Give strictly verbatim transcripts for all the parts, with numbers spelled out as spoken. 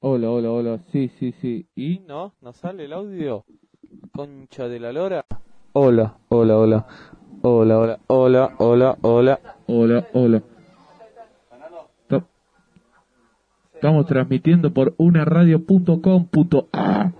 Hola, hola, hola. Sí, sí, sí. ¿Y no? ¿No sale el audio? Concha de la lora. Hola, hola, hola. Hola, hola, hola, hola, hola. Hola, hola. To- Estamos transmitiendo por una radio punto com punto a.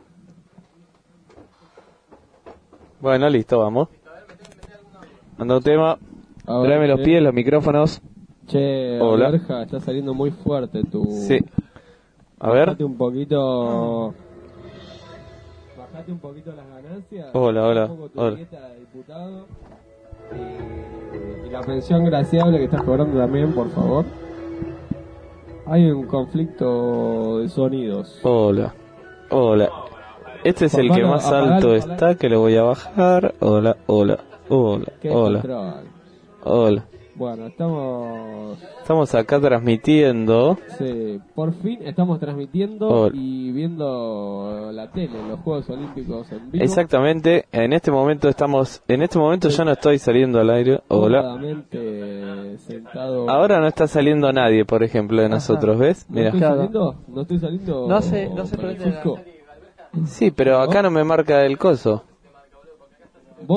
Bueno, listo, vamos. Manda un tema. A ver, Tráeme los che. pies, los micrófonos. Che, Hola. Alberja, está saliendo muy fuerte tu... Sí. A ver. Bajate un poquito... Bajate un poquito las ganancias. Hola, hola, Un poco tu hola. dieta de diputado. Y, y la pensión graciable que estás cobrando también, por favor. Hay un conflicto de sonidos. Hola. Hola. Este es el que Bueno, más apagá alto el está, parlante. que lo voy a bajar. Hola, hola, hola, Qué hola, control. hola. Bueno, estamos... Estamos acá transmitiendo. Sí, por fin estamos transmitiendo Hola. y viendo la tele, los Juegos Olímpicos en vivo. Exactamente, en este momento estamos, en este momento yo no estoy saliendo al aire. Hola. Cómodamente sentado. Ahora no está saliendo nadie, por ejemplo, de nosotros, ¿ves? ¿No Mira. estoy Claro. saliendo? ¿No estoy saliendo? No se- no se prende la- Francisco? Sí, pero acá no me marca el coso. ¿Vos?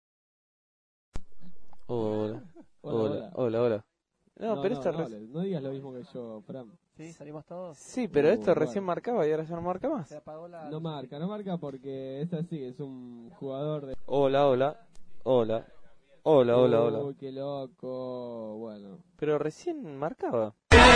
Hola. Hola, Hola, hola, hola. No, pero no, esto no, reci- hables, no digas lo mismo que yo, Fran. Sí, salimos todos. Sí, pero esto Uh, recién bueno. marcaba y ahora ya no marca más. Se apagó la... No marca, no marca porque es así, es un jugador de... Hola, hola. Hola. Hola, hola, hola. Uy, qué loco, bueno. Pero recién marcaba.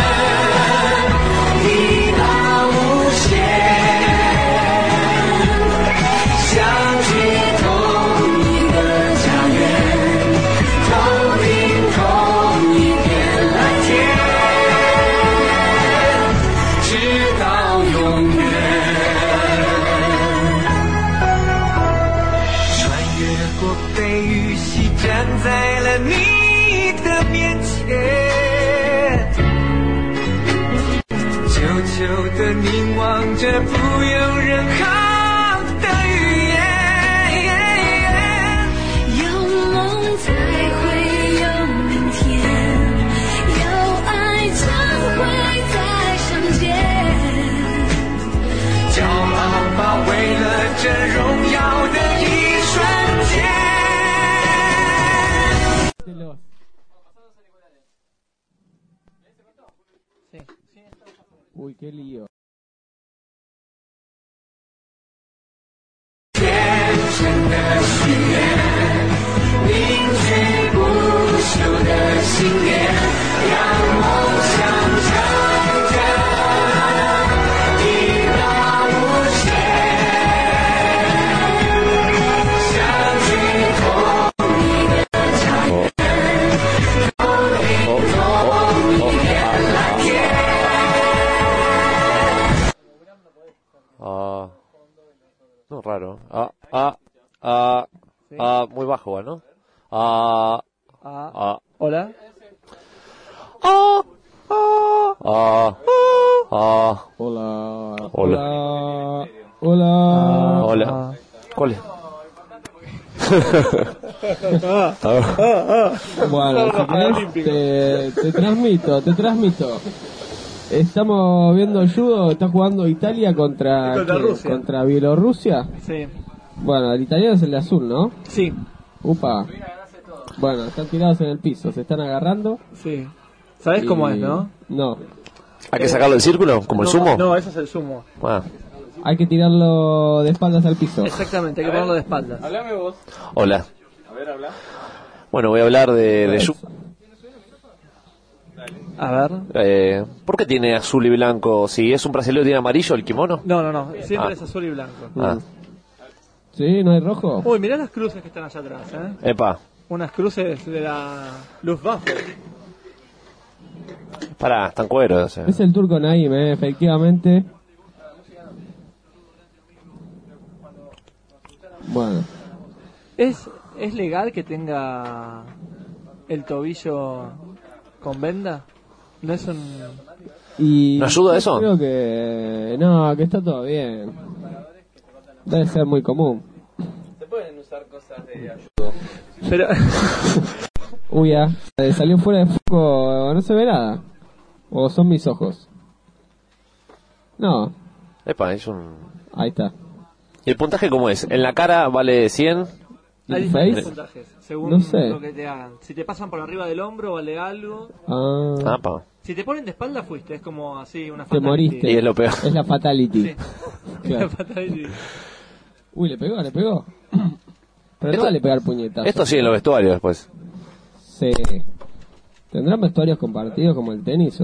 Uy, qué lío. Ah, no, raro. Ah, ah, ah, Sí. ah, muy bajo, igual, ¿no? Ah, Ah, ah, hola. ah, ah, ah, ah, Hola. Hola. Hola. Hola. hola. ¿Cuál es? Bueno, si querés, te, te transmito, te transmito. Estamos viendo judo, está jugando Italia contra Contra ¿qué? Rusia. Contra Bielorrusia. Sí. Bueno, el italiano es el de azul, ¿no? Sí. Upa. Bueno, están tirados en el piso, se están agarrando. Sí. ¿Sabes cómo y- es, no? No, ¿Hay que sacarlo del círculo? ¿Como el No, sumo? No, ese es el sumo. Ah, hay que tirarlo de espaldas al piso. Exactamente, hay que ponerlo de espaldas. Háblame vos. hola. A ver, habla. Bueno, voy a hablar de, de yu- A ver. eh, ¿por qué tiene azul y blanco? Si es un brasileño, ¿tiene amarillo el kimono? No, no, no. Siempre Ah. es azul y blanco. Ah, ¿Sí? ¿No hay rojo? Uy, mirá las cruces que están allá atrás, ¿eh? epa. Unas cruces de la Luftwaffe. Pará, están cueros. o sea. Es el turco Naim, eh, efectivamente. Bueno, ¿Es, ¿Es legal que tenga el tobillo con venda? No es un... y ¿No ayuda eso? Creo que no, que está todo bien. Debe ser muy común. Se pueden usar cosas de ayuda. Pero... Uy, ya, eh, salió fuera de foco, no se ve nada. ¿O son mis ojos? No, Epa, es un... Ahí está. ¿Y el puntaje cómo es? ¿En la cara vale cien? Hay ¿El diferentes face? puntajes, según No sé. lo que te hagan. Si te pasan por arriba del hombro, vale algo. Ah, Apa. Si te ponen de espalda, fuiste. Es como así, una te fatality. moriste. Y es lo peor. Es la fatality. Sí. Claro. Una fatality. Uy, le pegó, le pegó. Pero Esto- no vale pegar puñetazos. Esto sí en los vestuarios después. Sí. ¿Tendrán vestuarios compartidos como el tenis o...?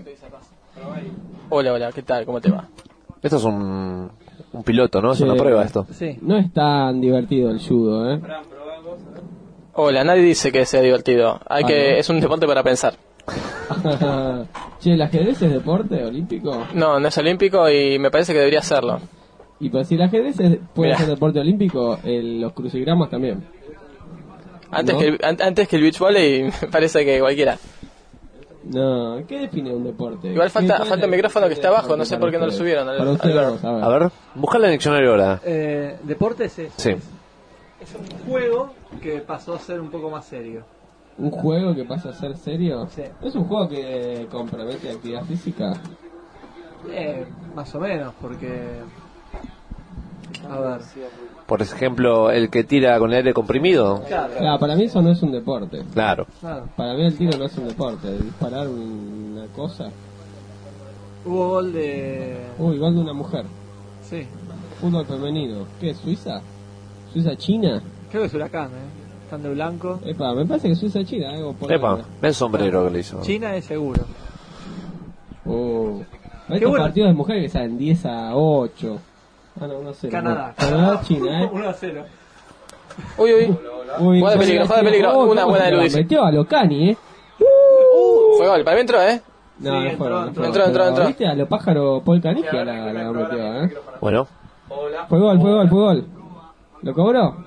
Hola, hola, ¿qué tal? ¿Cómo te va? Esto es un, un piloto, ¿no? Es Sí. una prueba esto. Sí. No es tan divertido el judo, ¿eh? Hola, nadie dice que sea divertido. Hay Ah, que ¿no? Es un deporte para pensar. Che, ¿el ajedrez es deporte olímpico? No, no es olímpico y me parece que debería serlo. Y pues si el ajedrez es- puede Mirá. ser deporte olímpico, el- los crucigramas también. Antes, ¿No? que, el, an- antes que el beach volley, me parece que cualquiera. No, ¿qué define un deporte? Igual falta- ¿Qué- cuál falta es el micrófono que está abajo, deporte no sé para por qué no lo ustedes? subieron al- Para al ustedes, ver. vamos a ver. A ver, buscala en el diccionario ahora. Eh, deportes es, Sí. es un juego que pasó a ser un poco más serio. ¿Un juego que pasa a ser serio? Sí. ¿Es un juego que compromete actividad física? Eh, más o menos, porque... A ver... Por ejemplo, el que tira con el aire comprimido. Claro, Claro, para mí eso no es un deporte. Claro. claro. Para mí el tiro no es un deporte. Disparar una cosa. Hubo gol de... Uy, gol de una mujer. Sí, Fútbol femenino. ¿Qué? ¿Suiza? ¿Suiza-China? creo que es Huracán, ¿eh? Están de blanco. Epa, me parece que Suiza-China. Algo por Epa, ahí. ve el sombrero que le hizo. China es seguro. Oh. Hay Qué estos bueno. partidos de mujeres que salen diez a ocho. Ah, no, no sé. Canadá. Canadá, China, ¿eh? uno a cero. Uy, uy. Uy, Juega de peligro, juega de peligro. Oh, Una cómo buena se de la Luis. metió a Locani, ¿eh? Fue gol, para mí entró, ¿eh? No, Sí, no entró, fue, no entró. fue. Entró, entró, Pero, entró. ¿viste? A lo pájaro Paul Canigia la, la metió, ¿eh? Bueno, Fue gol, fue gol, fue gol. ¿Lo cobró?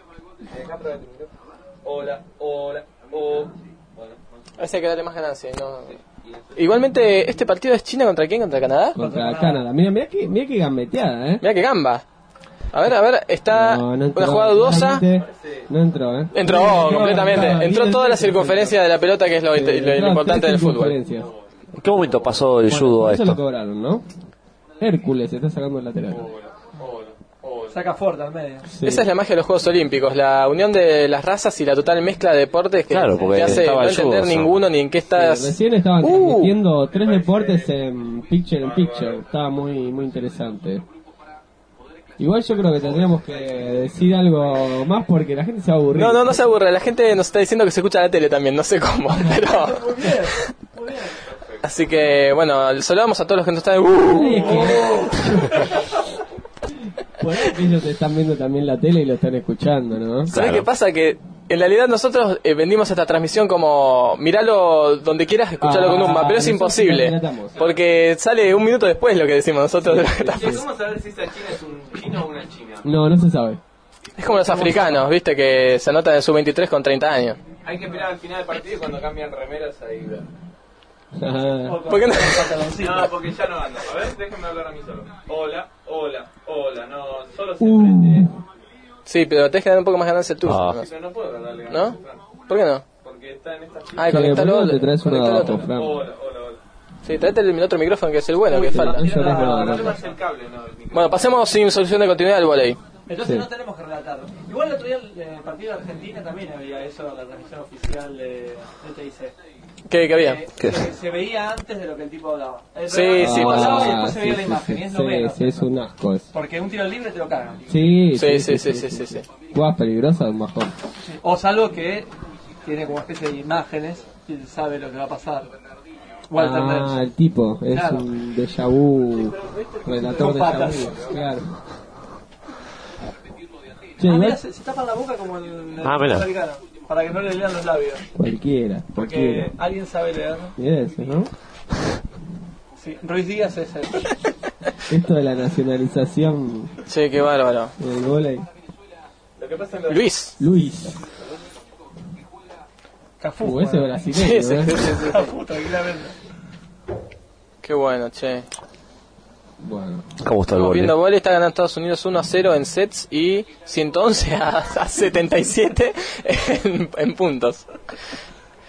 Hola, hola, oh. Parece que darle más ganancia. No. Igualmente, ¿este partido es China contra quién? ¿Contra Canadá? Contra Canadá. Mira, mira que, mira que gambeteada, ¿eh? Mira que gamba. A ver, a ver, está No, no entró. una jugada dudosa. Realmente No entró, ¿eh? Entró completamente. Entró toda la circunferencia de la pelota, que es lo, Sí, lo- lo entró importante tres del fútbol. circunferencias. ¿en qué momento pasó el judo Bueno, a eso lo esto? cobraron, ¿no? Hércules está sacando el lateral. Saca fuerte al medio. Sí. Esa es la magia de los Juegos Olímpicos, la unión de las razas y la total mezcla de deportes que Claro, porque te hace estaba no el judo, entender o sea. ninguno ni en qué Sí, estás. recién estaban Uh. transmitiendo tres deportes en Picture in Picture. Estaba muy muy interesante. Igual yo creo que tendríamos que decir algo más porque la gente se va a aburrir. No, no, no se aburre, la gente nos está diciendo que se escucha la tele también, no sé cómo, pero... Así que, bueno, saludamos a todos los que nos están... Sí, es que- Por ahí que ellos están viendo también la tele y lo están escuchando, ¿no? ¿Sabés Claro. qué pasa? Que en realidad nosotros eh, vendimos esta transmisión como miralo donde quieras, escucharlo Ah, con un mapa, pero es nosotros imposible. la tratamos. Porque sale un minuto después lo que decimos nosotros. de lo que está pasando. ¿Cómo saber si esa china es un chino o una china? No, no se sabe. Es como los africanos, viste, que se anotan en su veintitrés con treinta años. Hay que esperar al final del partido y cuando cambian remeras ahí ver. Ajá. ¿Por qué no? No, porque ya no ando. A ver, déjenme hablar a mí solo. Hola, hola, hola. No, solo se Uh. prende. Sí, pero tenés que dar un poco más ganancia tú. Ah. ¿no? Pero no puedo darle ¿No? ganas, Fran, ¿por qué no? porque está en esta Ay, Che, conectalo. ¿por qué no te traes uno de conectalo abajo, otro. Fran? Hola, hola, hola. Sí, tráete el otro micrófono que es el bueno que Uy, falta. eso no es No, nada, no, no. no es el cable, no. el micrófono. Bueno, pasemos sin solución de continuidad al volei. Entonces Sí. no tenemos que relatar. Igual el otro día en el partido de Argentina también había eso, la transmisión oficial de, de T I C. ¿Qué, qué había? Eh, ¿Qué? que se veía antes de lo que el tipo hablaba. El Sí, programa sí, hablaba pasaba. y después se veía sí, la sí, imagen, sí, y es lo sí, menos. sí, es un asco eso. Porque un tiro libre te lo cagan. Sí, Sí, sí, sí, sí, sí, sí. Jugadas peligrosas, un bajón. O salvo que tiene como especie de imágenes y sabe lo que va a pasar. Walter Ah, Merch. el tipo, es Claro. un déjà vu, relator Con de patas. déjà vu, claro. Che, Ah, igual mira, se, se tapa la boca como el, el Ah, mira. americano, para que no le lean los labios. cualquiera, Porque cualquiera. alguien sabe leer. Mirá ese, ¿no? Sí, Ruiz Díaz es el. Esto de la nacionalización Sí, qué bárbaro. del vóley. Lo que pasa en los... Luis. Luis. Cafú. Uh, ese bueno. brasileño, Sí, ¿eh? sí, sí, sí. Cafú, tranquilamente. Qué bueno, che. Bueno. ¿Cómo está el Estamos volei? viendo volei, está ganando Estados Unidos uno a cero en sets y ciento once a, a setenta y siete en, en puntos.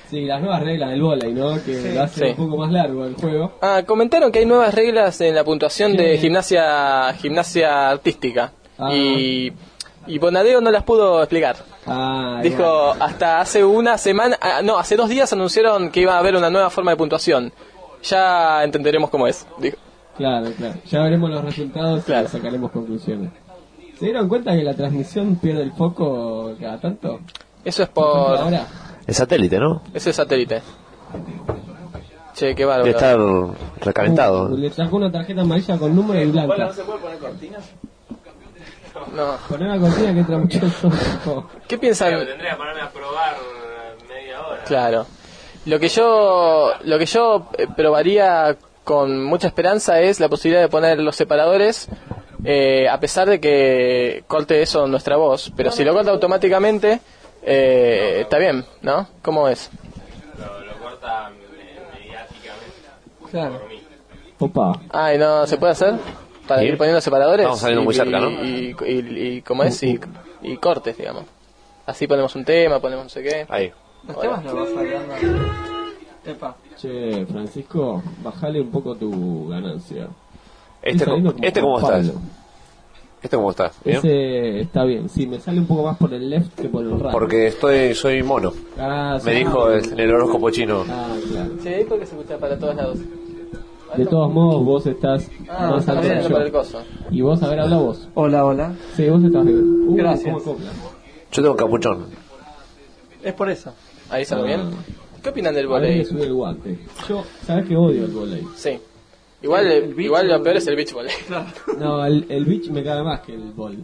Sí, las nuevas reglas del vóley, ¿no? Que Sí. lo hace Sí. un poco más largo el juego. Ah, comentaron que hay nuevas reglas en la puntuación Sí. de gimnasia gimnasia artística. Ah. Y, y Bonadeo no las pudo explicar. Ah, Dijo, hasta hace una semana, ah, no, hace dos días anunciaron que iba a haber una nueva forma de puntuación. Ya entenderemos cómo es. Dijo. Claro, claro. Ya veremos los resultados Claro. y sacaremos conclusiones. ¿Se dieron cuenta que la transmisión pierde el foco cada tanto? Eso es Por ejemplo, por... ahora. El satélite, ¿no? Ese es satélite. Che, qué bárbaro. Debe estar recalentado. Uh, le sacó una tarjeta amarilla con número y blanca. se puede poner cortinas? No. Poner una cortina que entra mucho el sol. ¿Qué piensan? Tendría que ponerme a probar media hora. Claro. Lo que yo lo que yo eh, probaría con mucha esperanza es la posibilidad de poner los separadores eh, a pesar de que corte eso nuestra voz, pero si lo corta automáticamente eh, está bien, ¿no? ¿Cómo es? Lo, lo corta me- mediáticamente. Claro. Opa. Ah, ¿y no se puede hacer? Para Sí. ir poniendo separadores. Estamos saliendo y, muy cerca, ¿no? Y, y, y, y ¿cómo es? Y, y cortes, digamos. Así ponemos un tema, ponemos no sé qué. Ahí. Los temas los vas agregando. Epa. Che, Francisco, bajale un poco tu ganancia. Este, Estoy saliendo co- como este Juan cómo está. Pablo. Este cómo está. ¿Bien? Ese está bien. Sí, me sale un poco más por el left que por el right. Porque estoy, soy mono. Ah, Me sí. dijo el, en el horóscopo chino. Ah, claro. Sí, ahí porque se escucha para todos lados. De todos modos, vos estás Ah, más está alto bien, que por el yo. coso. Y vos, a ver, habla vos. Hola, hola. Sí, vos estás bien. Uh, Gracias. cómo acopla. Yo tengo capuchón. Es por eso. Ahí está muy bien. ¿Qué opinan del A ver, le volei? sube el guante. Yo, sabes que odio el volei. Sí. Igual, El- el beach igual lo volley. peor es el beach volley. No, el, el beach me caga más que el bol.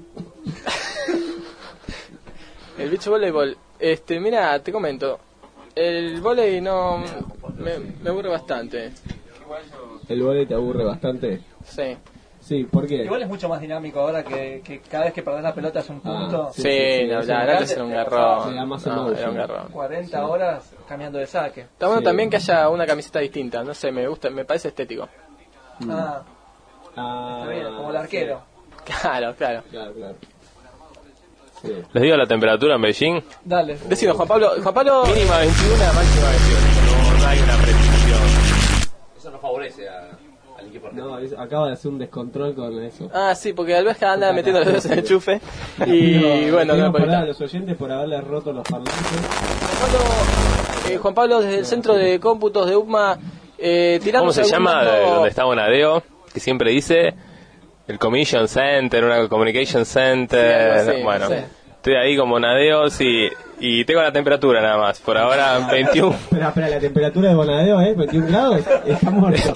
El beach voleibol. Este, mira, te comento. El volei no me, me aburre bastante. El volei te aburre bastante. Sí. Sí, ¿por qué? Igual es mucho más dinámico ahora que, que cada vez que perdés la pelota es un punto. Ah, Sí, Sí, sí, sí, no, sí, la sí. verdad antes era un garrón. Sí, da más No, emotion. era un garrón. cuarenta horas cambiando de saque. Está bueno Sí. también que haya una camiseta distinta. No sé, me gusta, me parece estético. Ah, Ah, está bien, como el arquero. Claro, claro. sí, Claro, claro. Sí. Les digo la temperatura en Beijing. Dale. Decinos, Juan Pablo. Juan Pablo. Mínima veintiuno, máxima veintiocho. No, no hay una precisión. Eso no favorece a, al equipo. No, es- acaba de hacer un descontrol con eso. Ah, sí, porque Alberja anda metiendo los dedos en el enchufe. Y Digo, bueno, no pedimos me puede perdón a evitar. los oyentes por haberle roto los parlantes. Juan Pablo, eh, Juan Pablo, desde el centro de cómputos de U P M A, eh, tirando. ¿Cómo se llama de donde está Bonadeo? Que siempre dice el Commission Center, una Communication Center. Sí, algo así, bueno, sí. estoy ahí con Bonadeo, sí. Y tengo la temperatura nada más. Por ahora veintiuno. Espera, espera, la temperatura de Bonadeo, ¿eh? veintiún grados. Está muerto.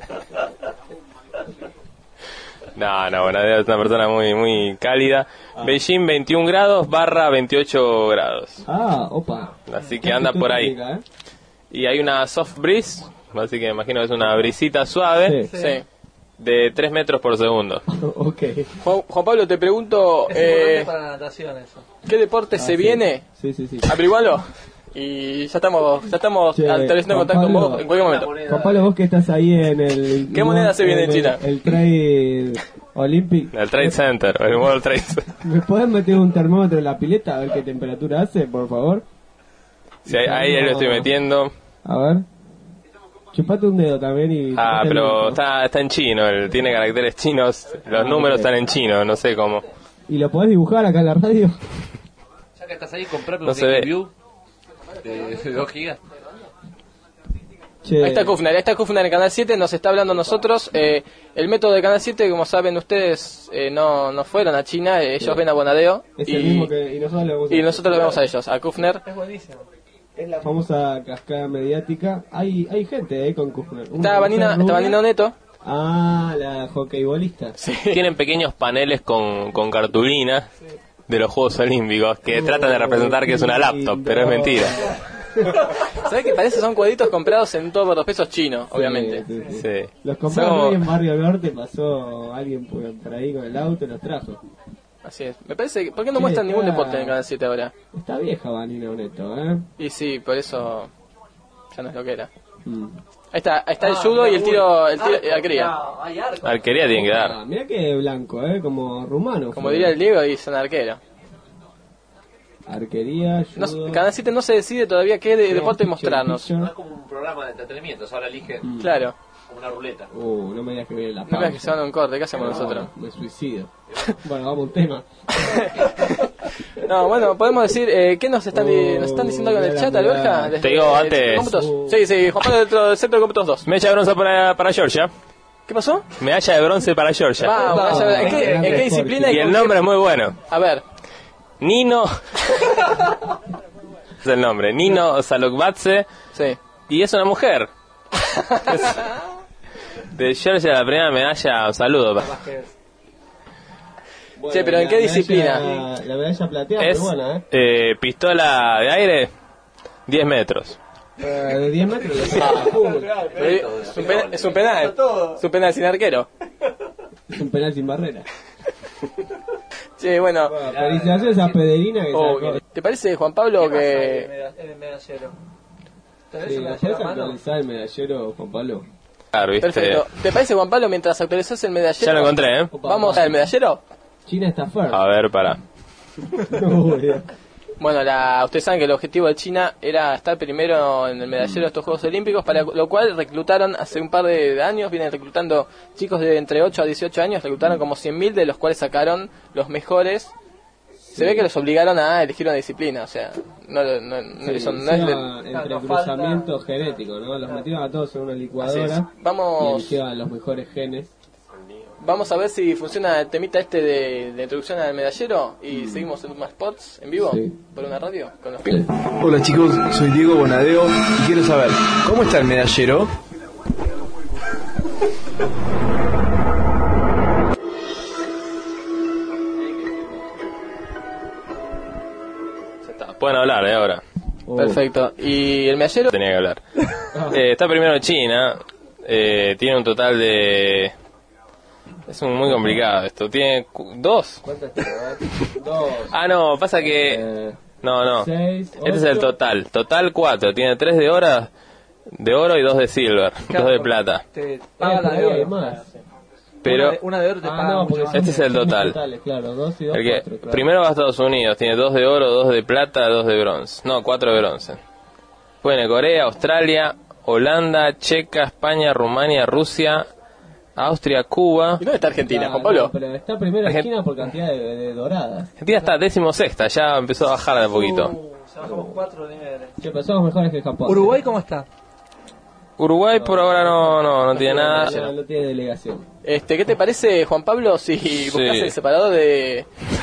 No, no, Bonadeo es una persona muy muy cálida. Beijing veintiún grados barra veintiocho grados. Ah, opa. Así que anda por ahí. Técnica, ¿eh? Y hay una soft breeze, así que imagino que es una brisita suave Sí. Sí. de tres metros por segundo. Ok. Juan, Juan Pablo, te pregunto, Es importante eh, para la natación eso. ¿qué deporte se Ah, sí. viene? Sí, sí, sí. Averigualo. Y ya estamos, ya estamos Che, estableciendo Juan contacto con Pablo. vos en cualquier momento. Juan Pablo, vos que estás ahí en el... ¿Qué moneda se viene en en el- China? El Trade Olympic. El Trade Center, el World Trade Center. ¿Me podés meter un termómetro en la pileta a ver qué temperatura hace, por favor? Sí, ahí, ahí lo estoy metiendo. A ver. Chupate un dedo también y... Ah, chupate el pero dedo. está, está en chino, él tiene caracteres chinos, los Ah, números ok. están en chino, no sé cómo. ¿Y lo podés dibujar acá en la radio? Ya que estás ahí, comprame No un se ve. View de dos gigas. Che, Ahí está Kufner, ahí está Kufner en Canal siete, nos está hablando a nosotros. Eh, el método de Canal siete, como saben ustedes, eh, no, no fueron a China, eh, ellos ven a Bonadeo es y, el mismo que... Y nosotros le vamos a- y nosotros lo vemos a ellos, a Kufner. Es buenísimo. Es la famosa cascada mediática. Hay, hay gente, eh, con Kufner. Una Está Vanina, mujer está rubia. Vanina Neto. Ah, la hockeybolista. Tienen pequeños paneles con, con cartulinas de los Juegos Olímpicos que tratan de representar que es una laptop, pero es mentira. ¿Sabes qué parece? Son cuadritos comprados en todo por los pesos chinos, obviamente. Sí, sí, sí. Sí. Los compraron Son- hoy en Barrio Norte, pasó alguien por, por ahí con el auto y los trajo. Así es. Me parece que... ¿Por qué no Sí, muestran ningún está- deporte en Canal siete ahora? Está vieja Vanina Neto, ¿eh? Y sí, por eso ya no es lo que era. Mm. Ahí está, ahí está el judo y el tiro, el tiro, la cría. Ah, hay arco. Arquería tienen que Ah, dar. mirá que blanco, ¿eh? Como rumano. Como fue. diría el Diego, y son arquero. Arquería, No, judo, Canal siete no se decide todavía qué de, deporte pitcher, mostrarnos. pitcher. No es como un programa de entretenimiento, ahora eligen Claro. como una ruleta. Uh, no me digas que viene la No pausa. veas que se van a un corte, ¿qué hacemos nosotros? Me suicido. Bueno, vamos a un tema. No, bueno, podemos decir, eh, ¿qué nos están, di- nos están diciendo algo en el chat, Alberja? Te digo antes. Cómputos. Sí, sí, Juan Pablo dentro del centro de cómputos dos. Medalla de bronce para, para Georgia. ¿Qué pasó? Medalla de bronce para Georgia. Vamos, ya- ¿en qué, en qué disciplina? Y con el qué- nombre es muy bueno. A ver, Nino. Es el nombre. Nino Salokbatse. sí. Y es una mujer. Es- de Georgia, la primera medalla. Un saludo. pa. Bueno, Che, pero ¿en la qué medalla- disciplina? La medalla plateada, Es pero buena, ¿eh? eh, pistola de aire. diez metros. Eh, De diez metros le pega a fútbol. Pero Es un, penal, es un penal. Es un penal sin arquero. Es un penal sin barrera. Che, bueno. Bueno, felicitaciones a Pederina que Oh, sacó. ¿te parece, Juan Pablo, que... El medallero. ¿Tenés Sí, un ¿la medallero ¿Puedes a mano? actualizar el medallero, Juan Pablo? Claro, ¿viste? Perfecto. ¿Te parece, Juan Pablo, mientras actualizas el medallero? Ya lo encontré, ¿eh? ¿Vamos al medallero? China está first. A ver, para. Uy, Bueno, la, ustedes saben que el objetivo de China era estar primero en el medallero de estos Juegos Olímpicos, para lo cual reclutaron hace un par de años, vienen reclutando chicos de entre ocho a dieciocho años, reclutaron como cien mil, de los cuales sacaron los mejores. Se ve que los obligaron a elegir una disciplina, o sea, no, no, no, sí, eso no es... de- entre No, cruzamiento genético, ¿no? Los metieron a todos en una Así es. licuadora y Vamos, eligieron los mejores genes. vamos a ver si funciona el temita este de, de introducción al medallero y seguimos en más spots en vivo Sí. por una radio con los Hola chicos, soy Diego Bonadeo y quiero saber, ¿cómo está el medallero? Ya está. Pueden hablar, ¿eh? Ahora. Oh. Perfecto. Y el medallero... Tenía que hablar. Eh, está primero China. Eh, tiene un total de... Es un- muy complicado esto. Tiene cu- dos. ¿Cuántas tiene? Dos. Ah, no, pasa que... Eh, No, no. seis, Este es el ocho. total. Total cuatro. Tiene tres de oro, de oro y dos de silver. Dos de plata. Te Ah, paga la por ahí de hay oro. más. Pero Una de, una de oro te Ah, paga no, mucho porque más. Este es el son total. totales, claro, dos y dos, el que cuatro, claro. primero va a Estados Unidos. Tiene dos de oro, dos de plata, dos de bronce. No, cuatro de bronce. Después viene Corea, Australia, Holanda, Checa, España, Rumania, Rusia, Austria, Cuba. ¿Y dónde está Argentina, Claro, Juan Pablo? no, pero está primero Argen- China por cantidad de, de doradas. Argentina está décimo sexta, ya empezó a bajar de a poquito. Uh, se bajamos cuatro niveles. Che, pero somos mejores que Japón. ¿Uruguay cómo está? Uruguay por ahora no, no, no tiene No, nada. no tiene delegación. Este, ¿qué te parece, Juan Pablo, si buscas el separador de...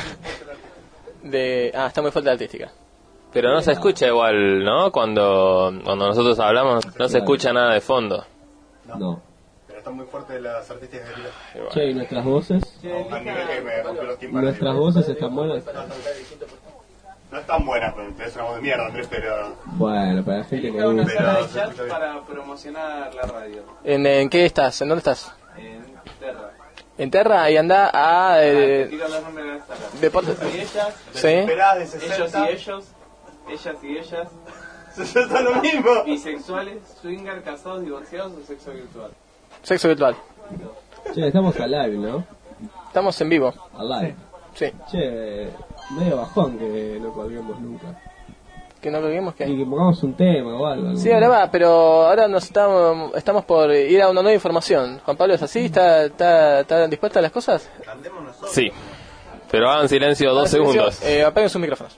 de... Ah, está muy fuerte la artística. Pero no se escucha igual, ¿no? Cuando, cuando nosotros hablamos no se escucha nada de fondo. No. Pero están muy fuertes las artísticas de vida. Che, ¿y nuestras voces? A nivel que me rompió los tímpanos. ¿Nuestras voces están buenas? No están buenas, pero es una voz de mierda, Andrés, pero... Bueno, para la gente que Pero gusta. se escucha bien. para promocionar la radio ¿En, en qué estás? ¿En dónde estás? en Terra. En Terra y anda a... Te Eh, tiro los nombres de las salas. deportes. Y ellas, Sí. Desesperadas de ellos sesenta. y ellos, ellas y ellas, Son lo mismo. bisexuales, swinger, casados, divorciados o sexo virtual. Sexo virtual. Che, estamos al live, ¿no? Estamos en vivo. Al live. Sí. Che, medio bajón que no colguemos nunca. Que no lo vimos que... Y que pongamos un tema o algo. ¿no? Sí, ahora va, pero ahora nos estamos, estamos por ir a una nueva información. Juan Pablo, ¿es así? ¿Está, está, está dispuesta a las cosas? Sí. Pero hagan silencio dos segundos. Eh, apaguen sus micrófonos.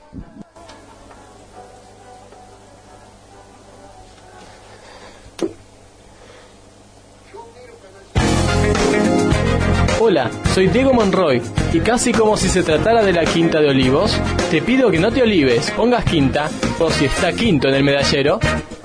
Hola, soy Diego Monroy y casi como si se tratara de la Quinta de Olivos, te pido que no te olives, pongas quinta, o si está quinto en el medallero.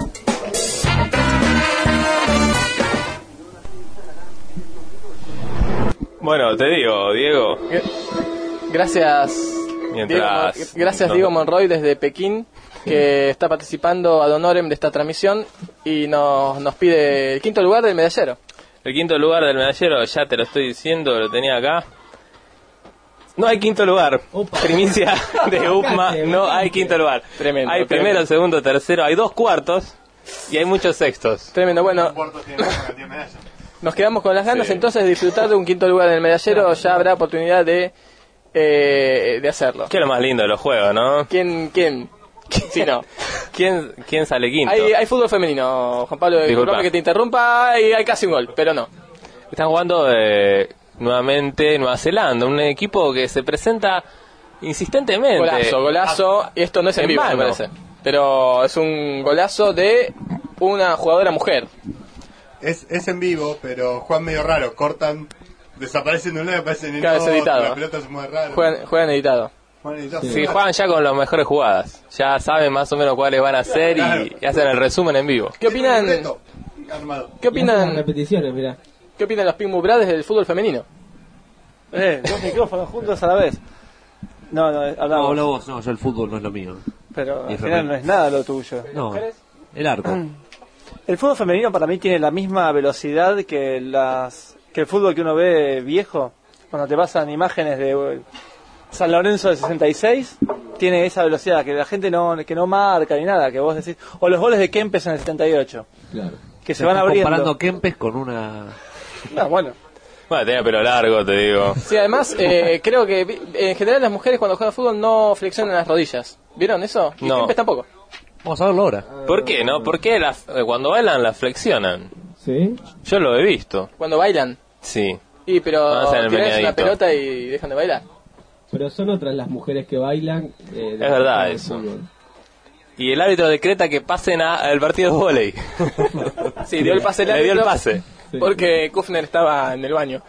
Bueno, te digo, Diego. Gracias, Mientras- Diego, gracias no. Diego Monroy desde Pekín, que está participando ad honorem de esta transmisión y nos, nos pide el quinto lugar del medallero. El quinto lugar del medallero, ya te lo estoy diciendo, lo tenía acá. No hay quinto lugar. Primicia de U P M A, no hay quinto lugar. Tremendo, Hay tremendo. primero, segundo, tercero, hay dos cuartos y hay muchos sextos. Tremendo, bueno, Puertos tienen una cantidad de medallas. nos quedamos con las ganas Sí. entonces de disfrutar de un quinto lugar en el medallero. Ya habrá oportunidad de eh, de hacerlo. ¿Qué es lo más lindo de los juegos, no? ¿Quién, quién? Sí, no. ¿Quién, quién sale quinto? Hay, hay fútbol femenino, Juan Pablo, Disculpa. disculpame que te interrumpa, y hay casi un gol, pero no. Están jugando eh, nuevamente Nueva Zelanda, un equipo que se presenta insistentemente. Golazo, golazo, y esto no es en, En vivo, mano. me parece. Pero es un golazo de una jugadora mujer. Es, es en vivo, pero juegan medio raro. Cortan, desaparecen de un lado y aparecen en el Claro, es otro. editado. La pelota se mueve raro. Juegan, juegan editado. Juegan editado. Sí, juegan ya con las mejores jugadas. Ya saben más o menos cuáles van a hacer y, y hacen el resumen en vivo. ¿Qué opinan? Reto armado. ¿Qué Y hacen las opinan? repeticiones, mirá. ¿Qué opinan los Pink Brades del fútbol femenino? Eh, dos micrófonos juntos a la vez. No, no, No, hablamos. hablo vos, no, yo el fútbol no es lo mío. Pero Y al es final re- no es nada lo tuyo. No, el arco. El fútbol femenino para mí tiene la misma velocidad que las que el fútbol que uno ve viejo. Cuando te pasan imágenes de eh, San Lorenzo de sesenta y seis, tiene esa velocidad que la gente no que no marca ni nada, que vos decís. O los goles de Kempes en el setenta y ocho, Claro. que se van abriendo. Comparando Kempes con una... No, bueno. Bueno, tenía pelo largo, te digo. Sí, además, eh, creo que vi- en general las mujeres cuando juegan fútbol no flexionan las rodillas. ¿Vieron eso? Y No. Kempes tampoco. Vamos a verlo ahora. ¿Por qué, no? ¿Por qué las, eh, cuando bailan las flexionan? ¿Sí? Yo lo he visto. Cuando bailan. Sí. Y pero Van a hacer el tiras una meneadito. pelota y dejan de bailar. Pero son otras las mujeres que bailan. Eh, Es verdad del eso. fútbol. Y el árbitro decreta que pasen a- al partido de vóley. Sí, dio el pase el Le dio el árbitro. pase. Sí. Porque Kufner estaba en el baño.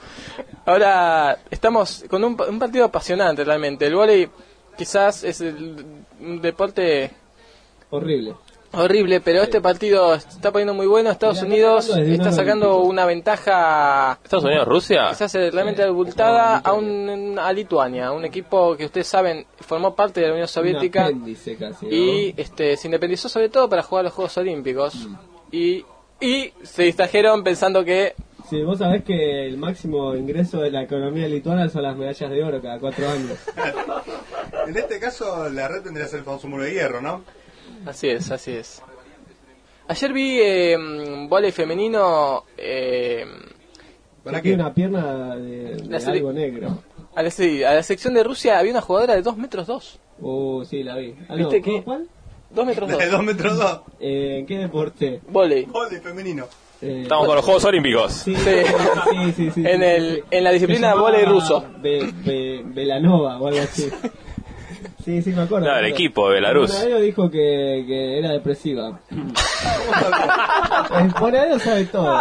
Ahora estamos con un, un partido apasionante realmente. El vóley quizás es el, un deporte Horrible. horrible, pero este partido está poniendo muy bueno. Estados Mira, está Unidos sacando desde está unos sacando olímpicos. una ventaja ¿Estados Unidos, Rusia? quizás eh, realmente abultada a, un, a Lituania, un equipo que ustedes saben formó parte de la Unión Soviética Un apéndice casi, ¿no? y este se independizó sobre todo para jugar los Juegos Olímpicos y, y se distrajeron pensando que Sí, vos sabés que el máximo ingreso de la economía lituana son las medallas de oro cada cuatro años. En este caso, la red tendría que ser el famoso muro de hierro, ¿no? así es, así es. Ayer vi eh, mm, vóley femenino eh, ¿Para Tiene qué? una pierna de, de La serie- algo negro. a, la, sí, a la sección de Rusia había una jugadora de dos metros dos. Uh, sí, la vi. Ah, ¿Viste no, que- ¿cuál? dos metros dos. De dos metros dos. Eh, ¿En qué deporte? Vóley. Vóley femenino. Eh, Estamos con los Juegos Olímpicos. Sí, Sí. sí, sí, sí, En sí, el- sí. en la disciplina Se llamaba vóley ruso. Be, Be- Belanova o algo así. Sí, sí, me acuerdo. No, me el acuerdo. equipo de Belarus. Bonadeo dijo que, que era depresiva. El Bonadeo sabe todo.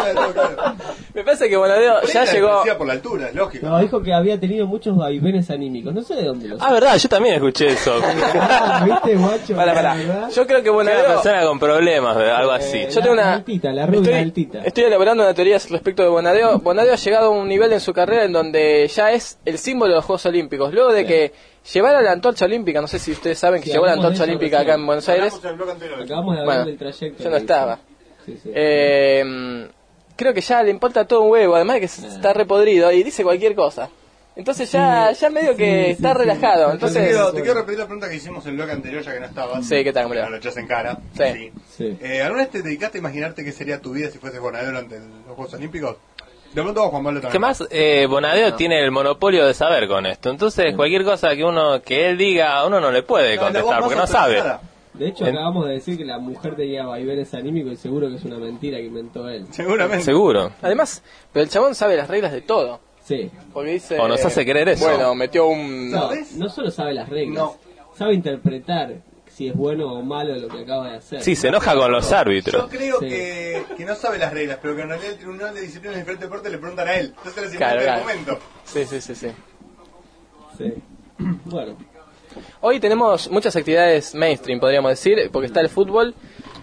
Me parece que Bonadeo ya llegó. Decía por la altura, es lógico. No, dijo que había tenido muchos vaivenes anímicos. No sé de dónde los Ah, verdad, yo también escuché eso. Ah, ¿viste, guacho? Para, para. ¿Verdad? Yo creo que Una Bonadeo. persona con problemas, algo así. Eh, Yo tengo la una- altita, la rubia Estoy, altita. estoy elaborando una teoría respecto de Bonadeo. Bonadeo ha llegado a un nivel en su carrera en donde ya es el símbolo de los Juegos Olímpicos. Luego de que llevara la antorcha olímpica, no sé si ustedes saben que Sí, llevó la hablamos antorcha de eso olímpica recién. acá en Buenos Aires. Hablamos en el bloque anterior. Acabamos de hablar Bueno, del trayecto. yo no que estaba. hizo. Sí, sí. Eh, creo que ya le importa todo un huevo, además de que está repodrido y dice cualquier cosa. Entonces ya, ya medio que sí, está sí, relajado. sí. Entonces, te, quiero, te quiero repetir la pregunta que hicimos en el bloque anterior, ya que no estabas. Sí, ¿qué tal, hombre? Me lo echás en cara. Sí. Sí. Eh, ¿Alguna vez te dedicaste a imaginarte qué sería tu vida si fueses Bonadeo durante el- los Juegos Olímpicos? De pronto Juan Pablo también. Que más, eh, Bonadeo tiene el monopolio de saber con esto. Entonces, cualquier cosa que uno que él diga, uno no le puede No, la voz contestar más porque no sabe. autorizada. De hecho, En- acabamos de decir que la mujer tenía vaivenes anímicos y seguro que es una mentira que inventó él. Seguramente. Seguro. además, pero el chabón sabe las reglas de todo. Sí. Porque dice. O nos hace creer eso. Bueno, metió un. No, ¿Sabes? no solo sabe las reglas, No. sabe interpretar si es bueno o malo lo que acaba de hacer. Sí, se enoja con los Yo árbitros. creo Sí. que, que no sabe las reglas, pero que en realidad el Tribunal de Disciplina de diferentes deportes le preguntan a él. Entonces les Claro, inventa el claro. momento. Sí, sí, sí, sí. Sí. Bueno, Hoy tenemos muchas actividades mainstream, podríamos decir, porque está el fútbol,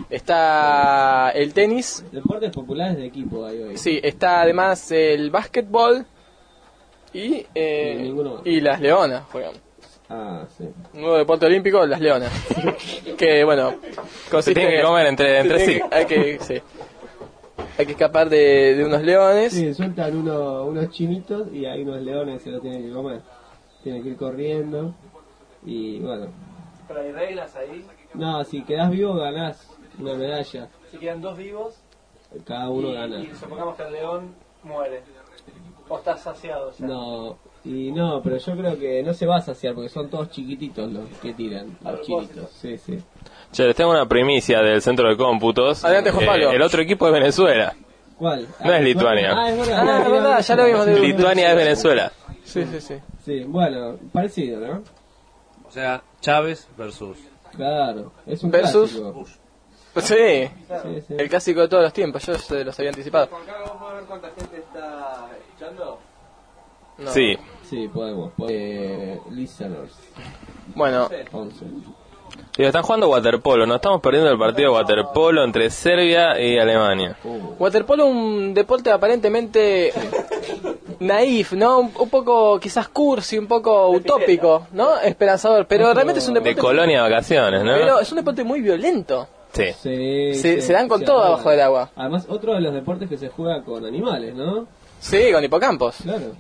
está el tenis, deportes populares de equipo hay hoy. sí, está además el básquetbol y, eh, Y ninguno más. y las leonas juegan. Ah, sí. Un nuevo deporte olímpico, las leonas. Que bueno, Se consiste tienen que en- comer entre, entre se sí. tienen que- Hay que, sí. Hay que escapar de, de unos leones. Sí, sueltan uno, unos chinitos y hay unos leones que se lo tienen que comer. Tienen que ir corriendo y bueno. Pero hay reglas ahí. No, si quedás vivo ganás una medalla. Si quedan dos vivos Cada uno y, gana. y supongamos que el león muere. O está saciado ya. No, Y no, pero yo creo que no se va a saciar porque son todos chiquititos los que tiran, los chinitos. Sí, sí. Che, les tengo una primicia del centro de cómputos. Adelante, Juan Pablo. Eh, el otro equipo es Venezuela. ¿Cuál? No es Lituania. Ah, es verdad. Ah, es verdad, ya lo vimos de Lituania es Venezuela. Sí, sí, sí. Sí, bueno, parecido, ¿no? O sea, Chávez versus... Claro, es un Versus- clásico. Sí, Sí, sí. el clásico de todos los tiempos, yo se los había anticipado. Juan Carlos, ¿vamos a ver cuánta gente está escuchando? No. Sí. Sí, podemos. podemos. Eh, listeners, Bueno, once. Digo, están jugando waterpolo. No estamos perdiendo el partido de waterpolo entre Serbia y Alemania. Uh, waterpolo un deporte aparentemente naif, ¿no? Un, un poco quizás cursi, un poco utópico, ¿no? Esperanzador, pero realmente es un De deporte... colonia a vacaciones, ¿no? Pero es un deporte muy violento. Sí. Sí, Se, sí, se dan con sí, todo además- abajo del agua. Además, otro de los deportes que se juega con animales, ¿no? Sí, con hipocampos. Claro.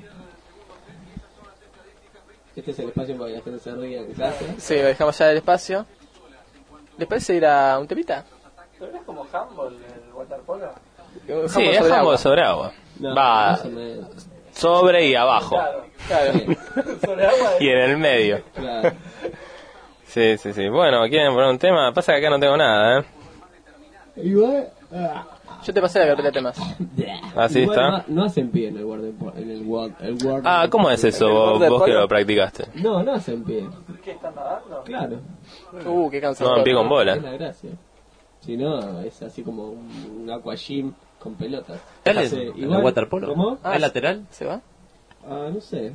Este es el espacio para que la gente se ría en casa. Sí, lo dejamos ya del espacio. ¿Les parece ir a un temita? ¿Pero es como handball el waterpolo? Un Sí, handball es sobre handball agua. sobre agua. No, Va más o menos. sobre y abajo. Claro. Sobre agua Y en el medio. Claro. Sí, sí, sí. Bueno, ¿quieren poner un tema? Pasa que acá no tengo nada, ¿eh? Igual, ah, Yo te pasé la carpeta de temas. Así igual está. No, no hacen pie en el guardia, en el guard, el guard- Ah, ¿cómo es eso vos, vos que lo practicaste? No, no hacen pie. ¿Qué están nadando? Claro. Uh, qué cansado. No, en pie con Es bola. la gracia. Si no, es así como un, un aqua gym con pelotas. ¿Dale? Hace ¿En igual- el waterpolo? ¿Cómo? ¿Hay lateral? ¿Se va? Ah, no sé.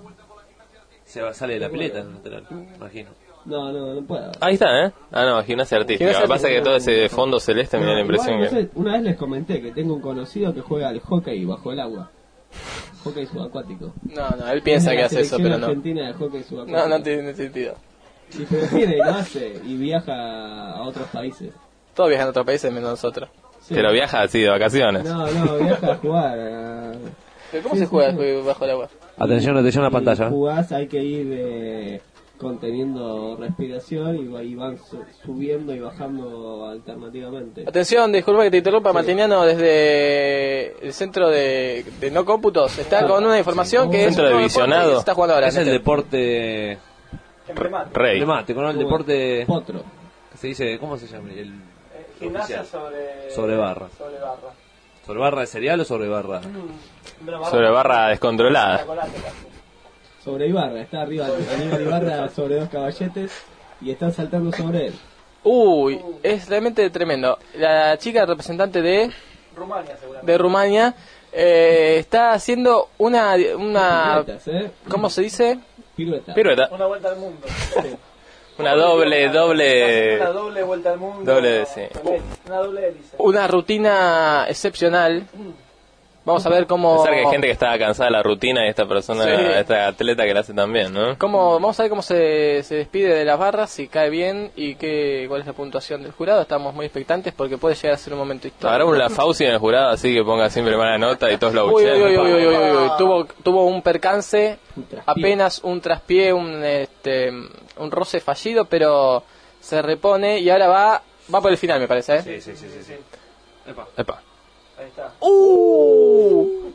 Se va, sale de la pileta en el lateral, imagino. No, no, no puedo. Ahí está, ¿eh? Ah, no, gimnasia artística. Lo Gimnasia que pasa es que artística. todo ese fondo celeste me da la No, impresión igual, que... no sé, una vez les comenté que tengo un conocido que juega al hockey bajo el agua. Hockey subacuático. No, no, él piensa Es de que la hace eso, selección pero no. Argentina de hockey subacuático. No, no tiene sentido. Y prefiere y lo hace y viaja a otros países. Todos viajan a otros países menos nosotros. Sí. Pero viaja así de vacaciones. No, no, viaja a jugar. a- ¿Pero cómo Sí, se sí, juega sí. el juego bajo el agua? Atención, atención a la Y pantalla. jugás, hay que ir eh, conteniendo respiración y, va- y van su- subiendo y bajando alternativamente. Atención, disculpa que te interrumpa, Martiniano, desde el centro de, de no cómputos. Está con una información que es Centro un de nuevo deporte visionado. que se está jugando ahora. Es el Néstor. deporte Rey. emblemático, ¿no? El deporte Potro. que se dice, ¿cómo se llama? El Gimnasia oficial. sobre... Sobre barra. Sobre barra. ¿Sobre barra de cereal o sobre barra? Sobre barra descontrolada. Chocolate casi. Sobre Ibarra, está arriba Aníbal Ibarra sobre dos caballetes y están saltando sobre él. Uy, es realmente tremendo. La chica representante de, Rumania seguramente. de Rumania eh, está haciendo una, una... Piruetas, ¿eh? ¿Cómo se dice? Pirueta. Pirueta. Una vuelta al mundo. Una doble, Una doble... doble vuelta al mundo. Doble, sí. Una doble hélice. Una rutina excepcional. Vamos a ver cómo... Pensar que hay gente que está cansada de la rutina y esta persona, Sí. esta atleta que la hace también, ¿no? cómo, vamos a ver cómo se, se despide de las barras, si cae bien y qué, cuál es la puntuación del jurado. Estamos muy expectantes porque puede llegar a ser un momento histórico. Habrá un Lafauci en el jurado así que ponga siempre mala nota y todos lo Uy, uy, buchean. uy, uy, uy, uy, uy, uy. Tuvo, tuvo un percance, Un traspié. apenas un traspié, un, este, un roce fallido, pero se repone y ahora va, va por el final, me parece, ¿eh? Sí, sí, sí, sí. sí. Epa. Epa. Ahí está. ¡Uh!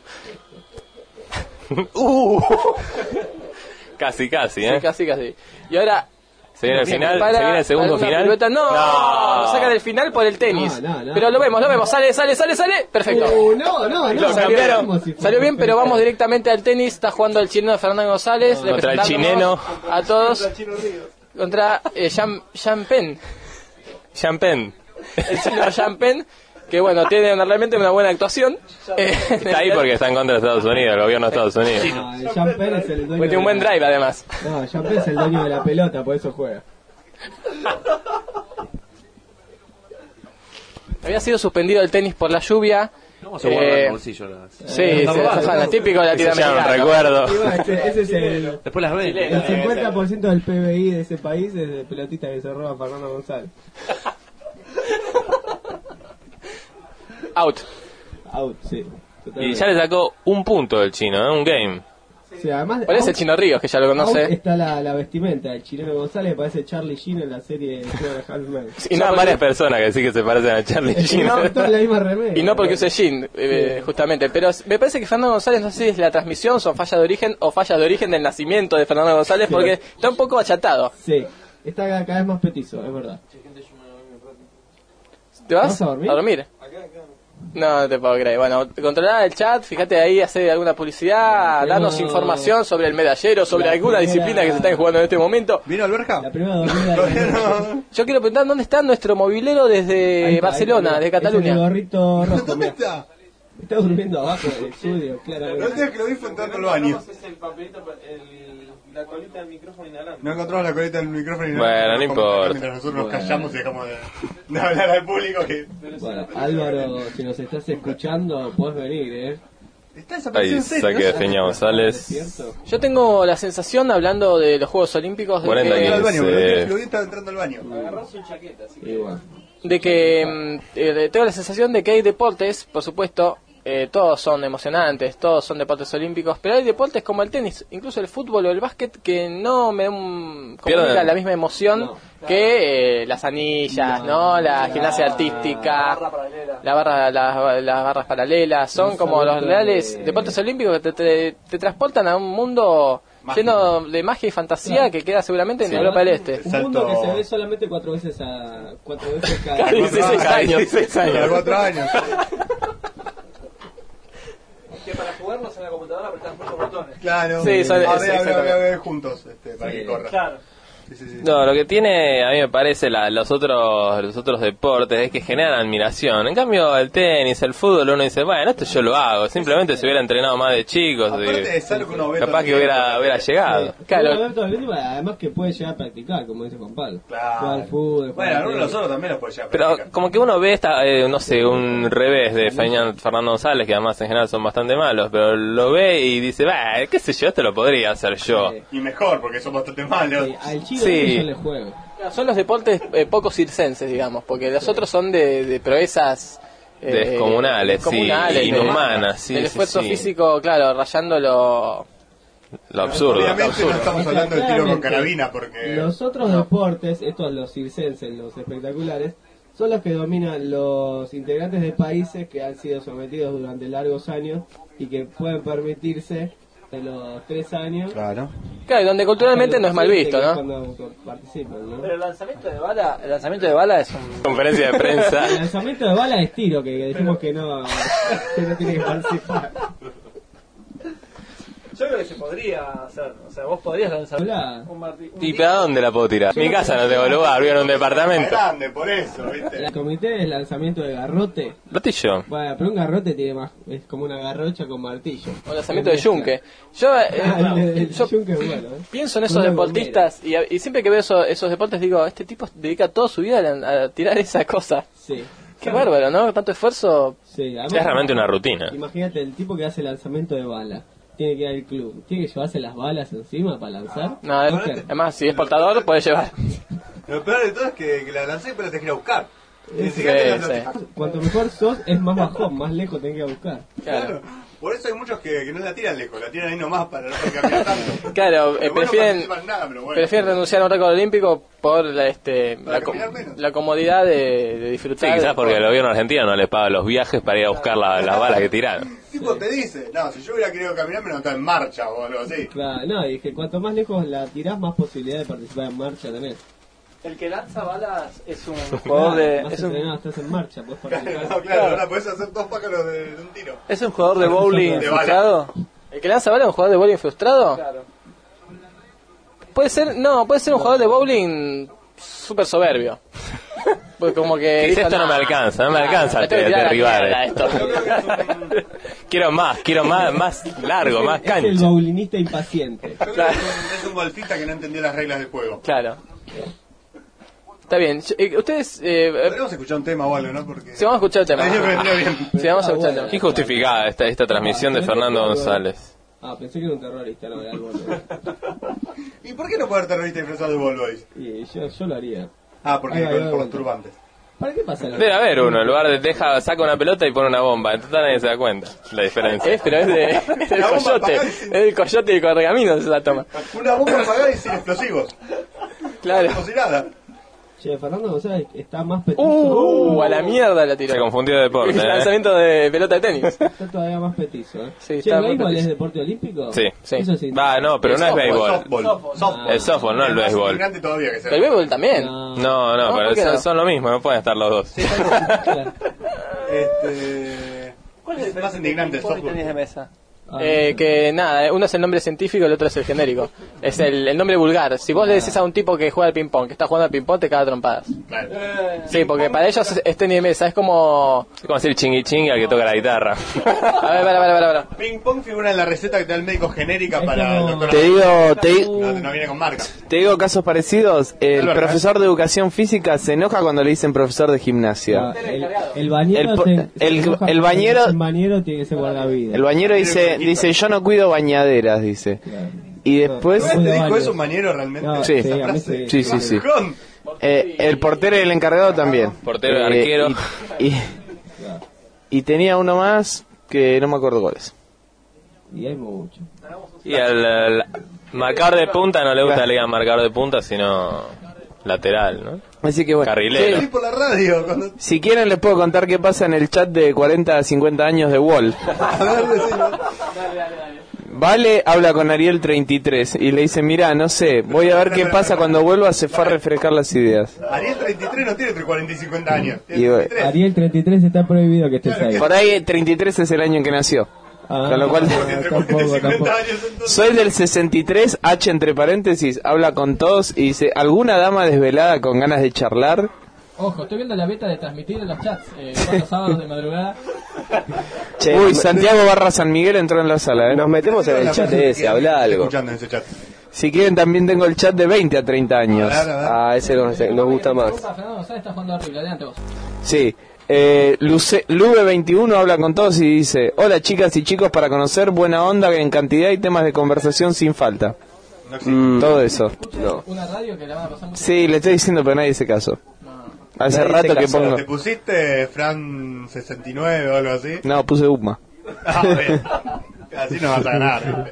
Uh. Casi, casi, ¿eh? Sí, casi, casi. Y ahora... Se viene el final, para- se viene el segundo para una final. pirueta. No, lo sacan del final por el tenis. No, no, no. Pero lo vemos, lo vemos. Sale, sale, sale, sale. Perfecto. Uh, no, no, no. Lo salió cambiaron. como si fuera Salió bien, pero perfecto. vamos directamente al tenis. Está jugando el chileno Fernando González. Contra el representándonos chileno. A todos. Contra Chino Ríos. Contra eh, Jean, Jean Pen. Champagne. El chileno Jean Pen. Que bueno, tiene una- realmente una buena actuación. Eh, Está ahí porque está en contra de Estados Unidos, el gobierno de Estados Unidos. No, el Jean Pen es el dueño. Tiene un de buen la- drive además. No, Jean Pen es el dueño de la pelota, por eso juega. Había sido suspendido el tenis por la lluvia. Vamos a guardar en Eh, el bolsillo las... Sí, sí, es típico Ese ya latinoamericano. no recuerdo. Y bueno, ese, ese es el, Después las ven. el cincuenta por ciento del P B I de ese país es de pelotita que se roba Fernando González. Out. Out, sí. Y Totalmente. ya le sacó un punto del chino, ¿eh? Un game. Sí, además, Parece Out- Chino Ríos, que ya lo Out conoce. está la, la vestimenta del chileno González, parece Charlie Sheen en la serie de Half-Man. Y no varias personas que sí que se parecen a Charlie Sheen. No, toda la misma remera. Y no porque use Jean, eh, justamente. Pero me parece que Fernando González, no sé si es la transmisión, son fallas de origen o fallas de origen del nacimiento de Fernando González, porque está un poco achatado. Sí, está cada, cada vez más petizo, es verdad. ¿Te vas? ¿Vas a dormir? ¿A dormir? No, no te puedo creer. Bueno, controlar el chat, fíjate ahí, hacer alguna publicidad, No, darnos no. información sobre el medallero, sobre La alguna primera- disciplina que se está jugando en este momento. ¿Vino Alberja? La primera dormida de la noche. Yo quiero preguntar dónde está nuestro movilero desde Ahí está, Barcelona, ahí de está. Es el Cataluña. gorrito rojo, ¿Dónde mirá. está? Está durmiendo abajo del estudio, La claramente. última vez que lo vi fue entrando al baño. Es el papelito, el, la colita del micrófono inalámbrico. No encontramos la coleta del micrófono y nada. Bueno, no importa. Mientras nosotros nos Bueno. callamos y dejamos de, de hablar al público que... Bueno, Álvaro, si nos estás escuchando, puedes venir, ¿eh? Está desaparecido Ahí en serio. saque de ¿no? Peña González. ¿Cierto? Yo tengo la sensación, hablando de los Juegos Olímpicos, de cuarenta que, Entró al baño, Sí. pero lo vi estaba entrando al baño. Agarró su chaqueta, así que... Igual. de que mm, eh, tengo la sensación de que hay deportes, por supuesto, eh, todos son emocionantes, todos son deportes olímpicos, pero hay deportes como el tenis, incluso el fútbol o el básquet, que no me um, comunican Pierden. la misma emoción No. que eh, las anillas, ¿no? La gimnasia artística, la barra, las, las barras paralelas, son Los como los saltos reales de- deportes olímpicos que te, te, te transportan a un mundo Mágico. lleno de magia y fantasía Claro. que queda seguramente en Sí. Europa del Este. Un Salto- mundo que se ve solamente cuatro veces a cuatro veces cada Cada dieciséis años. dieciséis Cada años. cuatro años. Que para jugarlos en la computadora apretás muchos botones. Claro. Sí, son- a es- ver, a ver, a ver, exactamente. a ver, juntos, este, para Sí. que corra. Claro. Sí, sí, sí. No, lo que tiene, a mí me parece, la, los otros los otros deportes es que generan admiración. En cambio, el tenis, el fútbol, uno dice, bueno, esto yo lo hago. Simplemente si hubiera entrenado más de chicos, Aparte de- es algo que uno ve capaz todo que el hubiera, tiempo. hubiera llegado. Claro. Claro. Todo el tiempo, además que puede llegar a practicar, como dice Juan Pablo. Claro. Jugar al fútbol, jugar Bueno, al algunos de tenis. nosotros también los puede llevar a Pero practicar. como que uno ve, esta, eh, no sé, un revés de Feñan- Fernando González, que además en general son bastante malos, pero lo ve y dice, bah, qué sé yo, esto lo podría hacer yo. Sí. Y mejor, porque son bastante malos. Sí, al chino Sí. ese yo le juego. Son los deportes eh, poco circenses, digamos, porque los otros son de, de proezas eh, Descomunales, sí, descomunales, inhumanas, sí, del sí, esfuerzo sí. físico, claro, rayando lo, Lo absurdo. Obviamente no estamos O sea, hablando de tiro con claramente, carabina, porque... Los otros deportes, estos los circenses, los espectaculares, son los que dominan los integrantes de países que han sido sometidos durante largos años y que pueden permitirse de los tres años. Claro. claro, y donde culturalmente no es mal visto, ¿no? Cuando participan, ¿no? Pero el lanzamiento de bala, el lanzamiento de bala es un... Conferencia de prensa. El lanzamiento de bala es tiro, que, que dijimos que no, que no tiene que participar. Yo creo que se podría hacer, o sea, vos podrías lanzar Hola. un martillo. ¿Y para dónde la puedo tirar? Mi casa no tengo lugar, vivo en un Es departamento. grande, por eso, ¿viste? El comité de lanzamiento de garrote. Martillo. Bueno, pero un garrote tiene más, es como una garrocha con martillo. O lanzamiento de yunque. Yo, eh, Ah, el, el yo yunque es bueno, ¿eh? pienso en esos Una deportistas y, y siempre que veo eso- esos deportes digo, este tipo dedica toda su vida a, lan- a tirar esa cosa. Sí. Qué bárbaro, ¿no? Tanto esfuerzo. Sí, además- Es realmente una rutina. Imagínate, el tipo que hace lanzamiento de bala, tiene que ir al club, tiene que llevarse las balas encima para lanzar. No, es- Mujer. además, si es portador, puede llevar. Lo peor de todo es que, que la lancé pero te quiero buscar. Ni Sí, siquiera te la sí. notifico. Cuanto mejor sos, es más bajón, más lejos tenés que ir a buscar. Claro. Por eso hay muchos que, que no la tiran lejos, la tiran ahí nomás para no tener que caminar tanto. Claro, eh, Pero bueno, prefieren, participan en nada, pero bueno. prefieren renunciar a un récord olímpico por la, este, Para la, com- caminar menos. la comodidad de, de Sí, disfrutar. quizás porque el gobierno argentino no les paga los viajes para ir a buscar la- las balas que tiraron. El tipo te dice, no, si yo hubiera querido caminar me notaba en marcha o algo así. Claro, no, dije, cuanto más lejos la tirás, más posibilidad de participar en marcha tenés. El que lanza balas es un jugador de... Más Es un, entrenado, estás en marcha, podés Claro, participar. claro, ahora podés hacer dos pájaros de, de un tiro. es un jugador de bowling De bala. frustrado. ¿El que lanza bala es un jugador de bowling frustrado? Claro. Puede ser, no, puede ser un jugador de bowling súper soberbio. Pues como que... Que dice, dijo, esto no me alcanza, no me alcanza me a tengo que tirar a la derribar mierda esto. esto. Quiero más, quiero más, más largo, más Es el cancha. bowlinista impaciente. Yo creo que es un, es un golfista que no entendió las reglas del juego. Claro. Está bien. Yo- eh, Ustedes... Eh, eh, Podríamos escuchar un tema o algo, ¿no? Porque... sí, vamos a escuchar el tema. A mí me vendría bien. Sí, vamos a escuchar el tema. Injustificada esta, esta transmisión de Fernando González. Ah, pensé que era un terrorista, no, era algo. ¿Y por qué no puede haber terrorista disfrazado de Ball Boys? Y yo, yo lo haría. Ah, porque Ahí va, con- ahí va, por ahí los va. turbantes. ¿Para qué pasa la Debe haber uno, en lugar de deja, saca una pelota y pone una bomba. En total nadie se da cuenta la diferencia. Es, pero es, de, es del coyote. Es del coyote y correcaminos esa toma. Una bomba apagada y sin explosivos. Claro. Como si nada. Che, Fernando González está más petizo. Uh, a la mierda la tiró. Se confundió de deporte. El ¿eh? lanzamiento de pelota de tenis. Está todavía más petizo, ¿eh? Sí, Che, está ¿el muy béisbol petizo. es deporte olímpico? Sí. Sí. Eso sí. Va, no, pero El no es softball, béisbol. Softball. Softball. El softball, no el Es más béisbol. indignante todavía que sea. El béisbol también. No. No, no, No, pero ¿por qué son, no? son lo mismo, no pueden estar los dos. Claro. Este... Es más indignante el softball. tenis de mesa? Ah, Eh, que nada, uno es el nombre científico y el otro es el genérico. Es el, el nombre vulgar. Si vos le decís a un tipo que juega al ping-pong, que está jugando al ping-pong, te caga a trompadas. Claro. Sí, porque para ellos es, es tenis de mesa. Es como. Es como decir chingui chingui al que toca la guitarra. A ver, para, para, para. para. Ping pong figura en la receta que te da el médico genérica Es para como- el doctor. Te digo, te, di- No, no viene con marca. te digo casos parecidos. El Alberto, profesor de educación física se enoja cuando le dicen profesor de ah, gimnasia. el, el bañero El po- se- se el- enoja el porque bañero- el bañero tiene que ser guardavidas. El bañero dice, dice, yo no cuido bañaderas, dice. Claro. Y después, ¿No te dijo baños. eso un bañero realmente? No, Sí. Esa sí, a mí frase. sí, sí, sí. Con- eh, el portero y el encargado también. Portero y Eh, arquero. Y, y- y tenía uno más que no me acuerdo cuál es. Y hay mucho. Y al, al marcador de punta no le gusta que le digan marcador de punta, sino lateral, ¿no? Así que bueno. Carrilero. Sí, por la radio. Cuando... Si quieren les puedo contar qué pasa en el chat de cuarenta a cincuenta años de Wall. A ver, decilo. Vale habla con Ariel treinta y tres y le dice, mira, no sé, voy a ver qué pasa cuando vuelva, se fue a refrescar las ideas. Ariel treinta y tres no tiene entre cuarenta y cincuenta años. Tiene Y bueno. treinta y tres. Ariel treinta y tres está prohibido que estés ahí. Por ahí treinta y tres es el año en que nació. Ah, Con lo cual- Porque entre cuarenta y tampoco, cincuenta tampoco. años entonces... Soy del sesenta y tres, H entre paréntesis, habla con todos y dice, ¿alguna dama desvelada con ganas de charlar? Ojo, estoy viendo la beta de transmitir en los chats eh, todos los sábados de madrugada. Che, Uy, Santiago Barra San Miguel entró en la sala, ¿eh? nos metemos en el chat ese, habla algo. Escuchando en ese chat. Si quieren también tengo el chat de veinte a treinta años. A ver, a ver. Ah, ese nos, nos gusta más. Fernando González está jugando horrible, adelante vos. Sí. Eh, Luce- Lube veintiuno habla con todos y dice, hola chicas y chicos, para conocer buena onda en cantidad y temas de conversación sin falta. No existe. Mm, todo eso. No. Una radio que la van a pasar mucho. Sí, le estoy diciendo, pero nadie hace caso. Hace Nadie rato se que casó. pongo... ¿Te pusiste Fran sesenta y nueve o algo así? No, puse Upma. Ah, bien. Así no vas a ganar. ¿viste?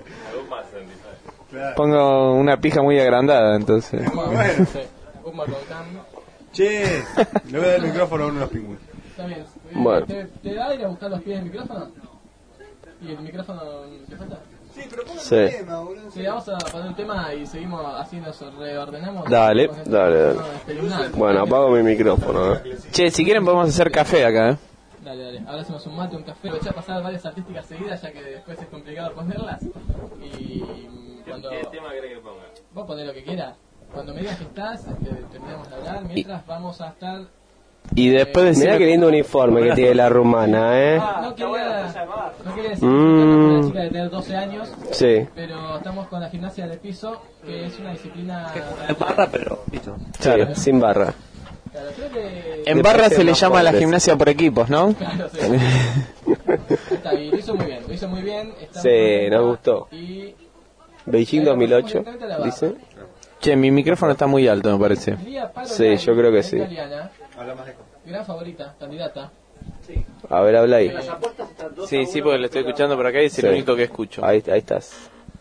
Claro. Pongo una pija muy agrandada, entonces. Muy bueno. Sí. Uma con Cam. Che, le voy a dar el micrófono a uno de los pingüinos. Está bien. Eh, Bueno. ¿Te, ¿Te da ir a buscar los pies del micrófono? ¿Y el micrófono te falta? Sí, pero pongan Sí. un tema, boludo. Sí, vamos a poner un tema y seguimos así, nos reordenamos. Dale, Con esto. dale, dale. No, espeluznante. Bueno, apago mi micrófono, ¿eh? Che, si quieren podemos hacer café acá, ¿eh? Dale, dale. Ahora hacemos un mate, un café. Voy a pasar varias artísticas seguidas ya que después es complicado ponerlas. Y cuando... ¿Qué tema querés que ponga? Vos ponés lo que quieras. Cuando me digas que estás, este, terminamos de hablar. Mientras vamos a estar... Y después decir... Mirá qué lindo uniforme que tiene la rumana, ¿eh? No quería, no quería decir Mm. que una chica de tener doce años, Sí. pero estamos con la gimnasia de piso, que es una disciplina... Barra, pero listo. Sí, sin barra. Claro, creo que... En De barra países se le más llama a la pobres. gimnasia por equipos, ¿no? Claro, sí. Está bien, lo hizo muy bien, lo hizo muy bien. estamos Sí, contentos nos gustó. Y Beijing dos mil ocho, dice. Che, mi micrófono está muy alto, me parece. Lía Palo Sí, Lai, yo creo que la sí. italiana, Habla más lejos. gran favorita, candidata. A ver, habla ahí. Sí, sí, porque le estoy escuchando por acá y es Sí. el único que escucho. Ahí, ahí estás.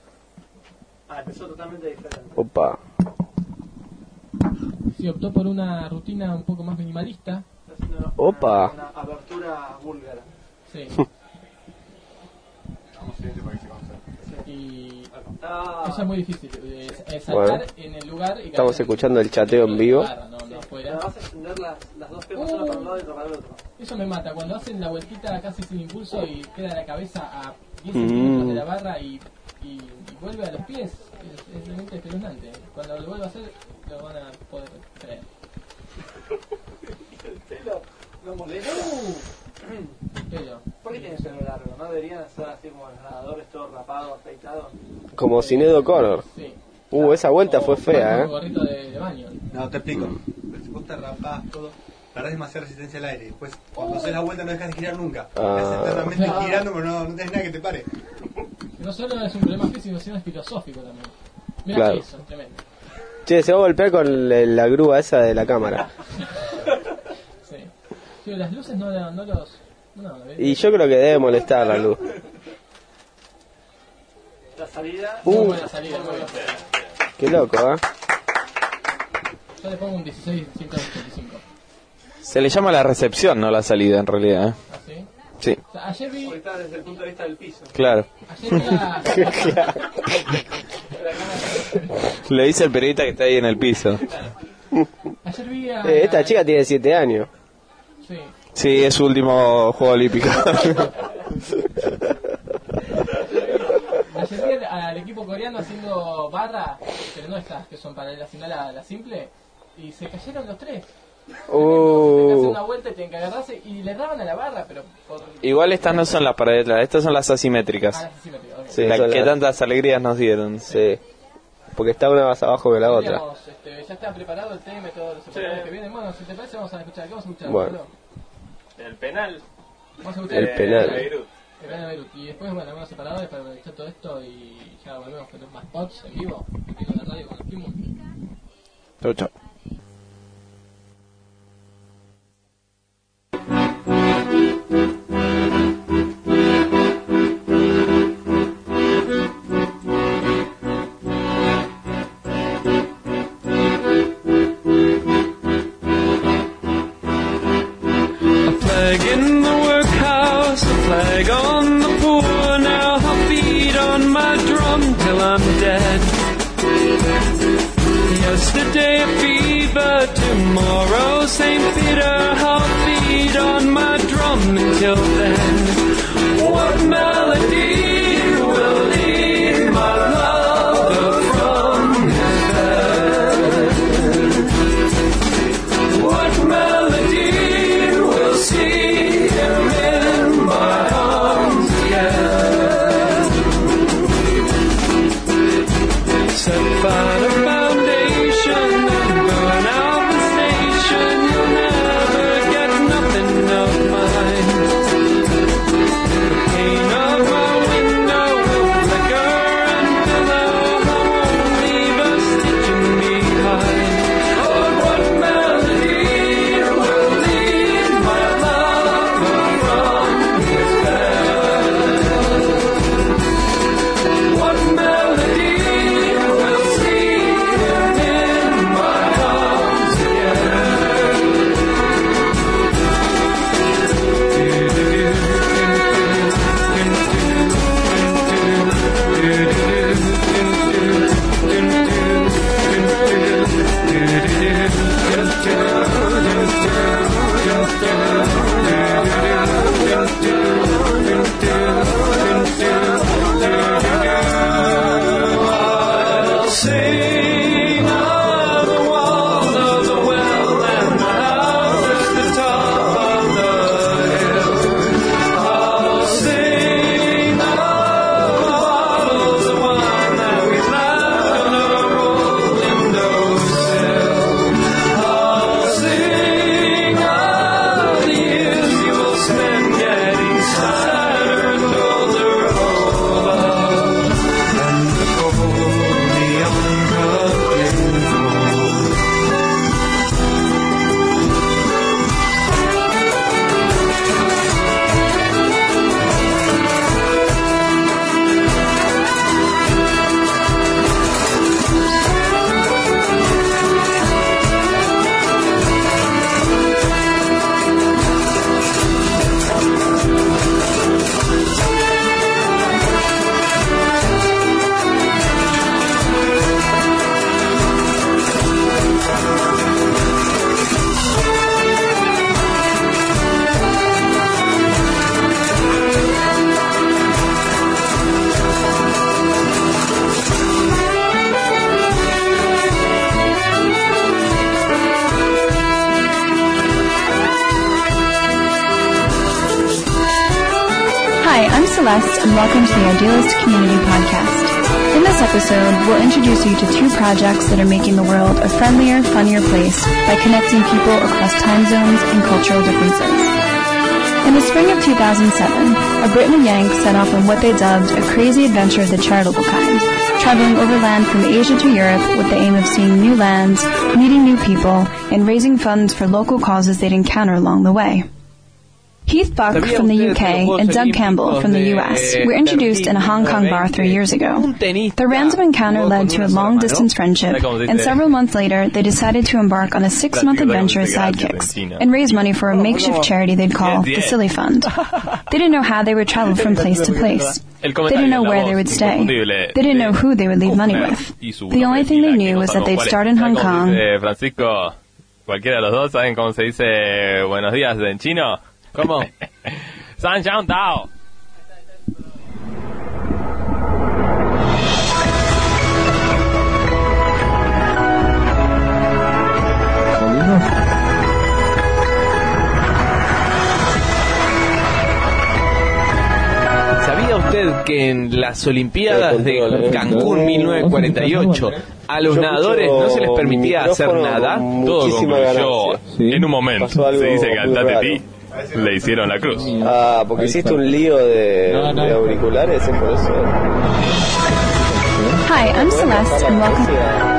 Ah, empezó totalmente diferente. Opa. Sí, optó por una rutina un poco más minimalista. Está haciendo Opa. Una, una abertura búlgara. Sí. Vamos siguiente para que se conozca. Y Ah, eso es muy difícil, eh, es saltar Bueno. en el lugar y Estamos caer en- escuchando el chateo en vivo. No, no, afuera. vas a extender las, las dos piernas, una para un lado y otra para el otro. Eso me mata, cuando hacen la vueltita casi sin impulso y queda la cabeza a diez Mm. centímetros de la barra y, y, y vuelve a los pies, es, es realmente espeluznante. Cuando lo vuelva a hacer, lo van a poder creer. El pelo no molesta. Pelo. ¿Por qué tiene pelo largo? ¿No deberían ser así como los nadadores, todo rapado, afeitado? Como Sinedo Connor. Sí. Uh, esa vuelta fue fea, Un ¿eh? gorrito de, de baño. No, te explico. Si vos te rapás todo, perdés demasiada resistencia al aire. Después, cuando haces la vuelta, no dejas de girar nunca. Ah. Estás eternamente Ah. girando, pero no, no tenés nada que te pare. No solo es un problema físico, sino es filosófico también. Mira Claro. eso, tremendo. Che, se va a golpear con la, la grúa esa de la cámara. Sí. Sí, las luces no, no, no los... No, no, Y yo creo que debe molestar la luz. La salida... Uh. Muy buena salida, muy buena. Qué loco, ¿eh? Yo le pongo un dieciséis ciento ochenta y cinco. Se le llama la recepción, no la salida en realidad, ¿eh? ¿Ah, sí? Sí, O sea, ayer vi... Está desde el punto de vista del piso. claro. Ayer vi a... Le dice el periodista que está ahí en el piso. Ayer vi a... Eh, esta chica tiene siete años. Sí. Sí, es su último juego olímpico. Ayer vi al equipo coreano haciendo barra, pero no estas que son paralelas, sino la, la simple, y se cayeron los tres. Uh. Tienen que hacer una vuelta y tienen que agarrarse, y le daban a la barra, pero por... Igual estas no son las paralelas, estas son las asimétricas. Ah, las asimétricas, ok. Sí, Las son que las- tantas alegrías nos dieron. Sí. Porque está una más abajo que la otra. Podríamos, este, ya está preparado el tema y todos los separadores Sí. que vienen. Bueno, si te parece vamos a escuchar. ¿Qué vamos a escuchar? Bueno. Pablo? El penal. Vamos a escuchar El penal. de Beirut. el penal de Beirut. Y después, bueno, algunos separadores para aprovechar todo esto y ya volvemos con más spots en vivo. Aquí con la radio, con los primos. Chau, chau. A flag in the workhouse, a flag on the poor. Now I'll beat on my drum till I'm dead. Yesterday a fever, tomorrow Saint Peter. I'll beat on my drum until then. What melody will lead my lover from his bed? What melody will see him in my arms again? Set fire to foundation and burn out the station. You'll never get nothing of mine. The pane of my window will flicker and billow. I won't leave a stitching behind. Oh, what melody will lead my lover from his bed? What melody will see him in my arms I'll sing of the wall of the well and the house at the top of the hill. I'll sing of the bottles of wine that we left on our old windowsill. I'll sing of the years you will spend getting sadder and older, oh love, and the cold neon coupling gold. Hi, I'm Celeste, and welcome to the Idealist Community Podcast. In this episode, we'll introduce you to two projects that are making the world a friendlier, funnier place by connecting people across time zones and cultural differences. In the spring of two thousand seven, a Brit and a Yank set off on what they dubbed a crazy adventure of the charitable kind, traveling overland from Asia to Europe with the aim of seeing new lands, meeting new people, and raising funds for local causes they'd encounter along the way. Keith Buck from the U K and Doug Campbell from the U S were introduced in a Hong Kong bar three years ago. Their random encounter led to a long-distance friendship, and several months later, they decided to embark on a six-month adventure as sidekicks and raise money for a makeshift charity they'd call the Silly Fund. They didn't know how they would travel from place to place. They didn't know where they would stay. They didn't know who they would leave money with. The only thing they knew was that they'd start in Hong Kong. Francisco, cualquiera de los dos saben cómo se dice buenos días en chino. ¿Cómo? San Xiao Tao. ¿Sabía usted que en las Olimpiadas de Cancún mil novecientos cuarenta y ocho a los nadadores no se les permitía hacer nada? Todo concluyó en un momento. Se dice que al Tateti le hicieron la cruz. Ah, porque hiciste un lío de, de auriculares, es por eso. Hi, I'm Celeste and welcome.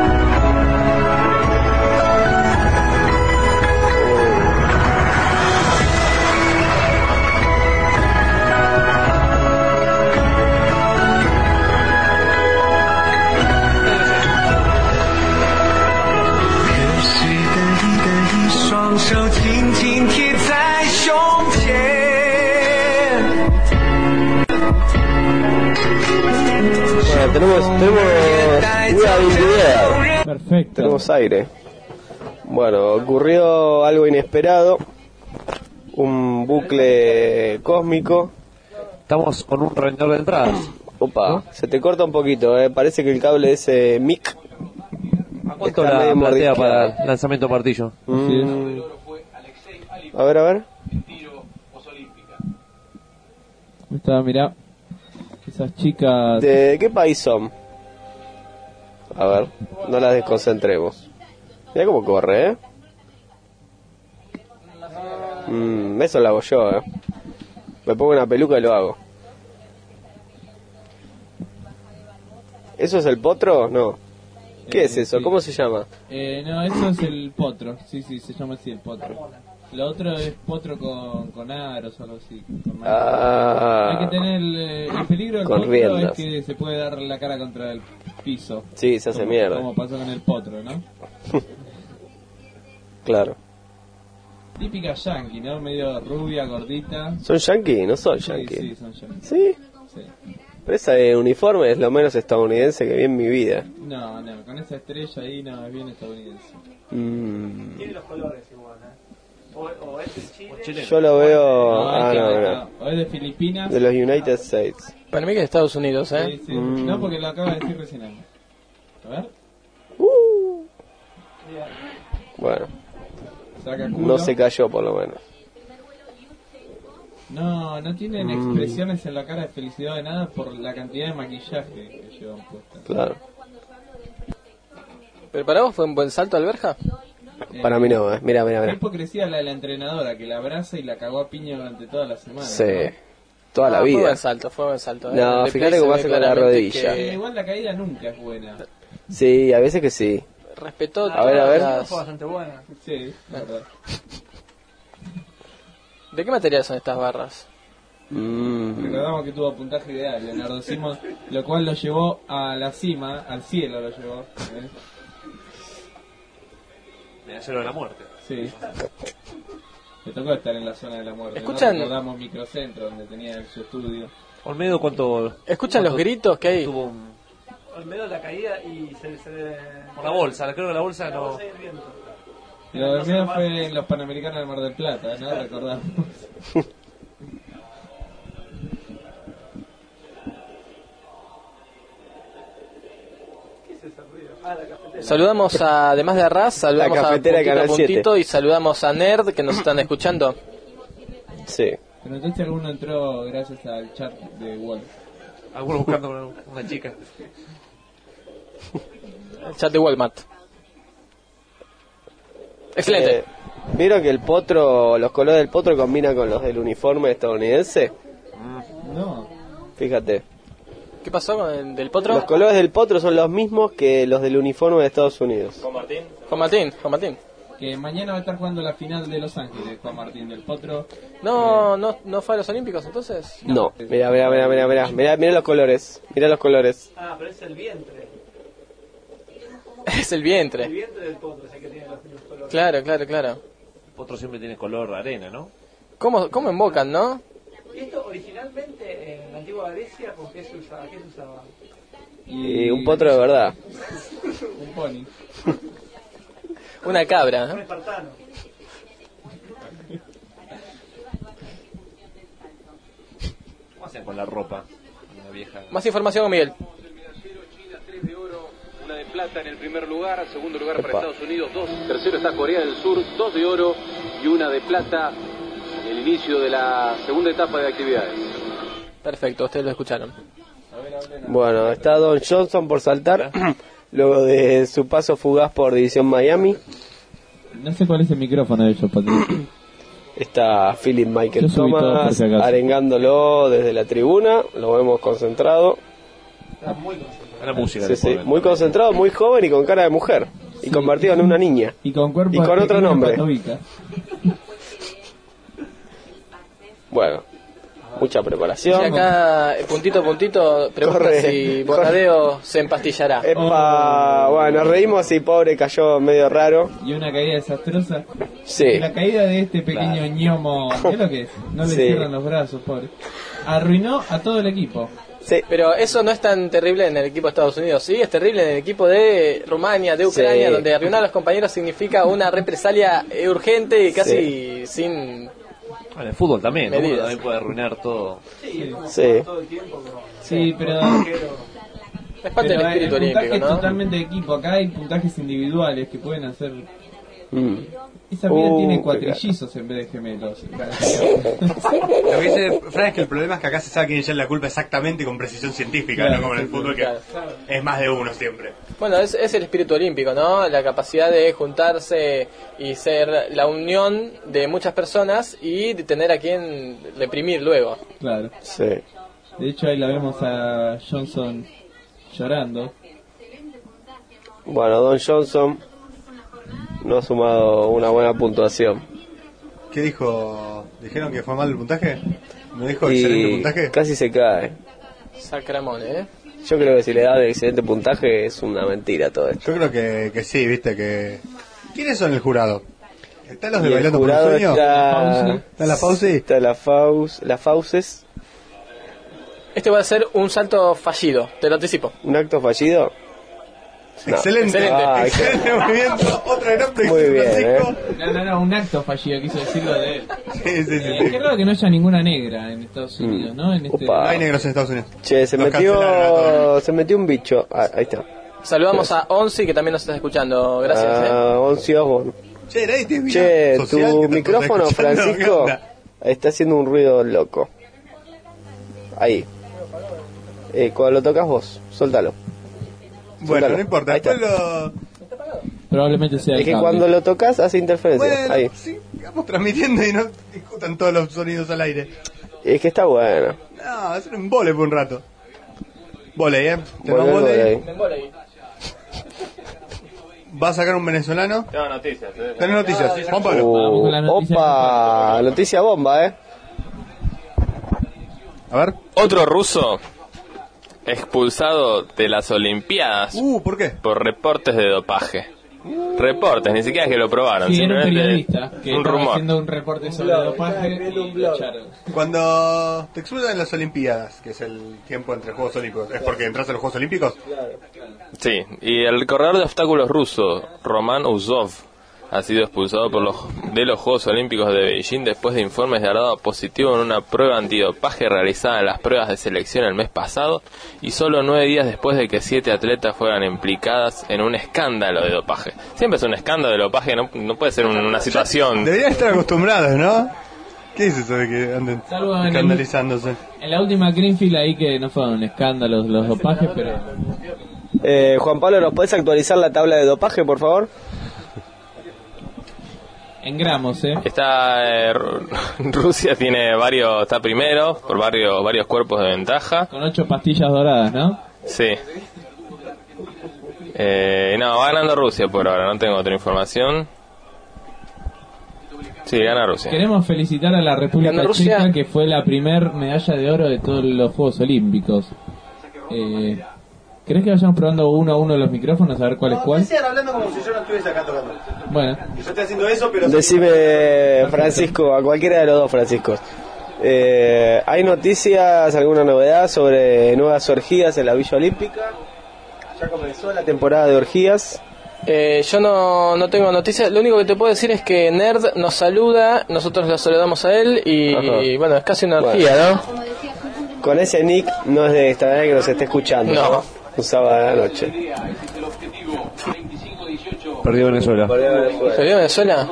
Bueno, tenemos, tenemos una habilidad. Perfecto. Tenemos aire. Bueno, ocurrió algo inesperado. Un bucle cósmico. Estamos con un revendedor de entradas. Opa, ¿no? Se te corta un poquito, eh. Parece que el cable de ese mic. ¿A cuánto la platea para el lanzamiento martillo? Mm. A ver, a ver. Está, mirá. Esas chicas. ¿De qué país son? A ver, no las desconcentremos. Mira cómo corre, ¿eh? Mm, eso lo hago yo, ¿eh? Me pongo una peluca y lo hago. ¿Eso es el potro? No. ¿Qué Eh, es eso? sí. ¿Cómo se llama? Eh, no, eso es el potro. Sí, sí, se llama así el potro. Lo otro es potro con, con aros o algo así. Con Ah. Hay que tener el, el peligro del Con potro riendas. es que se puede dar la cara contra el piso. Sí, se hace como, mierda. Como pasó con el potro, ¿no? Claro. Típica yankee, ¿no? Medio rubia, gordita. ¿Son yankee? No son Sí, yankee. sí, son yankees. ¿Sí? Sí. Pero ese uniforme es lo menos estadounidense que vi en mi vida. No, no, con esa estrella ahí no, es bien estadounidense. Mm. Tiene los colores igual, ¿eh? O, o es de Chile. Yo lo veo... No, Ah, es, no, de, no. o es de Filipinas. De los United States. Para mí que es de Estados Unidos, ¿eh? Sí, sí. Mm. No, porque lo acaba de decir recién. A ver. Uh. Bueno, Saca culo. no se cayó por lo menos. No, no tienen Mm. expresiones en la cara de felicidad de nada por la cantidad de maquillaje que llevan puesta. Claro. ¿Pero para vos fue un buen salto al verja? Para mí no, eh. Mira, mira, Qué mira. hipocresía la de la entrenadora que la abraza y la cagó a piña durante toda la semana. Sí. ¿no? Toda la Ah, Fue vida. buen salto, fue buen salto. ¿eh? No, El fíjate replay cómo se hace ve con la claramente rodilla. Eh, que igual la caída nunca es buena. Sí, a veces que sí. Respetó A ver, a ver. todas las- Fue bastante buena. Sí, la verdad. ¿De qué material son estas barras? Mm. Recordamos que tuvo puntaje ideal, Leonardo Simon, lo cual lo llevó a la cima, al cielo lo llevó. ¿eh? Medallero de la muerte. Sí. Le tocó estar en la zona de la muerte. Escuchan- ¿no? Recordamos Microcentro, donde tenía su estudio. Olmedo, ¿cuánto? ¿Escuchan los cuánto gritos que hay? tuvo un- Olmedo la caída y se... se... Por la bolsa, creo que la bolsa no... Lo del miedo fue en los Panamericanos del Mar del Plata, ¿no? Recordamos. Saludamos a, además de Arras, saludamos La a cafetera de Puntito a Canal Puntito y saludamos a Nerd que nos están escuchando. Sí. Pero entonces alguno entró gracias al chat de Wolf. Algunos buscando una, una chica. El chat de Walmart. Excelente. Eh, ¿Vieron que el potro, los colores del potro combinan con los del uniforme estadounidense? No. Fíjate. ¿Qué pasó con el del potro? Los colores del potro son los mismos que los del uniforme de Estados Unidos. Juan Martín. Juan Martín, Juan Martín. Que mañana va a estar jugando la final de Los Ángeles, Juan Martín del Potro. No, no, no fue a los Olímpicos entonces. No, mira, mira, mira, mira, mira, mira, mira los colores, mira los colores. Ah, pero es el vientre. Es el vientre. El vientre del potro, es el que tiene los, los colores. Claro, claro, claro. El potro siempre tiene color arena, ¿no? ¿Cómo, cómo invocan, no? Y esto originalmente en la antigua Grecia, ¿con qué se usaba? ¿Qué se usaba? Y un potro de verdad. Un pony. Una cabra, ¿no? Un espartano. ¿Cómo hacen con la ropa? Una vieja. Más información, Miguel. Una de plata en el primer lugar, segundo lugar para Epa. Estados Unidos, dos. Tercero está Corea del Sur, dos de oro y una de plata en el inicio de la segunda etapa de actividades. Perfecto, ustedes lo escucharon. Bueno, está Don Johnson por saltar, luego de su paso fugaz por División Miami. No sé cuál es el micrófono de ellos, Patricio. Está Philip Michael Yo subí todo por Thomas si acaso. arengándolo desde la tribuna, lo vemos concentrado. Está muy concentrado. La música Sí, le sí, ponen. muy concentrado, muy joven y con cara de mujer. Y Sí. convertido en una niña. Y con cuerpo Y con otro pequeño nombre. patobica. Bueno, mucha Y preparación. acá, eh, puntito a puntito, pregunta Corre, si corre. Bonadeo se empastillará. Epa, bueno, reímos y pobre cayó medio raro. Y una caída desastrosa. Sí. La caída de este pequeño ñomo, ¿qué es lo que es? No le Sí. cierran los brazos, pobre. Arruinó a todo el equipo. Sí. Pero eso no es tan terrible en el equipo de Estados Unidos, sí, es terrible en el equipo de Rumania, de Ucrania, Sí. donde arruinar a los compañeros significa una represalia eh, urgente y casi sin... Bueno, el fútbol también, ¿no? Uno Medidas. también puede arruinar todo. Sí, Sí. Todo el tiempo. Como... sí pero, Es parte pero del el espíritu puntaje olímpico, es ¿no? totalmente de equipo. Acá hay puntajes individuales que pueden hacer... Mm. Esa piba Uh, tiene qué cuatrillizos en vez de gemelos. Lo que dice Fran es que el problema es que acá se sabe quién es la culpa exactamente con precisión científica, Claro, no como en el sí, fútbol que claro. es más de uno siempre. Bueno, es, es el espíritu olímpico, ¿no? La capacidad de juntarse y ser la unión de muchas personas y de tener a quien reprimir luego. Claro. Sí. De hecho ahí la vemos a Johnson llorando. Bueno, Don Johnson no ha sumado una buena puntuación. ¿Qué dijo? ¿Dijeron que fue mal el puntaje? ¿No dijo excelente Y puntaje? casi se cae. Sacramone, ¿eh? Yo creo que si le da de excelente puntaje es una mentira todo esto. Yo creo que, que sí, viste que... ¿Quiénes son el jurado? ¿Están los de Y el Bailando por un jurado Sueño? está... ¿Está la Fauci? Está la Faus, la Fauces. Este va a ser un salto fallido, te lo anticipo. ¿Un acto fallido? No. Excelente, Ah, excelente movimiento, otro gran Muy bien, Francisco. No, no, no, un acto fallido, quiso decirlo de él. Sí, sí, sí, Eh, sí. Qué raro que no haya ninguna negra en Estados Unidos, ¿no? En este... Opa. No hay negros en Estados Unidos. Che, se Los cancelaron a metió, todos. se metió un bicho. Ah, ahí está. Saludamos a Onsi, que también nos está escuchando. Gracias, ¿eh? Ah, Onsi Osborne. Che, nadie tiene vida Che, social que tu te micrófono, está escuchando, Francisco, ¿qué onda? está haciendo un ruido loco. Ahí. Eh, cuando lo tocas vos, suéltalo. Bueno, Suéltalo. no importa, Ahí está. después lo... Probablemente sea Es el que cable. cuando lo tocas hace interferencia. Bueno, Ahí. sí, estamos transmitiendo y no discutan todos los sonidos al aire. Es que está bueno. No, hacer un vole por un rato. Voley, eh. Tenemos Volvé el voley. voley. ¿Va a sacar un venezolano? Tengo noticias. eh. Tenés noticias, Juan Pablo. Vamos con la Uh, noticia opa, noticia bomba, eh. A ver. Otro ruso expulsado de las Olimpiadas Uh, ¿por qué? por reportes de dopaje. Reportes, ni siquiera es que lo probaron. Sí, era un simplemente periodista que un estaba rumor. haciendo un reporte sobre dopaje y lo echaron. Cuando te expulsan en las Olimpiadas, que es el tiempo entre Juegos Olímpicos, ¿es porque entras a los Juegos Olímpicos? Sí, y el corredor de obstáculos ruso, Roman Uzov, ha sido expulsado por los, de los Juegos Olímpicos de Beijing después de informes de haber dado positivo en una prueba antidopaje realizada en las pruebas de selección el mes pasado y solo nueve días después de que siete atletas fueran implicadas en un escándalo de dopaje. Siempre es un escándalo de dopaje, no, no puede ser un- una situación... Deberían estar acostumbrados, ¿no? ¿Qué es eso de que anden Salvo en el- escandalizándose? En la última Greenfield ahí que no fueron escándalos los dopajes, pero... Eh, Juan Pablo, ¿nos podés actualizar la tabla de dopaje, por favor? En gramos, ¿eh? Está eh, Ru- Rusia tiene varios, está primero por varios varios cuerpos de ventaja. Con ocho pastillas doradas, ¿no? Sí. Eh, no, va ganando Rusia por ahora, no tengo otra información. Sí, gana Rusia. Queremos felicitar a la República ¿Gana Rusia? Checa, que fue la primer medalla de oro de todos los Juegos Olímpicos. Eh, ¿Querés que vayamos probando uno a uno los micrófonos a ver cuál es cuál? Sigan hablando como si yo no estuviese acá tocando. Bueno. Yo estoy haciendo eso, pero... Decime, Francisco, a cualquiera de los dos Franciscos. Eh, ¿Hay noticias, alguna novedad sobre nuevas orgías en la Villa Olímpica? Ya comenzó la temporada de orgías. Eh, yo no, no tengo noticias. Lo único que te puedo decir es que Nerd nos saluda, nosotros lo saludamos a él y, y bueno, es casi una orgía, Bueno. ¿no? Con ese nick no es de extrañar que nos esté escuchando. No. Un sábado de la noche. Perdió Venezuela. ¿Perdió Venezuela?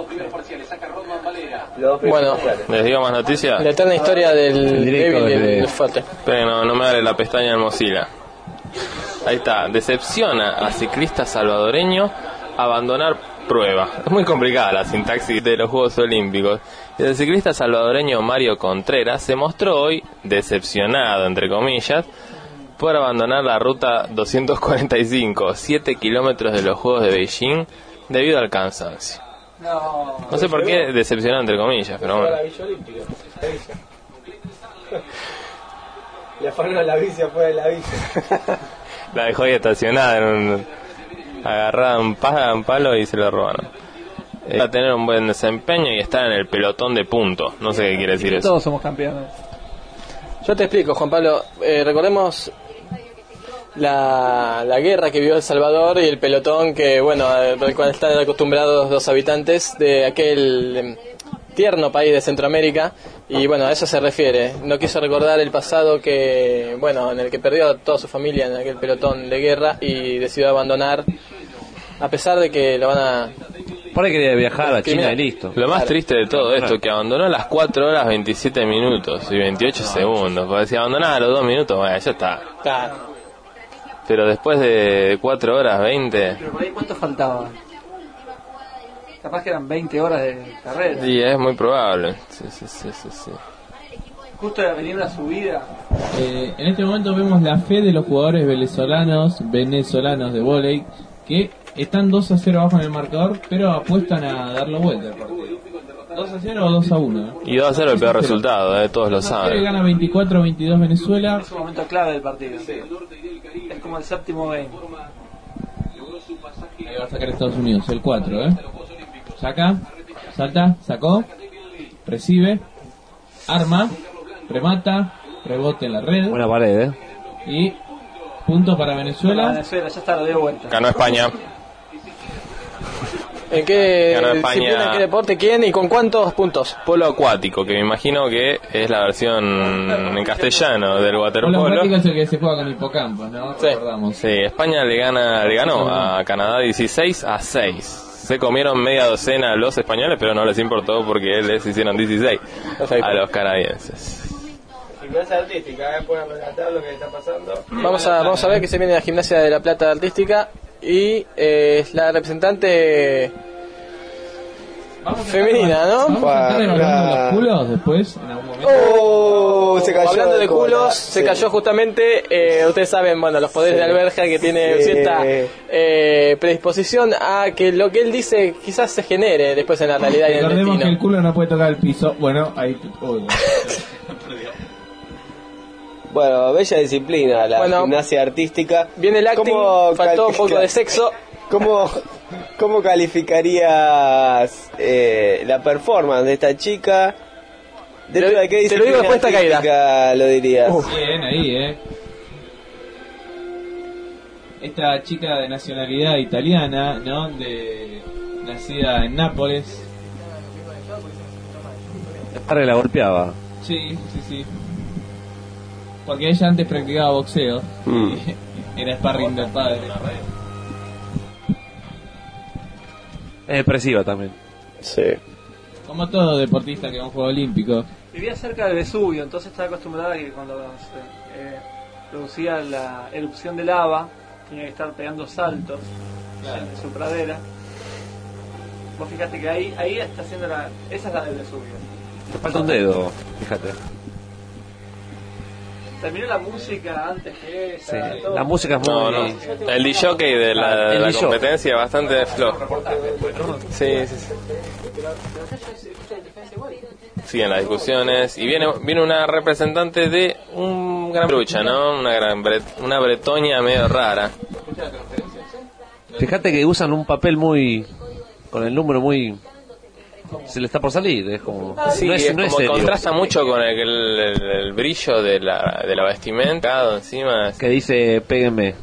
Bueno, ¿Les digo más noticias? la eterna historia del El directo débil y de- del fuerte. Esperen, no, no me abre la pestaña del Mozilla. Ahí está. Decepciona a ciclista salvadoreño abandonar prueba. Es muy complicada la sintaxis de los Juegos Olímpicos. El ciclista salvadoreño Mario Contreras se mostró hoy decepcionado, entre comillas, por abandonar la ruta doscientos cuarenta y cinco, siete kilómetros de los Juegos de Beijing, debido al cansancio. No sé por qué decepcionado, entre comillas, pero bueno. La Villa Olímpica. Le afanaron la bici afuera de la bici. La dejó ahí estacionada, en un, agarrada un, pa, un palo y se lo robaron. Eh, va a tener un buen desempeño y estar en el pelotón de puntos. No sé qué quiere decir eso. Todos somos campeones. Yo te explico, Juan Pablo. Eh, recordemos la, la guerra que vivió El Salvador y el pelotón que, bueno, al cual están acostumbrados los habitantes de aquel em, tierno país de Centroamérica. Y bueno, a eso se refiere. No quiso recordar el pasado que, bueno, en el que perdió a toda su familia en aquel pelotón de guerra y decidió abandonar, a pesar de que lo van a... Por ahí quería viajar a China y listo. Lo más triste de todo esto es que abandonó a las cuatro horas veintisiete minutos y veintiocho segundos. Porque si abandonaba a los dos minutos, bueno, ya está. Claro. Pero después de cuatro horas veinte, Pero por ahí, ¿cuánto faltaba? Capaz que eran veinte horas de carrera. y es muy probable. Sí, sí, sí, sí, sí. Justo venía una subida. Eh, en este momento vemos la fe de los jugadores venezolanos, venezolanos de vóley, que están dos a cero abajo en el marcador, pero apuestan a darlo vuelta el partido. dos a cero o dos a uno. ¿eh? Y va a ser el peor resultado, eh, todos lo dos a cero y saben. gana veinticuatro a veintidós Venezuela. Es un momento clave del partido. Es como el séptimo game. Ahí va a sacar Estados Unidos, el cuatro, ¿eh? Saca, salta, sacó, recibe, arma, remata, rebote en la red. Buena pared, ¿eh? Y punto para Venezuela. Venezuela, ya está, lo dio vuelta. Ganó España. ¿En qué Ganó disciplina, España. en qué deporte, quién y con cuántos puntos? Polo acuático, que me imagino que es la versión en castellano del Polo waterpolo. acuático es el que se juega con hipocampos, ¿no? Sí. Recordamos. Sí, España le gana, le ganó a Canadá dieciséis a seis. Se comieron media docena los españoles, pero no les importó porque les hicieron dieciséis a los canadienses. Gimnasia artística, ¿eh? Pueden relatar lo que está pasando. Vamos a, vamos a ver que se viene la Gimnasia de la Plata Artística y eh, la representante femenina, ¿no? Vamos a estar evaluando los culos después, en algún momento. Oh, se cayó Hablando de cola, culos, sí. se cayó justamente, eh, ustedes saben, bueno, los poderes Sí. de Alberja, que tiene Sí. cierta eh, predisposición a que lo que él dice quizás se genere después en la realidad y en el Recordemos que el destino. culo no puede tocar el piso. Bueno, ahí. uy, Bueno, bella disciplina, la Bueno, gimnasia artística. Viene el acting, ¿Cómo faltó un cal- poco de sexo. ¿Cómo, cómo calificarías eh, la performance de esta chica? ¿Dentro de qué te lo digo disciplina después de esta caída. artística lo dirías? Bien, ahí, eh. Esta chica de nacionalidad italiana, ¿no? De nacida en Nápoles. El padre la golpeaba. Sí, sí, sí. Porque ella antes practicaba boxeo. Mm. Era sparring del padre. Es expresiva también. Sí. Como todo deportista que va a un juego olímpico. Vivía cerca del Vesubio, entonces estaba acostumbrada a que cuando se eh, producía la erupción de lava, tenía que estar pegando saltos en su pradera. Vos fíjate que ahí, ahí está haciendo la... Esa es la del Vesubio. Te falta un dedo, fíjate. Terminó la música antes que esa. Sí, todo. la música es muy... No, no. El D J de la, Ah, de el la D J. competencia bastante flojo. Sí, sí, sí. siguen las discusiones y viene viene una representante de un gran trucha, ¿no? Una gran bre- una bretoña medio rara. Fíjate que usan un papel muy... con el número muy... se le está por salir, es como... Sí, no es, es no es como serio. contrasta mucho con el, el- el- el brillo de la, de la vestimenta encima. Que dice, péguenme.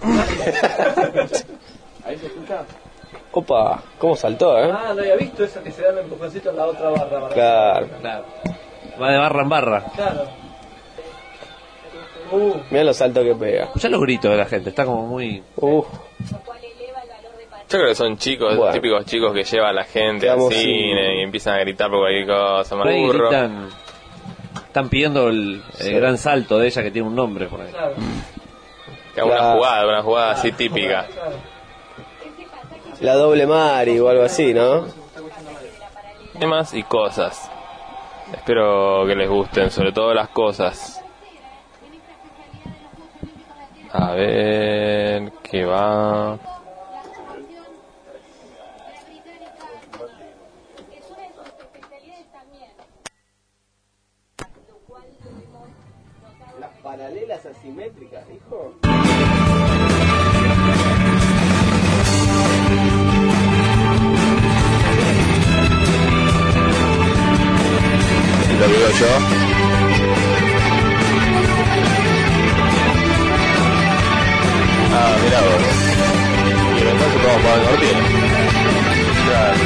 Ahí se escucha. Opa, ¿cómo saltó, eh? Ah, no había visto eso que se dan empujoncitos en la otra barra. Para Claro. Claro. Va de barra en barra. Claro. Uh. Mirá los saltos que pega. Escuchá los gritos de la gente, está como muy... Uh. Yo creo que son chicos, Bueno. típicos chicos que lleva a la gente al Quedamos cine sin- y empiezan a gritar por cualquier cosa, Por ahí burro. gritan, están pidiendo el, el Sí. gran salto de ella que tiene un nombre por ahí. Claro. Que una Claro. jugada, una jugada así típica. La doble Mari o algo así, ¿no? Temas y cosas. Espero que les gusten, sobre todo las cosas. A ver, ¿qué va? Las paralelas asimétricas, hijo. Lo veo yo. Ah, mira vos. Pero entonces podemos jugar en cortina. Claro.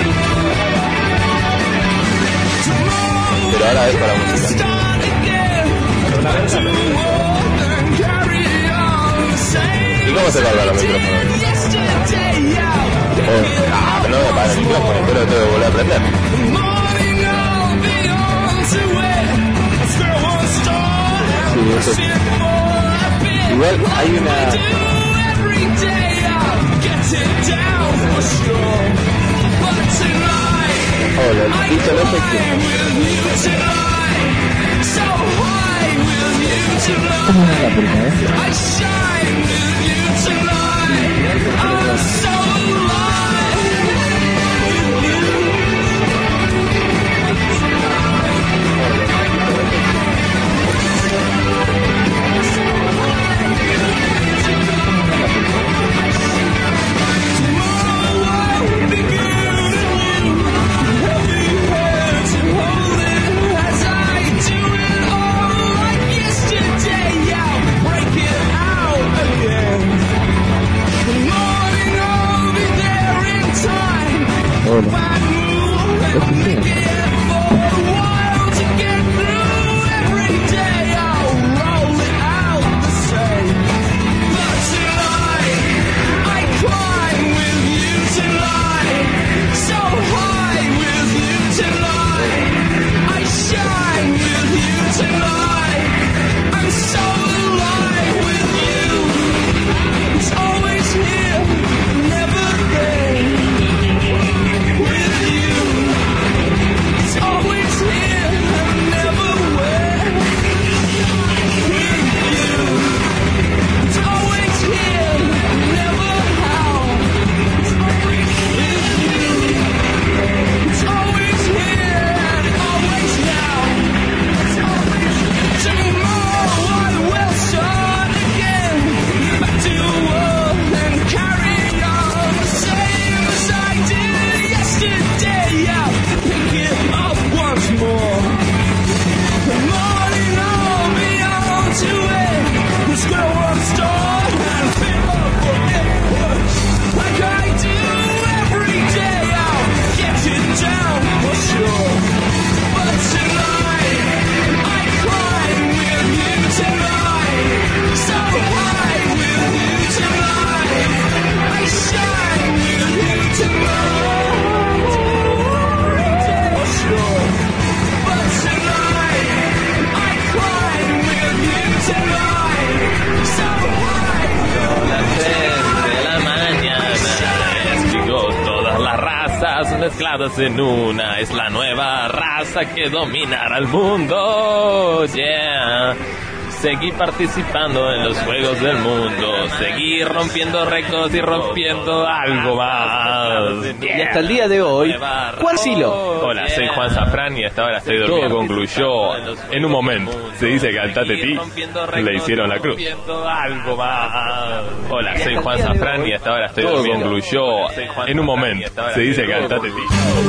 Pero ahora es para música. ¿Y cómo se carga los micrófonos? Oh. Ah, pero no me para el micrófono, pero tengo que volver a aprender. Sí, eso. Igual hay una... Hola, Tito López. ¿Cómo era la primera? Mezcladas en una, es la nueva raza que dominará el mundo. Yeah. seguí participando en los Juegos del Mundo, seguí rompiendo récords y rompiendo algo más. Y hasta el día de hoy, Juan Silo. Hola, soy Juan Safran y hasta ahora estoy dormido. Concluyó en un momento. Se dice que al Tate Ti le hicieron la cruz. Algo más. Hola, soy Juan Safran y hasta ahora estoy dormido. Concluyó en un momento. Se dice que al Tate Ti.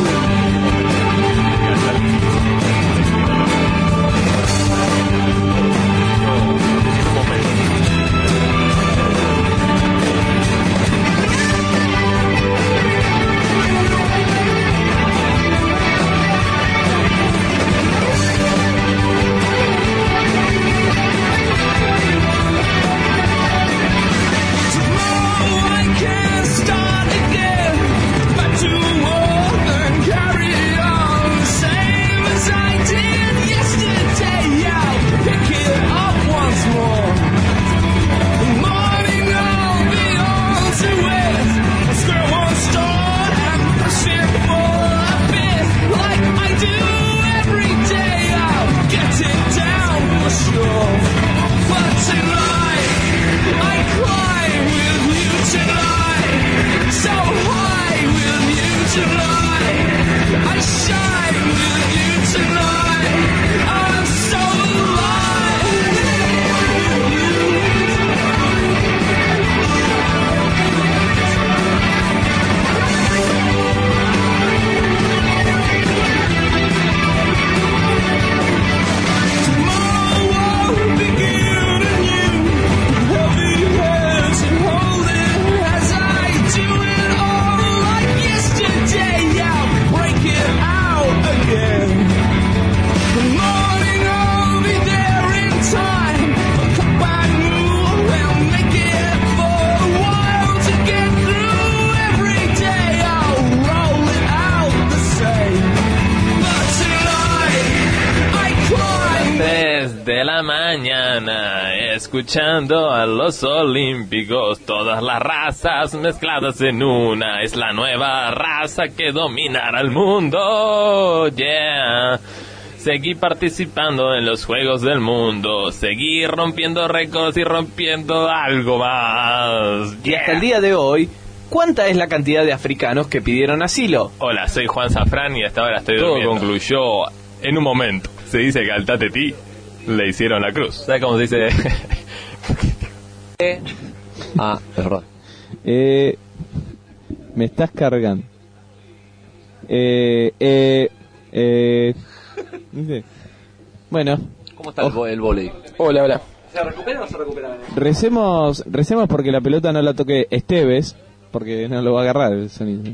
Escuchando a los olímpicos, todas las razas mezcladas en una, es la nueva raza que dominará el mundo, yeah. Seguí participando en los Juegos del Mundo, seguí rompiendo récords y rompiendo algo más, yeah. Y hasta el día de hoy, ¿cuánta es la cantidad de africanos que pidieron asilo? Hola, soy Juan Safran y hasta ahora estoy durmiendo. Todo concluyó en un momento. Se dice que al Tate Ti le hicieron la cruz. ¿Sabes cómo se dice? Ah, es verdad. Eh, me estás cargando. Eh, eh, eh. No sé. Bueno. ¿Cómo está oh. el vóley? Hola, hola. ¿Se recupera o se recupera? Recemos, recemos porque la pelota no la toque Esteves, porque no lo va a agarrar el sonido.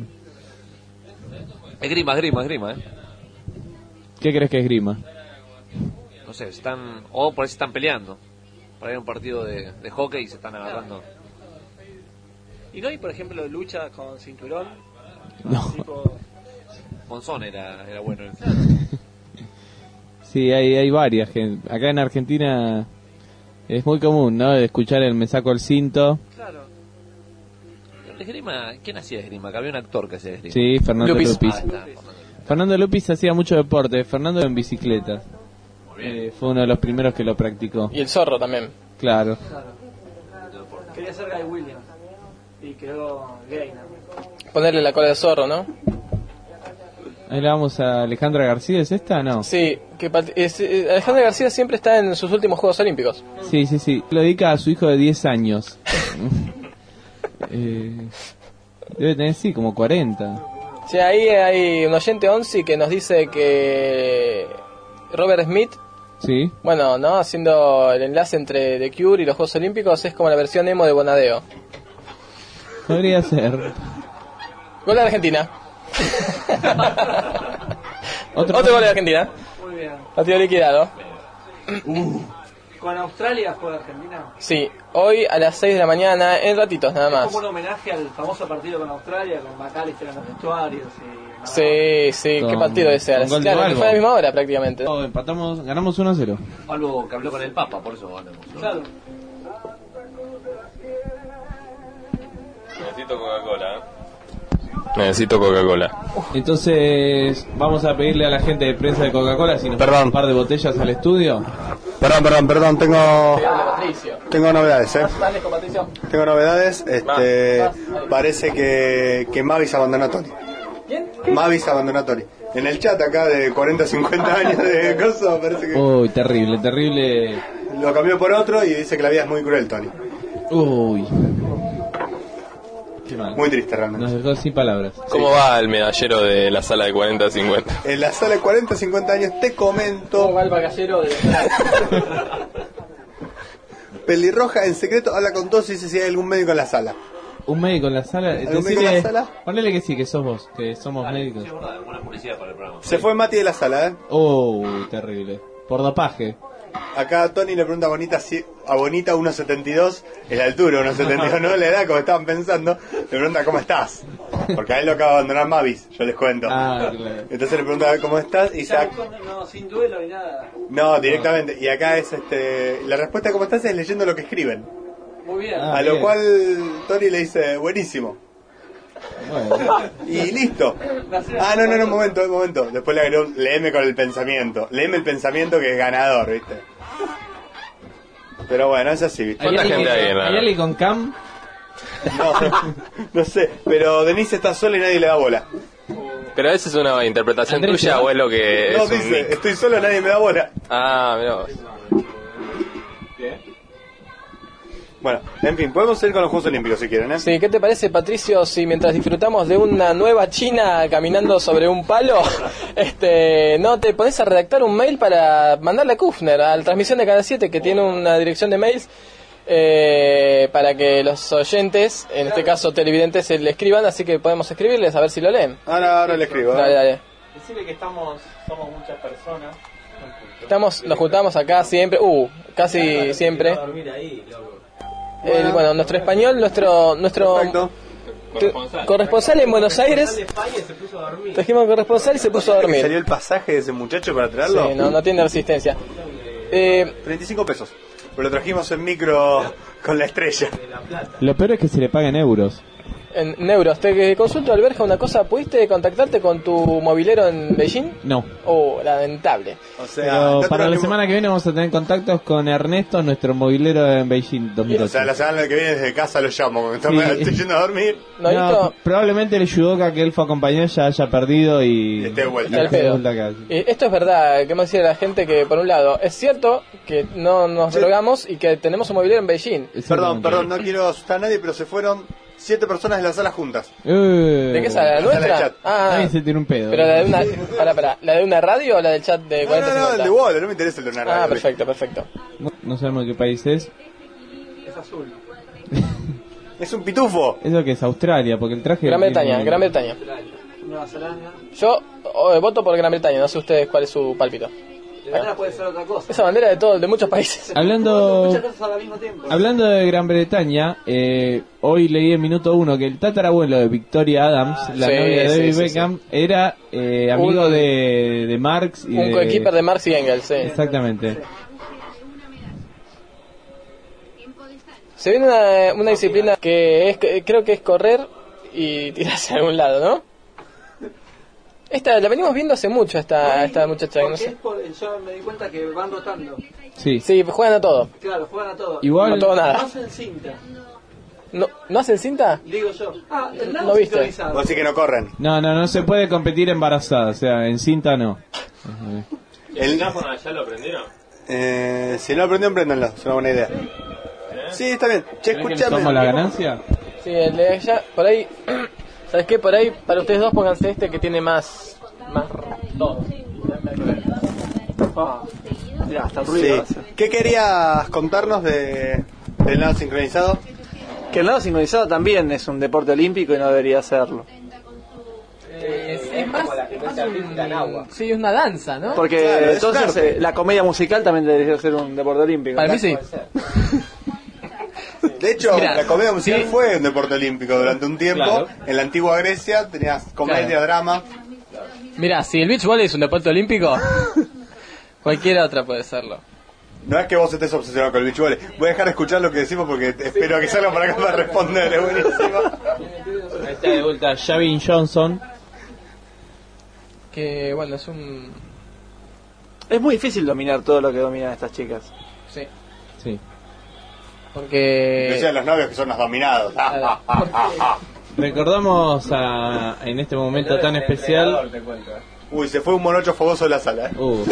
Es grima, es grima, es grima, ¿eh? ¿Qué crees que es grima? No sé, están, o por ahí se están peleando. Por ahí hay un partido de, de hockey y se están agarrando. ¿Y no hay, por ejemplo, lucha con cinturón? No. Tipo... Monzón era, era bueno. Sí, hay, hay varias. Que acá en Argentina es muy común, ¿no? Escuchar el me saco el cinto. Claro. Esgrima, ¿quién hacía esgrima? Que había un actor que hacía esgrima. Sí, Fernando Lupis. Lupis. Ah, está, Fernando Lupis hacía mucho deporte. Fernando en bicicleta. Eh, fue uno de los primeros que lo practicó. Y el zorro también. Claro. Claro. Quería ser Guy Williams y quedó gay, ¿no? Ponerle la cola de zorro, ¿no? Ahí la vamos a Alejandra García, ¿es esta o no? Sí, que es, eh, Alejandra García siempre está en sus últimos Juegos Olímpicos. Sí, sí, sí. Lo dedica a su hijo de diez años. eh, debe tener, sí, como cuarenta. Sí, ahí hay un oyente once que nos dice que Robert Smith, sí, bueno, no, haciendo el enlace entre The Cure y los Juegos Olímpicos, es como la versión emo de Bonadeo. Podría ser. Gol de Argentina. Otro, Otro gol de Argentina. Muy bien. Partido liquidado. Uh. ¿Con Australia juega Argentina? Sí, hoy a las seis de la mañana, en ratitos nada más. Es como un homenaje al famoso partido con Australia, con McAllister en los vestuarios y... Sí, sí, con, ¿qué partido ese? Claro, que fue a la misma hora prácticamente. Oh, empatamos, ganamos uno a cero. Algo que habló con el Papa, por eso ganamos, ¿no? Claro. Necesito Coca-Cola, ¿eh? Necesito Coca-Cola. Entonces, vamos a pedirle a la gente de prensa de Coca-Cola si nos Perdón. un par de botellas al estudio. Perdón, perdón, perdón, tengo Patricio. tengo novedades, eh. Dale con Patricio. Tengo novedades, este parece que, que Mavis abandonó a Tony. ¿Quién? Mavis abandonó a Tony. En el chat acá de cuarenta a cincuenta años de coso parece que Uy, terrible, terrible. lo cambió por otro y dice que la vida es muy cruel, Tony. Uy. Qué mal. Muy triste realmente. Nos dejó sin palabras. ¿Cómo va el medallero de la sala de cuarenta a cincuenta? En la sala de cuarenta a cincuenta años te comento. ¿Cómo va el bagallero de Pelirroja en secreto habla con todos y dice si hay algún médico en la sala. ¿Un médico en la sala? ¿Algún médico en la sala? Ponele que sí, que sos vos, que somos médicos. Se fue Mati de la sala, ¿eh? Oh, terrible. Por dopaje. Acá Tony le pregunta a Bonita si a Bonita uno setenta y dos, es la altura uno setenta y dos, no la edad como estaban pensando. Le pregunta cómo estás, porque a él lo acaba de abandonar Mavis, yo les cuento. Ah, claro. Entonces le pregunta cómo estás y sac... No, sin duelo ni nada. No, directamente. Y acá es este la respuesta de cómo estás es leyendo lo que escriben. Muy bien. A lo cual Tony le dice buenísimo. Bueno. Y listo. Ah, no, no, no, un momento, un momento. Después le agregó, léeme con el pensamiento. Léeme el pensamiento que es ganador, ¿viste? Pero bueno, es así, ¿viste? ¿Hay alguien, ¿Hay alguien con Cam? No, no sé, pero Denise está sola y nadie le da bola. Pero esa es una interpretación Andrés, tuya ¿no? o es lo que No, es un dice, nick? estoy solo y nadie me da bola. Ah, mirá vos. Bueno, en fin, podemos ir con los Juegos Olímpicos si quieren, ¿eh? Sí, ¿qué te parece, Patricio, si mientras disfrutamos de una nueva China caminando sobre un palo, este, no te pones a redactar un mail para mandarle a Kufner, a la transmisión de Canal siete, que tiene una dirección de mails, eh, para que los oyentes, en este caso televidentes, se le escriban, así que podemos escribirles a ver si lo leen. Ahora, ahora le escribo. ¿eh? Dale, dale. Decirle que estamos, somos muchas personas. Estamos, nos juntamos acá siempre, uh, casi siempre. El, bueno, nuestro español, nuestro nuestro te- corresponsal en Buenos Aires. Trajimos corresponsal y se puso a dormir. ¿Salió el pasaje de ese muchacho para traerlo? Sí, no, no tiene resistencia. Eh, treinta y cinco pesos. Pero lo trajimos en micro con la estrella. Lo peor es que se le pagan euros. en euros. Te consulto, Alberja, una cosa. ¿Pudiste contactarte con tu movilero en Beijing? No. Oh, lamentable. O sea, Pero no para la tenemos- semana que viene vamos a tener contactos con Ernesto, nuestro movilero en Beijing dos mil ocho. O sea, la semana que viene desde casa lo llamo, porque estamos- Sí. estoy yendo a dormir. No, probablemente el judoka que él fue a acompañar ya haya perdido y... Esté de vuelta. Al y esté de pedo. vuelta acá. Eh, esto es verdad, que me decía la gente que, por un lado, es cierto que no nos drogamos y que tenemos un movilero en Beijing. Perdón, perdón, no quiero asustar a nadie, pero se fueron siete personas de la sala juntas. Eh. ¿De qué sala? ¿La La sala de nuestra? chat. Ah, Nadie se tiene un pedo. pero la de una, para, para, ¿la de una radio o la del chat de No, cuarenta no, no, el cincuenta? de Waller, no me interesa el de una radio. Ah, perfecto, perfecto. No, no sabemos de qué país es. Es azul. Es un pitufo. Eso que es Australia, porque el traje... Gran Bretaña, tiene- Gran Bretaña. Nueva Zelanda. Yo oh, voto por Gran Bretaña, no sé ustedes cuál es su pálpito. De verdad puede ser otra cosa. Esa bandera de todo, de muchos países. Hablando... Muchas cosas al mismo tiempo. Hablando de Gran Bretaña, eh, hoy leí en minuto uno que el tatarabuelo de Victoria Adams, la sí, novia de sí, David sí, Beckham, era eh, amigo Un- de, de Marx y Un de... coequiper de Marx y Engels, sí. Exactamente. Se viene una, una disciplina que es, que creo que es correr y tirarse a algún lado, ¿no? Esta la venimos viendo hace mucho, esta, esta muchacha. que No Porque sé. es por, yo me di cuenta que van rotando. Sí. Sí, juegan a todo. Claro, juegan a todo. Igual- No todo nada. No hacen cinta, ¿No, ¿no hacen cinta? digo yo. Ah, el lado ¿No viste? sincronizado. Vos decís que no corren. No, no, no se puede competir embarazada, o sea, en cinta no. El micrófono ya lo prendieron? Eh, si no lo aprendieron, préndanlo, es una buena idea. Sí, está bien. Che, ¿Creen que escuchame. somos la ganancia? Sí, el de allá, por ahí. ¿Sabes qué? Por ahí, para ustedes dos, pónganse este que tiene más. Más todo. Ah, mirá, hasta el Sí. ruido hace. ¿Qué querías contarnos de del nado sincronizado? Que el nado sincronizado también es un deporte olímpico y no debería serlo. Es, es más, es más un- sí, es una danza, ¿no? Porque Claro, es entonces arte. eh, la comedia musical también debería ser un deporte olímpico. Para mí sí. De hecho, Mirá, la comedia musical sí. fue un deporte olímpico durante un tiempo. Claro. En la antigua Grecia tenías comedia, Claro. drama. Mira, si el beach volley es un deporte olímpico, cualquier otra puede serlo. No es que vos estés obsesionado con el beach volley. Voy a dejar de escuchar lo que decimos porque te- espero que salga para acá para responder. Es buenísimo. Ahí está de vuelta Javin Johnson. Que bueno, es un Es muy difícil dominar todo lo que dominan estas chicas. Sí. Sí. Porque... Decían los novios que son los dominados. Recordamos a, en este momento tan especial. Uy, se fue un monocho fogoso de la sala, ¿eh? Uh.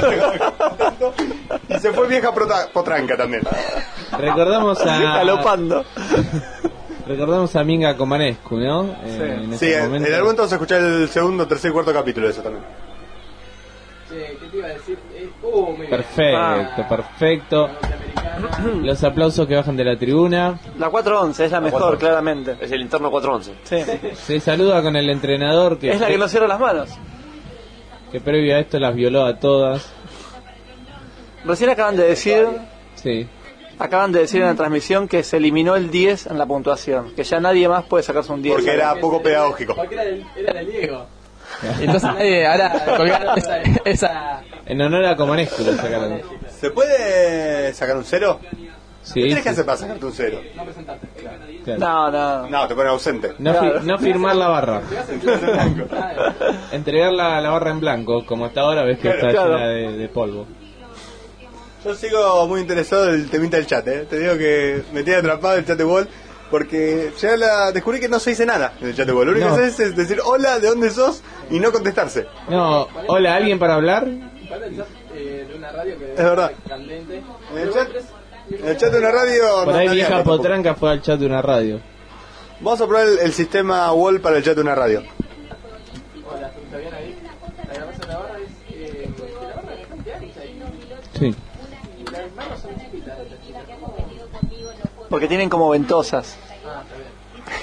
Y se fue vieja prota- potranca también. Recordamos a. Galopando. Recordamos a Minga Comanescu, ¿no? Eh, en Sí, este en, momento. en algún momento vamos a escuchar el segundo, tercer y cuarto capítulo de eso también. Che, ¿qué te iba a decir? Eh, uh, muy bien. Perfecto, perfecto. Los aplausos que bajan de la tribuna. La cuatro once es la mejor, cuatro. claramente. Es el interno cuatro once. Sí. Se saluda con el entrenador que, Es la que nos cierra las manos. que previo a esto las violó a todas. Recién acaban de decir, Sí. acaban de decir en la transmisión que se eliminó el diez en la puntuación, que ya nadie más puede sacarse un diez. Porque era poco pedagógico. Porque era del, era del Diego. Entonces nadie ahora colgaron esa, esa... En honor a Comanescu lo sacaron. ¿Se puede sacar un cero? Sí, ¿Qué tenés sí. que hacer para sacarte un cero? No presentarte. Claro. Claro. No, no. No, te ponen ausente. No, fi- no firmar la barra. Claro. Entregar la, la barra en blanco, como hasta ahora ves que Claro, está claro. llena de, de polvo. Yo sigo muy interesado en el temita del chat, ¿eh? Te digo que me tiene atrapado el chat de Wall. Porque ya la descubrí que no se dice nada en el chat de Wall. Lo único No. que se hace es decir hola, ¿de dónde sos? Y no contestarse. No, hola, ¿alguien para hablar? Para el chat eh, de una radio que Es verdad. candente. En el chat, en el chat de una radio... Por no, ahí no había vieja tampoco. potranca fue al chat de una radio. Vamos a probar el, el sistema Wall para el chat de una radio. Hola, ¿está bien ahí? La grabación de la barra es... Eh, que la barra es bastante ancha y, Sí. y las manos son chiquitas de estas chicas. Porque tienen como ventosas. Ah, está bien.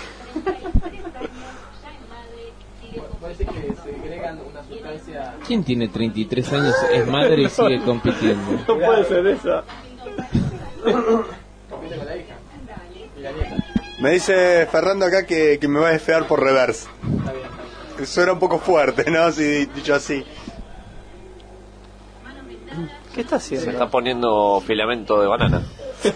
Puede ser que se agregan una sustancia... ¿Quién tiene treinta y tres años, es madre y sigue compitiendo? No puede ser eso. compite con la hija y la nieta. Me dice Fernando acá que, que me va a desfear por reverse. Está bien, está bien. Suena un poco fuerte, ¿no? Si dicho así. ¿Qué está haciendo? Se está poniendo filamento de banana.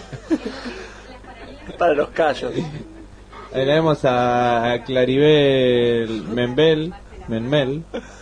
Para los callos. Ahí la vemos a, a Claribel Menbel, Menmel.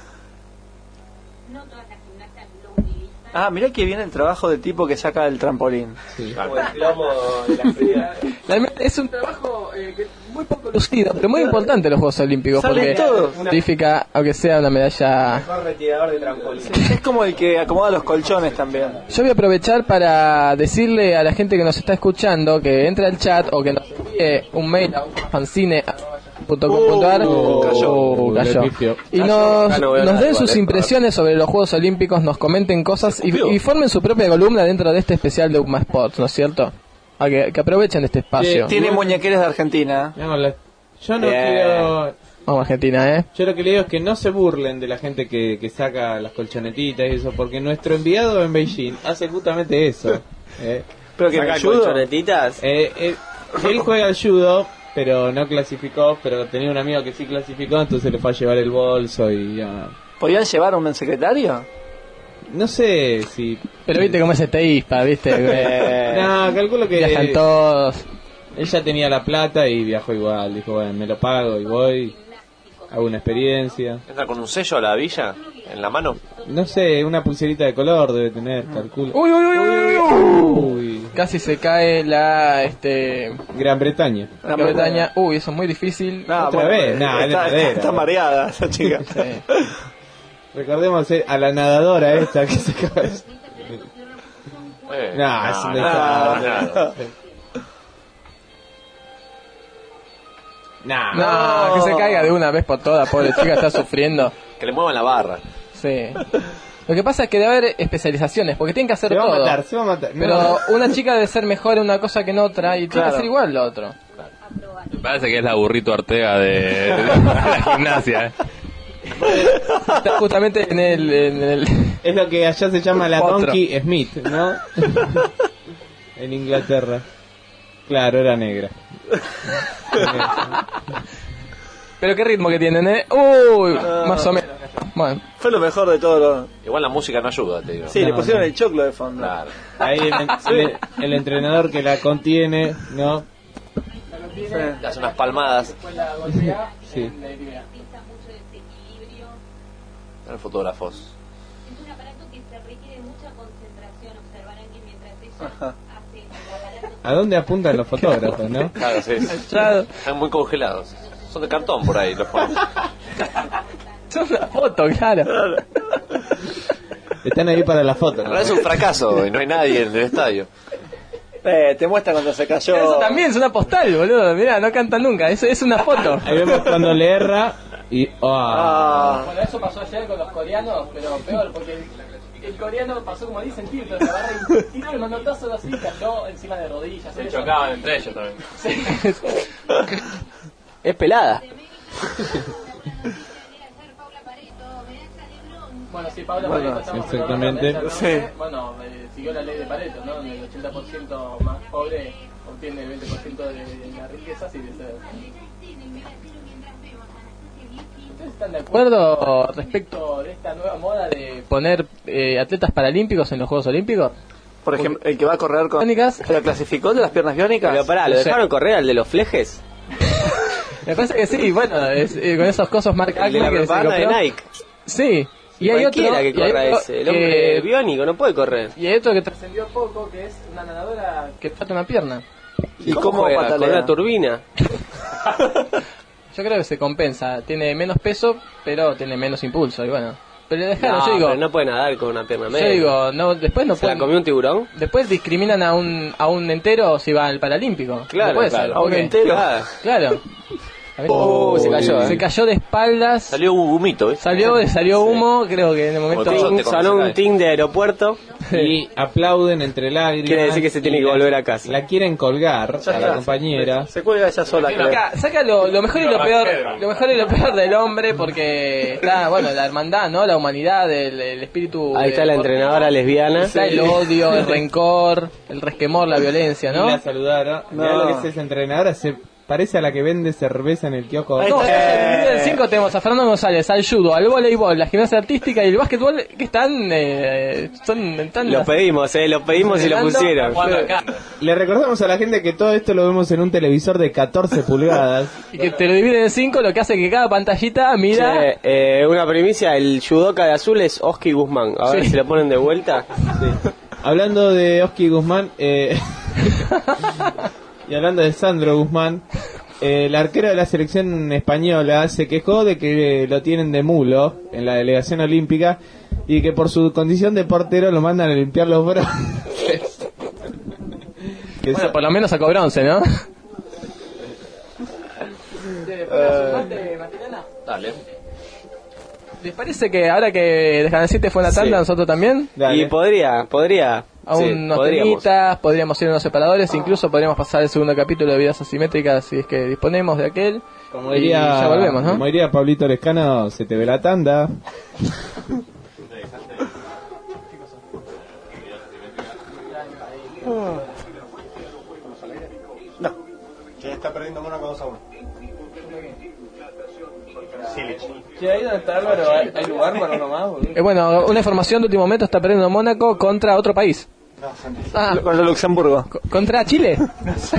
Ah, mirá que viene el trabajo del tipo que saca el trampolín. Sí. Como el plomo de la fría. Realmente es un trabajo eh, que muy poco lucido, pero muy importante en los Juegos Olímpicos, Salen porque todos. significa, aunque sea una medalla... Mejor retirador de trampolín. Es como el que acomoda los colchones también. Yo voy a aprovechar para decirle a la gente que nos está escuchando que entre al chat o que nos envíe un mail a fanzine punto com punto ar. Uh, cayó. Uh, cayó. le pifió. Y nos, Ah, no veo nos nada den igual, sus eh, impresiones sobre los Juegos Olímpicos, nos comenten cosas y, y formen su propia columna dentro de este especial de Uma Sports, ¿no es cierto? A que, que aprovechen este espacio. Tiene muñequeres de Argentina. No, la- yo no Bien. quiero... Vamos Argentina, ¿eh? Yo lo que le digo es que no se burlen de la gente que, que saca las colchonetitas y eso, porque nuestro enviado en Beijing hace justamente eso. ¿eh? Pero que ¿Saca me ayudo. colchonetitas? Eh, eh, él juega al judo, pero no clasificó, pero tenía un amigo que sí clasificó, entonces le fue a llevar el bolso y ya... ¿Podían llevar a un secretario? No sé si... Pero viste cómo es este ispa, viste. Eh, No, calculo que... Viajan todos. Él ya tenía la plata y viajó igual, dijo, bueno, me lo pago y voy, hago una experiencia. ¿Entra con un sello a la villa en la mano? No sé, una pulserita de color debe tener, calculo. Uy, uy, uy, uy, uy. Uy, Casi se cae la este Gran Bretaña. Gran Bretaña. Uy, eso es muy difícil. No, Otra bueno, vez, nah, es de está, madera. está mareada esa chica. Sí. Recordemos eh, a la nadadora esta que se acaba de... Eh, Nah, es un no, desastre. no, no. Nah, No, que se caiga de una vez por todas, pobre chica, está sufriendo. Que le muevan la barra. Sí. Lo que pasa es que debe haber especializaciones, porque tienen que hacer se va a todo. matar, se va a matar. Pero No. una chica debe ser mejor en una cosa que en otra y tiene Claro. que ser igual lo otro. Me parece que es la burrito Ortega de, de la gimnasia. ¿eh? Está justamente en el... En el... Es lo que allá se llama la Otro. Donkey Smith, ¿no? En Inglaterra. Claro, era negra. Pero qué ritmo que tienen, ¿eh? Uy, más o menos. Bueno, Fue lo mejor de todo. Lo... Igual la música no ayuda, te digo. Sí, No, le pusieron no. el choclo de fondo. Claro. Ahí el, el- el entrenador que la contiene, ¿no? Le hace unas palmadas. Después la golpea Sí. en la idea. Los fotógrafos. Es un aparato que se Ajá. ¿A dónde apuntan los fotógrafos, no? Claro, sí. Están muy congelados. Son de cartón por ahí los ponen. Son una foto, claro. Están ahí para la foto, ¿no? Es un fracaso y no hay nadie en el estadio. Eh, te muestra cuando se cayó. Eso también es una postal, boludo. Mirá, no cantan nunca. Eso es una foto. Ahí vemos cuando le erra y... Ah. Bueno, eso pasó ayer con los coreanos, pero peor, porque el, el coreano pasó como diez centímetros de la barra y tiró el manotazo así, cayó encima de rodillas. Se chocaban entre ellos también. Sí. Es pelada. Bueno, sí, Paula Bueno, Pareto, estamos exactamente. recordando Sí. ella, ¿no? Bueno, eh, siguió la ley de Pareto, ¿no? El ochenta por ciento más pobre obtiene el veinte por ciento de, de la riqueza, y de ser... ¿Ustedes están de acuerdo respecto de esta nueva moda de poner eh, atletas paralímpicos en los Juegos Olímpicos? Por ejemplo, el que va a correr con... ¿Biónicas? ¿Lo clasificó de las piernas biónicas? Pero pará, ¿lo Sí. dejaron correr al de los flejes? Me parece que sí, bueno, es, eh, con esos cosos Mark El de la Acme que se propaganda de compró. Nike. Sí. Y hay otro Cualquiera que y hay corra otro ese. El hombre biónico no puede correr. Y hay otro que trascendió poco, que es una nadadora que falta una pierna. ¿Y cómo juega? ¿Con patalea? una turbina? Yo creo que se compensa. Tiene menos peso, pero tiene menos impulso. Y bueno, pero le dejaron, No, yo digo. pero no puede nadar con una pierna Yo media. digo, no, después no ¿Se pueden. la comió un tiburón? Después discriminan a un a un entero si va al Paralímpico. Claro, no puede claro. ser. A un porque- entero. Claro. claro. A ver- Oh, se cayó, ¿eh? Se cayó de espaldas. Salió un humito, ¿eh? Salió, salió humo, creo que en el momento. Ting, sonó un ting de aeropuerto. Y aplauden entre lágrimas. Quiere decir que se tiene y que la- volver a casa. La quieren colgar Ya a la está. compañera. Se cuelga ella sola, creo. Saca, saca lo, lo mejor y lo peor, lo mejor y lo peor del hombre, porque está, bueno, la hermandad, ¿no? La humanidad, el, el espíritu. Ahí está eh, la entrenadora lesbiana. Está el odio, el rencor, el resquemor, la violencia, ¿no? Y la saludaron. No. Mirá lo que es esa entrenadora. Se parece a la que vende cerveza en el kiosco. No, dividido en cinco tenemos a Fernando González, al judo, al voleibol, la gimnasia artística y el básquetbol, que están, eh, son, están Lo pedimos, eh, lo pedimos y lo pusieron. Le recordamos a la gente que todo esto lo vemos en un televisor de catorce pulgadas. y que te lo dividen en cinco, lo que hace que cada pantallita mira. Che, eh, una primicia, el judoka de azul es Oski Guzmán. A ver Sí. si lo ponen de vuelta. Hablando de Oski Guzmán eh, y hablando de Sandro Guzmán, eh, el arquero de la selección española se quejó de que lo tienen de mulo en la delegación olímpica y que por su condición de portero lo mandan a limpiar los bronces. Que Bueno, so- por lo menos sacó bronce, ¿no? Dale. ¿Les parece que ahora que Descanacite fue en la tanda, Sí. nosotros también? Y podría, podría. A sí, unos podríamos. temitas, podríamos ir a unos separadores, incluso podríamos pasar el segundo capítulo de Vidas Asimétricas si es que disponemos de aquel. Como y diría, ya volvemos, ¿no? como diría Pablito Lescano, se te ve la tanda. Que está perdiendo Mónaco dos a uno. Che, ahí donde está Álvaro, ¿hay, hay lugar para uno más, boludo? Eh, bueno, una información de último momento, está perdiendo Mónaco contra otro país. Ah, Con el Luxemburgo. co- ¿Contra Chile? no,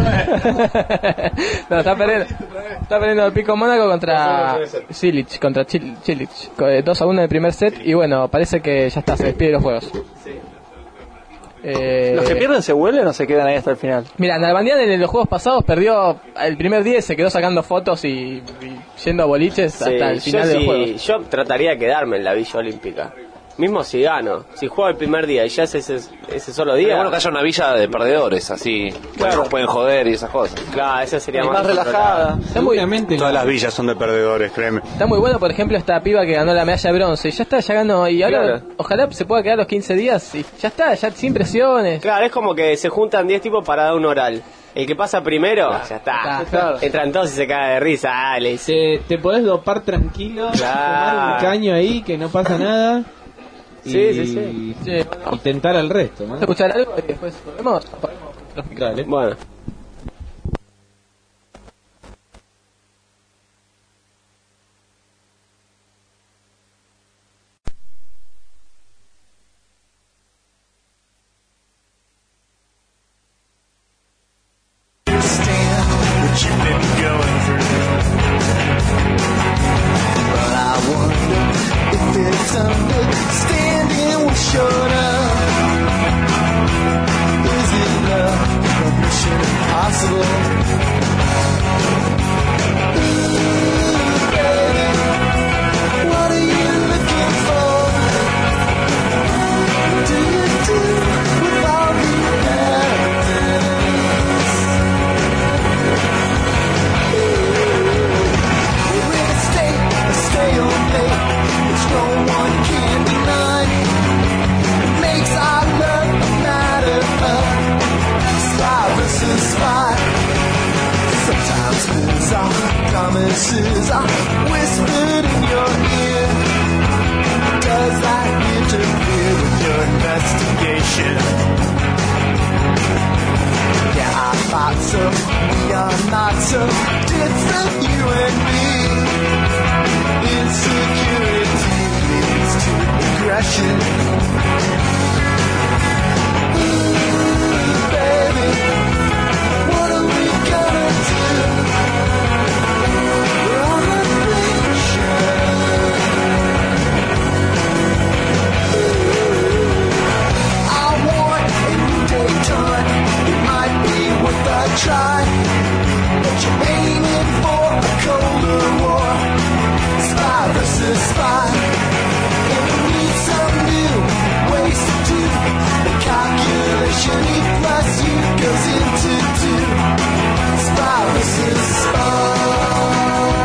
está perdiendo, está perdiendo el pico Mónaco contra Cilic, contra Chil- Cilic. Co- eh, dos a uno en el primer set y bueno, parece que ya está, se despide de los juegos. Eh, ¿Los que pierden se vuelven o se quedan ahí hasta el final? Mira, Nalbandián en los juegos pasados perdió el primer día, se quedó sacando fotos y, y yendo a boliches Sí, hasta el final yo, de los sí- juegos. yo trataría de quedarme en la Villa Olímpica. Mismo si gano. Si juego el primer día y ya es ese, ese solo Sería día. bueno que haya una villa de perdedores, así. Claro. Pueden joder y esas cosas. Claro, esa sería Y más, más relajada. Está muy, Todas las villas son de perdedores, créeme. está muy bueno, por ejemplo, esta piba que ganó la medalla de bronce. Ya está, ya ganó. Y ahora, Claro. ojalá se pueda quedar los quince días y ya está, ya sin presiones. Claro, es como que se juntan diez tipos para dar un oral. El que pasa primero, ya está. Claro. Entran todos y se cae de risa. Dale. Te, te podés dopar tranquilo, Claro. tomar un caño ahí que no pasa nada. Y, Sí, sí, sí. Sí. y tentar al resto, ¿no? Vamos a escuchar algo y después volvemos. Dale. Bueno. what you've been going through. But I wonder if it's understanding we should have. whispered in your ear. Does that interfere with your investigation? Yeah, I thought so. We are not so different, you and me. Insecurity leads to aggression. Ooh, baby, what are we gonna do? We're on a mission. Ooh, I want a new Daytona. It might be worth a try, but you're aiming for a colder war. Spy versus spy, and we need some new ways to do the calculation. E plus U goes into two. Spy versus spy.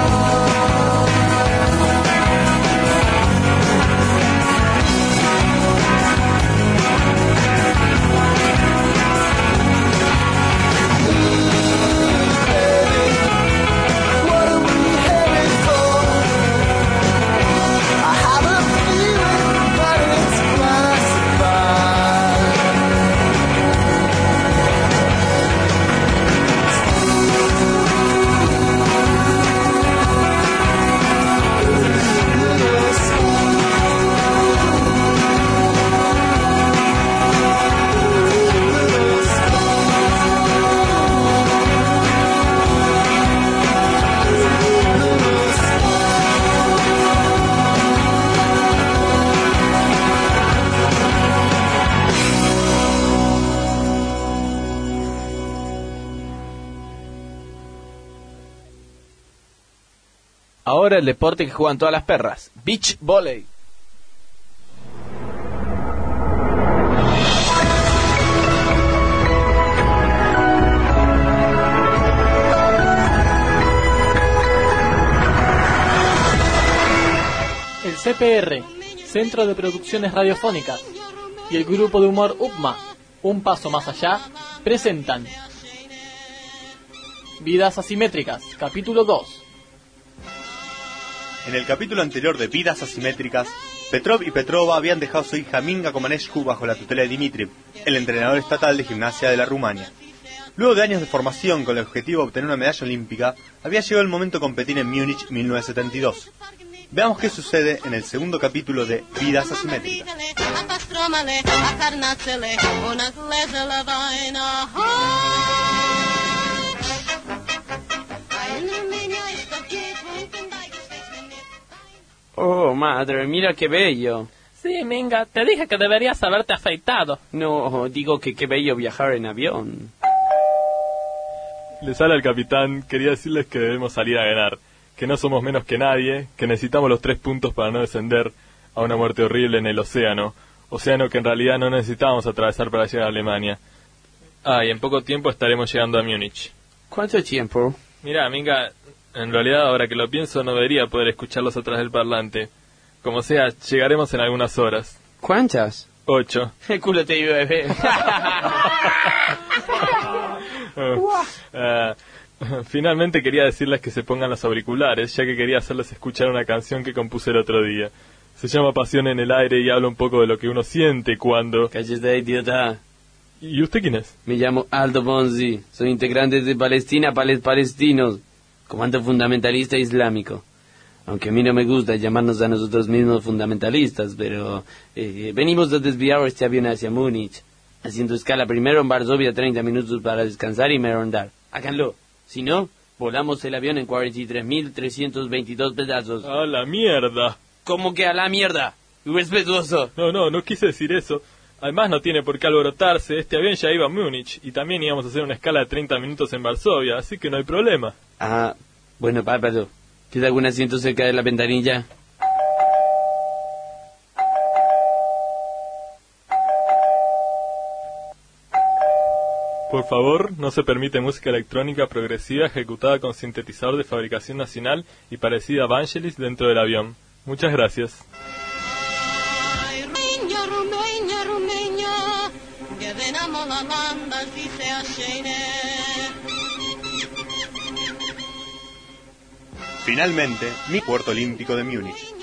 Ahora el deporte que juegan todas las perras, beach volley. El C P R, Centro de Producciones Radiofónicas, y el grupo de humor U P M A, Un Paso Más Allá, presentan Vidas Asimétricas, capítulo dos. En el capítulo anterior de Vidas Asimétricas, Petrov y Petrova habían dejado a su hija Minga Comanescu bajo la tutela de Dimitriv, el entrenador estatal de gimnasia de la Rumania. Luego de años de formación con el objetivo de obtener una medalla olímpica, había llegado el momento de competir en Múnich mil novecientos setenta y dos. Veamos qué sucede en el segundo capítulo de Vidas Asimétricas. Oh, madre, mira qué bello. Sí, Minga, te dije que deberías haberte afeitado. No, digo que qué bello viajar en avión. Les habla el capitán, quería decirles que debemos salir a ganar, que no somos menos que nadie, que necesitamos los tres puntos para no descender a una muerte horrible en el océano, océano que en realidad no necesitamos atravesar para llegar a Alemania. Ah, y en poco tiempo estaremos llegando a Múnich. ¿Cuánto tiempo? Mira, Minga, en realidad ahora que lo pienso no debería poder escucharlos atrás del parlante. Como sea, llegaremos en algunas horas. ¿Cuántas? Ocho. El culo te iba a ver. uh, uh, finalmente quería decirles que se pongan los auriculares, ya que quería hacerles escuchar una canción que compuse el otro día. Se llama Pasión en el aire y habla un poco de lo que uno siente cuando... Cállate, idiota. ¿Y usted quién es? Me llamo Aldo Bonzi. Soy integrante de Palestina para los palestinos. Comando fundamentalista islámico. Aunque a mí no me gusta llamarnos a nosotros mismos fundamentalistas, pero eh, venimos a desviar este avión hacia Múnich, haciendo escala primero en Varsovia treinta minutos para descansar y merendar. Háganlo. Si no, volamos el avión en cuarenta y tres mil trescientos veintidós pedazos. ¡A la mierda! ¿Cómo que a la mierda? Irrespetuoso. No, no, no quise decir eso. Además no tiene por qué alborotarse, este avión ya iba a Múnich y también íbamos a hacer una escala de treinta minutos en Varsovia, así que no hay problema. Ah, bueno, Párpado, ¿queda algún asiento cerca de la ventanilla? Por favor, no se permite música electrónica progresiva ejecutada con sintetizador de fabricación nacional y parecida a Vangelis dentro del avión. Muchas gracias. Finalmente, mi puerto olímpico de Múnich.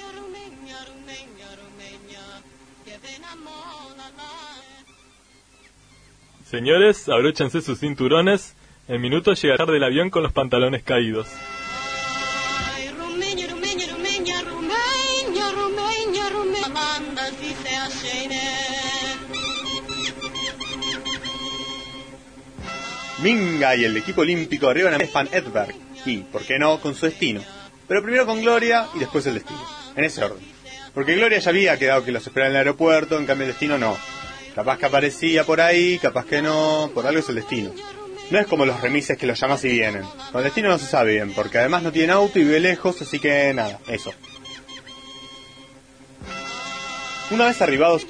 Señores, abróchense sus cinturones. En minutos llegará del avión con los pantalones caídos. Minga y el equipo olímpico arriban a Van Edberg y, ¿por qué no?, con su destino. Pero primero con Gloria y después el destino. En ese orden. Porque Gloria ya había quedado que los esperaba en el aeropuerto, en cambio el destino no. Capaz que aparecía por ahí, capaz que no, por algo es el destino. No es como los remises que los llamas y vienen. Con el destino no se sabe bien, porque además no tiene auto y vive lejos, así que nada, eso. Una vez arribados...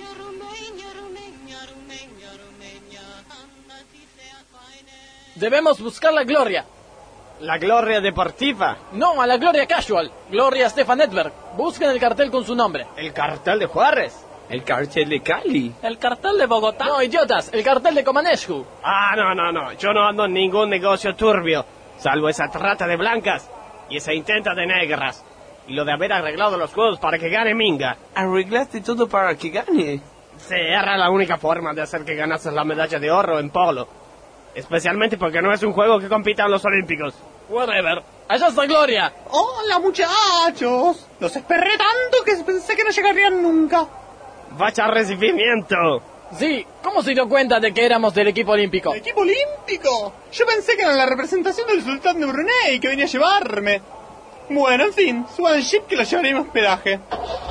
Debemos buscar la gloria. ¿La gloria deportiva? No, a la gloria casual. Gloria Stefan Edberg. Busquen el cartel con su nombre. ¿El cartel de Juárez? ¿El cartel de Cali? ¿El cartel de Bogotá? No, idiotas, el cartel de Comanescu. Ah, no, no, no. Yo no ando en ningún negocio turbio. Salvo esa trata de blancas y esa intenta de negras. Y lo de haber arreglado los juegos para que gane Minga. ¿Arreglaste todo para que gane? Sí, era la única forma de hacer que ganases la medalla de oro en polo. Especialmente porque no es un juego que compita en los Olímpicos. Whatever. ¡Allá está Gloria! ¡Hola, muchachos! Los esperé tanto que pensé que no llegarían nunca. ¡Vaya recibimiento! Sí, ¿cómo se dio cuenta de que éramos del equipo olímpico? ¿El equipo olímpico? Yo pensé que era la representación del sultán de Brunei que venía a llevarme. Bueno, en fin, suban al jeep que lo llevaré a mi hospedaje.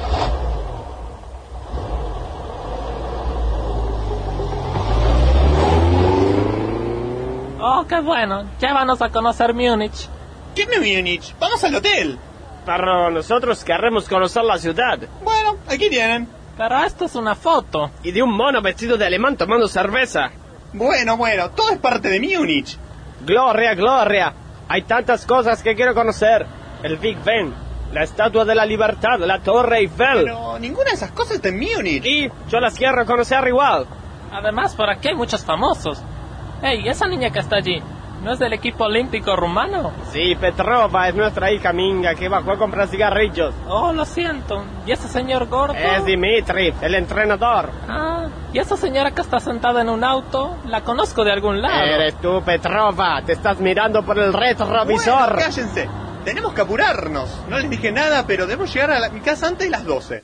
Oh, qué bueno. Llévanos a conocer Múnich. ¿Qué es Múnich? Vamos al hotel. Pero nosotros queremos conocer la ciudad. Bueno, aquí tienen. Pero esto es una foto. Y de un mono vestido de alemán tomando cerveza. Bueno, bueno, todo es parte de Múnich. Gloria, Gloria. Hay tantas cosas que quiero conocer. El Big Ben, la Estatua de la Libertad, la Torre Eiffel. Pero ninguna de esas cosas está en Múnich. Y yo las quiero conocer igual. Además, por aquí hay muchos famosos. Hey, esa niña que está allí, ¿no es del equipo olímpico rumano? Sí, Petrova es nuestra hija Minga que bajó a comprar cigarrillos. Oh, lo siento. ¿Y ese señor gordo? Es Dimitri, el entrenador. Ah, ¿y esa señora que está sentada en un auto? La conozco de algún lado. Eres tú, Petrova. Te estás mirando por el retrovisor. Bueno, cállense. Tenemos que apurarnos. No les dije nada, pero debemos llegar a la, mi casa antes de las doce.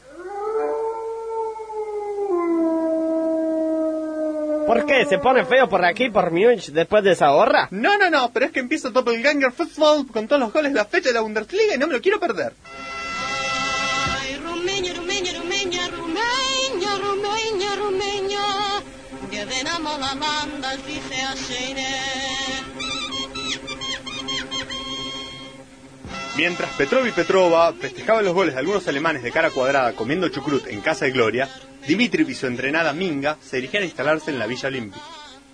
¿Por qué? ¿Se pone feo por aquí, por Múnich, después de esa horra? No, no, no, pero es que empieza Doppelganger Festival con todos los goles de la fecha de la Bundesliga y no me lo quiero perder. Ay, Rumänien, Rumänien, Rumänien, Rumänien, Rumänien, Rumänien. Gewinnen alla land, als vi ser schöne. Mientras Petrov y Petrova festejaban los goles de algunos alemanes de cara cuadrada comiendo chucrut en casa de Gloria, Dimitri y su entrenada Minga se dirigían a instalarse en la Villa Olímpica.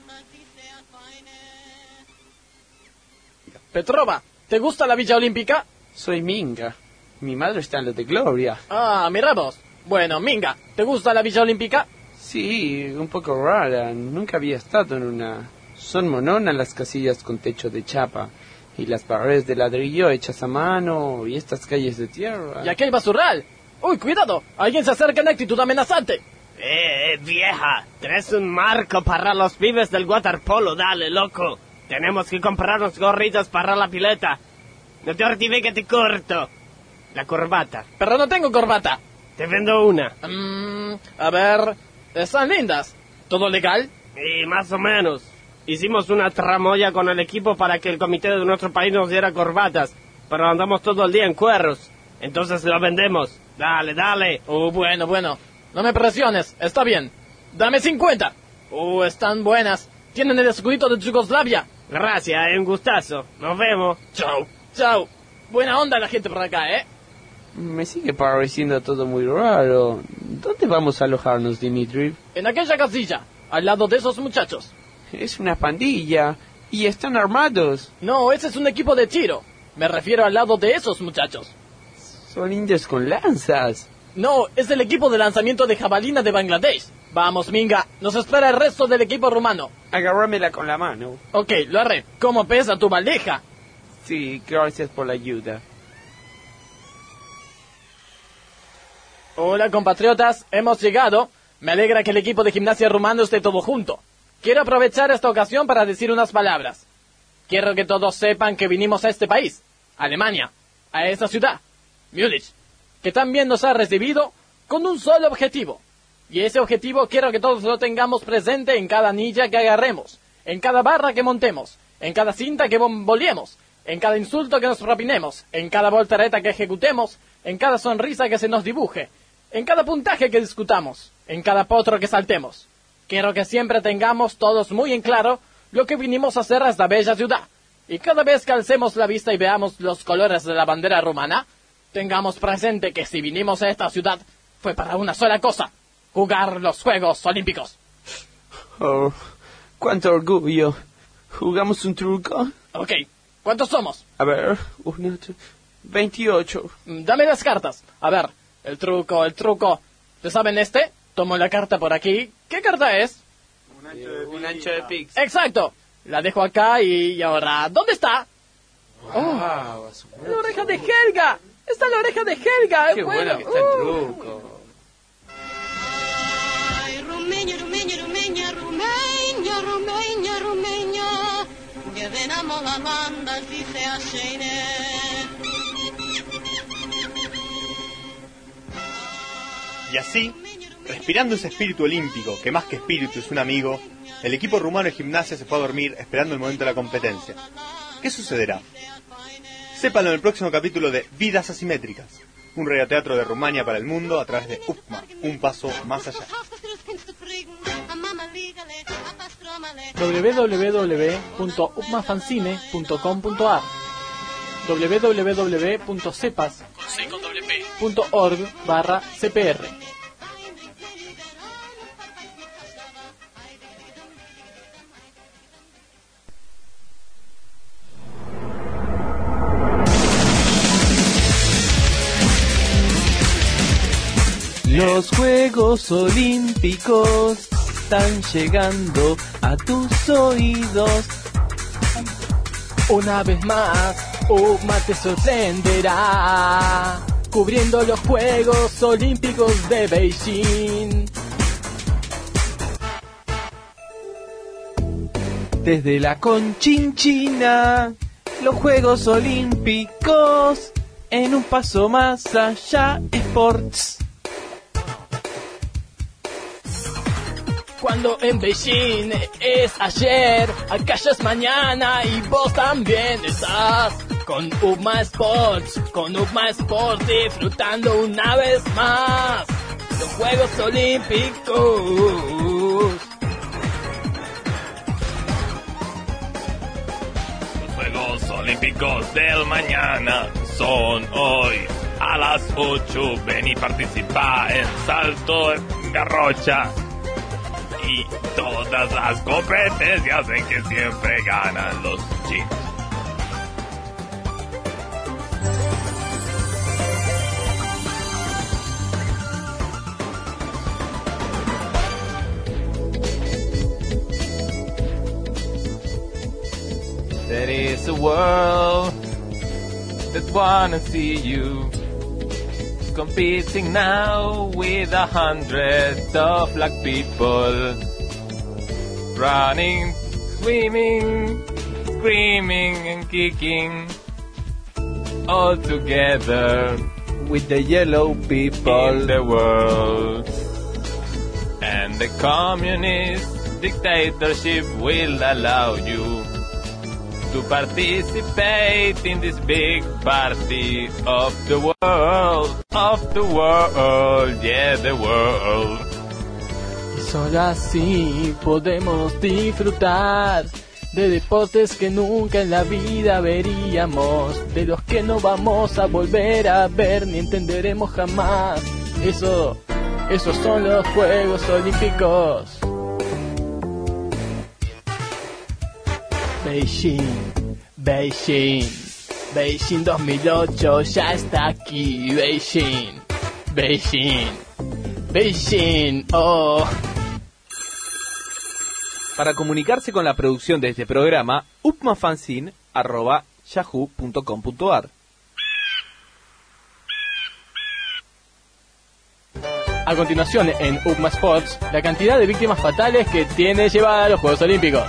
Petrova, ¿te gusta la Villa Olímpica? Soy Minga. Mi madre está en lo de Gloria. Ah, mira vos. Bueno, Minga, ¿te gusta la Villa Olímpica? Sí, un poco rara. Nunca había estado en una. Son mononas las casillas con techo de chapa. Y las paredes de ladrillo hechas a mano. Y estas calles de tierra. Y aquel basurral. Uy, cuidado. Alguien se acerca en actitud amenazante. Eh, eh, vieja. Traes un marco para los pibes del waterpolo. Dale, loco. Tenemos que comprarnos gorritas para la pileta. No te olvides que te corto. La corbata. Pero no tengo corbata. Te vendo una. Mm, a ver. Están lindas. ¿Todo legal? Y más o menos. Hicimos una tramoya con el equipo para que el comité de nuestro país nos diera corbatas. Pero andamos todo el día en cuerros. Entonces lo vendemos. Dale, dale. Oh, bueno, bueno. No me presiones. Está bien. Dame cincuenta. Oh, están buenas. Tienen el escudito de Yugoslavia. Gracias, es un gustazo. Nos vemos. Chao. Chao. Buena onda la gente por acá, ¿eh? Me sigue pareciendo todo muy raro. ¿Dónde vamos a alojarnos, Dimitri? En aquella casilla, al lado de esos muchachos. Es una pandilla. Y están armados. No, ese es un equipo de tiro. Me refiero al lado de esos muchachos. Son indios con lanzas. No, es el equipo de lanzamiento de jabalina de Bangladesh. Vamos, Minga, nos espera el resto del equipo rumano. Agárramela con la mano. Ok, lo haré. ¿Cómo pesa tu valija? Sí, gracias por la ayuda. Hola compatriotas, hemos llegado. Me alegra que el equipo de Gimnasia Rumano esté todo junto. Quiero aprovechar esta ocasión para decir unas palabras. Quiero que todos sepan que vinimos a este país, Alemania, a esta ciudad, Múnich, que también nos ha recibido con un solo objetivo. Y ese objetivo quiero que todos lo tengamos presente en cada anilla que agarremos, en cada barra que montemos, en cada cinta que bomboliemos, en cada insulto que nos propinemos, en cada voltereta que ejecutemos, en cada sonrisa que se nos dibuje, en cada puntaje que discutamos, en cada potro que saltemos. Quiero que siempre tengamos todos muy en claro lo que vinimos a hacer a esta bella ciudad. Y cada vez que alcemos la vista y veamos los colores de la bandera rumana, tengamos presente que si vinimos a esta ciudad fue para una sola cosa: jugar los Juegos Olímpicos. Oh, cuánto orgullo. ¿Jugamos un truco? Ok, ¿cuántos somos? A ver, uno, dos, veintiocho. Dame las cartas. A ver, el truco, el truco. ¿Te saben este? Tomo la carta por aquí. ¿Qué carta es? Un ancho de, un ancho de pizza. Exacto. La dejo acá y, y ahora, ¿dónde está? Wow, Oh, la oreja de Helga. Está la oreja de Helga. Qué bueno, bueno que está el uh. truco. Rumänien, Rumänien, Rumänien, Rumänien, Rumänien, Rumänien. Gewinnen alla land als die sehr schöne. Y así, respirando ese espíritu olímpico, que más que espíritu es un amigo, el equipo rumano de Gimnasia se fue a dormir esperando el momento de la competencia. ¿Qué sucederá? Sépanlo en el próximo capítulo de Vidas Asimétricas, un radioteatro de Rumania para el mundo a través de U P M A, un paso más allá. w w w punto upmafanzine punto com punto a r w w w punto cepas punto org barra c p r. Los Juegos Olímpicos están llegando a tus oídos. Una vez más, U P M A te sorprenderá, cubriendo los Juegos Olímpicos de Beijing. Desde la Conchinchina, los Juegos Olímpicos, en un paso más allá, Sports. Cuando en Beijing es ayer, acá ya es mañana y vos también estás con U P M A Sports, con U P M A Sports disfrutando una vez más los Juegos Olímpicos. Los Juegos Olímpicos del mañana son hoy a las ocho. Ven y participa en salto en garrocha y todas las competencias en que siempre ganan los chinos. There is a world that wanna see you competing now with a hundred of black people, running, swimming, screaming and kicking, all together with the yellow people in the world. And the communist dictatorship will allow you to participate in this big party of the world, of the world, yeah, the world. Y solo así podemos disfrutar de deportes que nunca en la vida veríamos, de los que no vamos a volver a ver ni entenderemos jamás. Eso, esos son los Juegos Olímpicos. Beijing, Beijing, Beijing dos mil ocho ya está aquí. Beijing, Beijing, Beijing, oh. Para comunicarse con la producción de este programa, upmafanzine arroba yahoo punto com punto a r. A continuación, en Upma Sports, la cantidad de víctimas fatales que tiene llevada a los Juegos Olímpicos.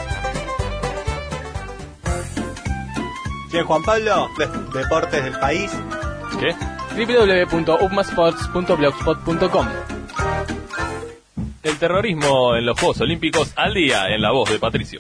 Bien, Juan Pablo, de- deportes del país. ¿Qué? doble u doble u doble u punto upmasports punto blogspot punto com. El terrorismo en los Juegos Olímpicos al día, en la voz de Patricio.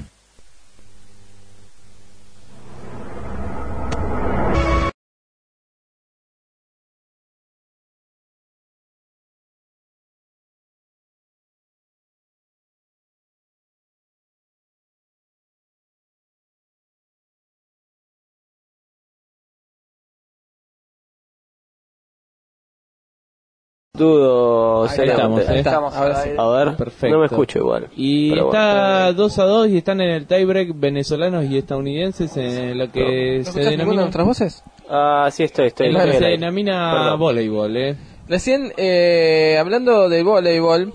Dudo, Ahí estamos, ¿eh? Estamos, ahora sí. A ver, Perfecto. no me escucho igual. Y Pero está dos a dos y están en el tiebreak venezolanos y estadounidenses en lo que ¿No se escuchás ninguna de denomina, nuestras voces? Ah, sí, estoy, estoy. en lo que estoy se al aire. denomina Perdón. voleibol, ¿eh? Recién, eh, hablando del voleibol,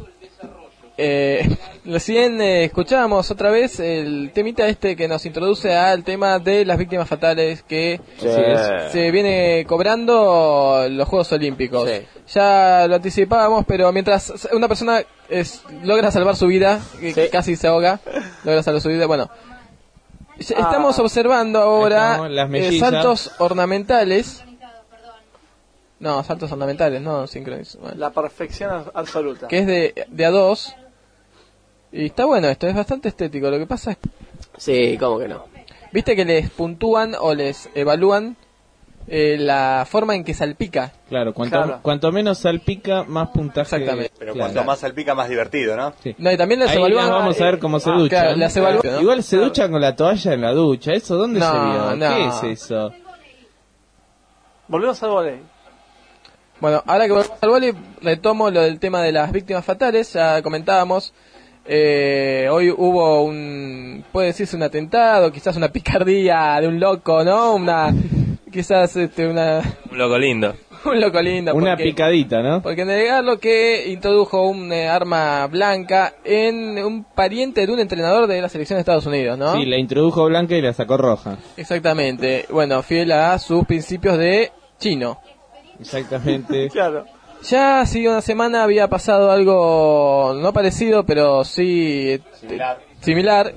eh, recién eh, escuchábamos otra vez el temita este que nos introduce al tema de las víctimas fatales que Sí. se viene cobrando los Juegos Olímpicos. Sí. Ya lo anticipábamos, pero mientras una persona es, logra salvar su vida, que Sí. casi se ahoga, logra salvar su vida, bueno. ya Ah. Estamos observando ahora Estamos, las eh, mellizas. saltos ornamentales. No, saltos ornamentales, no sincronizados. Bueno. La perfección absoluta. Que es de, de a dos. Y está bueno esto, es bastante estético. Lo que pasa es, Sí, ¿cómo que no? viste que les puntúan o les evalúan eh, la forma en que salpica. Claro, cuanto, Claro. cuanto menos salpica, más puntaje. Exactamente. Pero Claro. cuanto más salpica, más divertido, ¿no? Sí. No, y también les Ahí evalúan. las vamos a ver cómo se Ah, duchan. claro, las evalúan, ¿no? Igual se duchan con la toalla en la ducha. ¿Eso dónde No, se vio? no. ¿Qué es eso? Volvemos al volei. Bueno, ahora que volvemos al vóley, retomo lo del tema de las víctimas fatales. Ya comentábamos. Eh, hoy hubo un, puede decirse un atentado, quizás una picardía de un loco, ¿no? Una, quizás este, una, Un loco lindo. un loco lindo. Una porque- picadita, ¿no? Porque negarlo que introdujo un eh, arma blanca en un pariente de un entrenador de la selección de Estados Unidos, ¿no? Sí, la introdujo blanca y la sacó roja. Exactamente. Bueno, fiel a sus principios de chino. Exactamente. Claro. Ya hace una semana había pasado algo no parecido, pero sí eh, Similar. similar,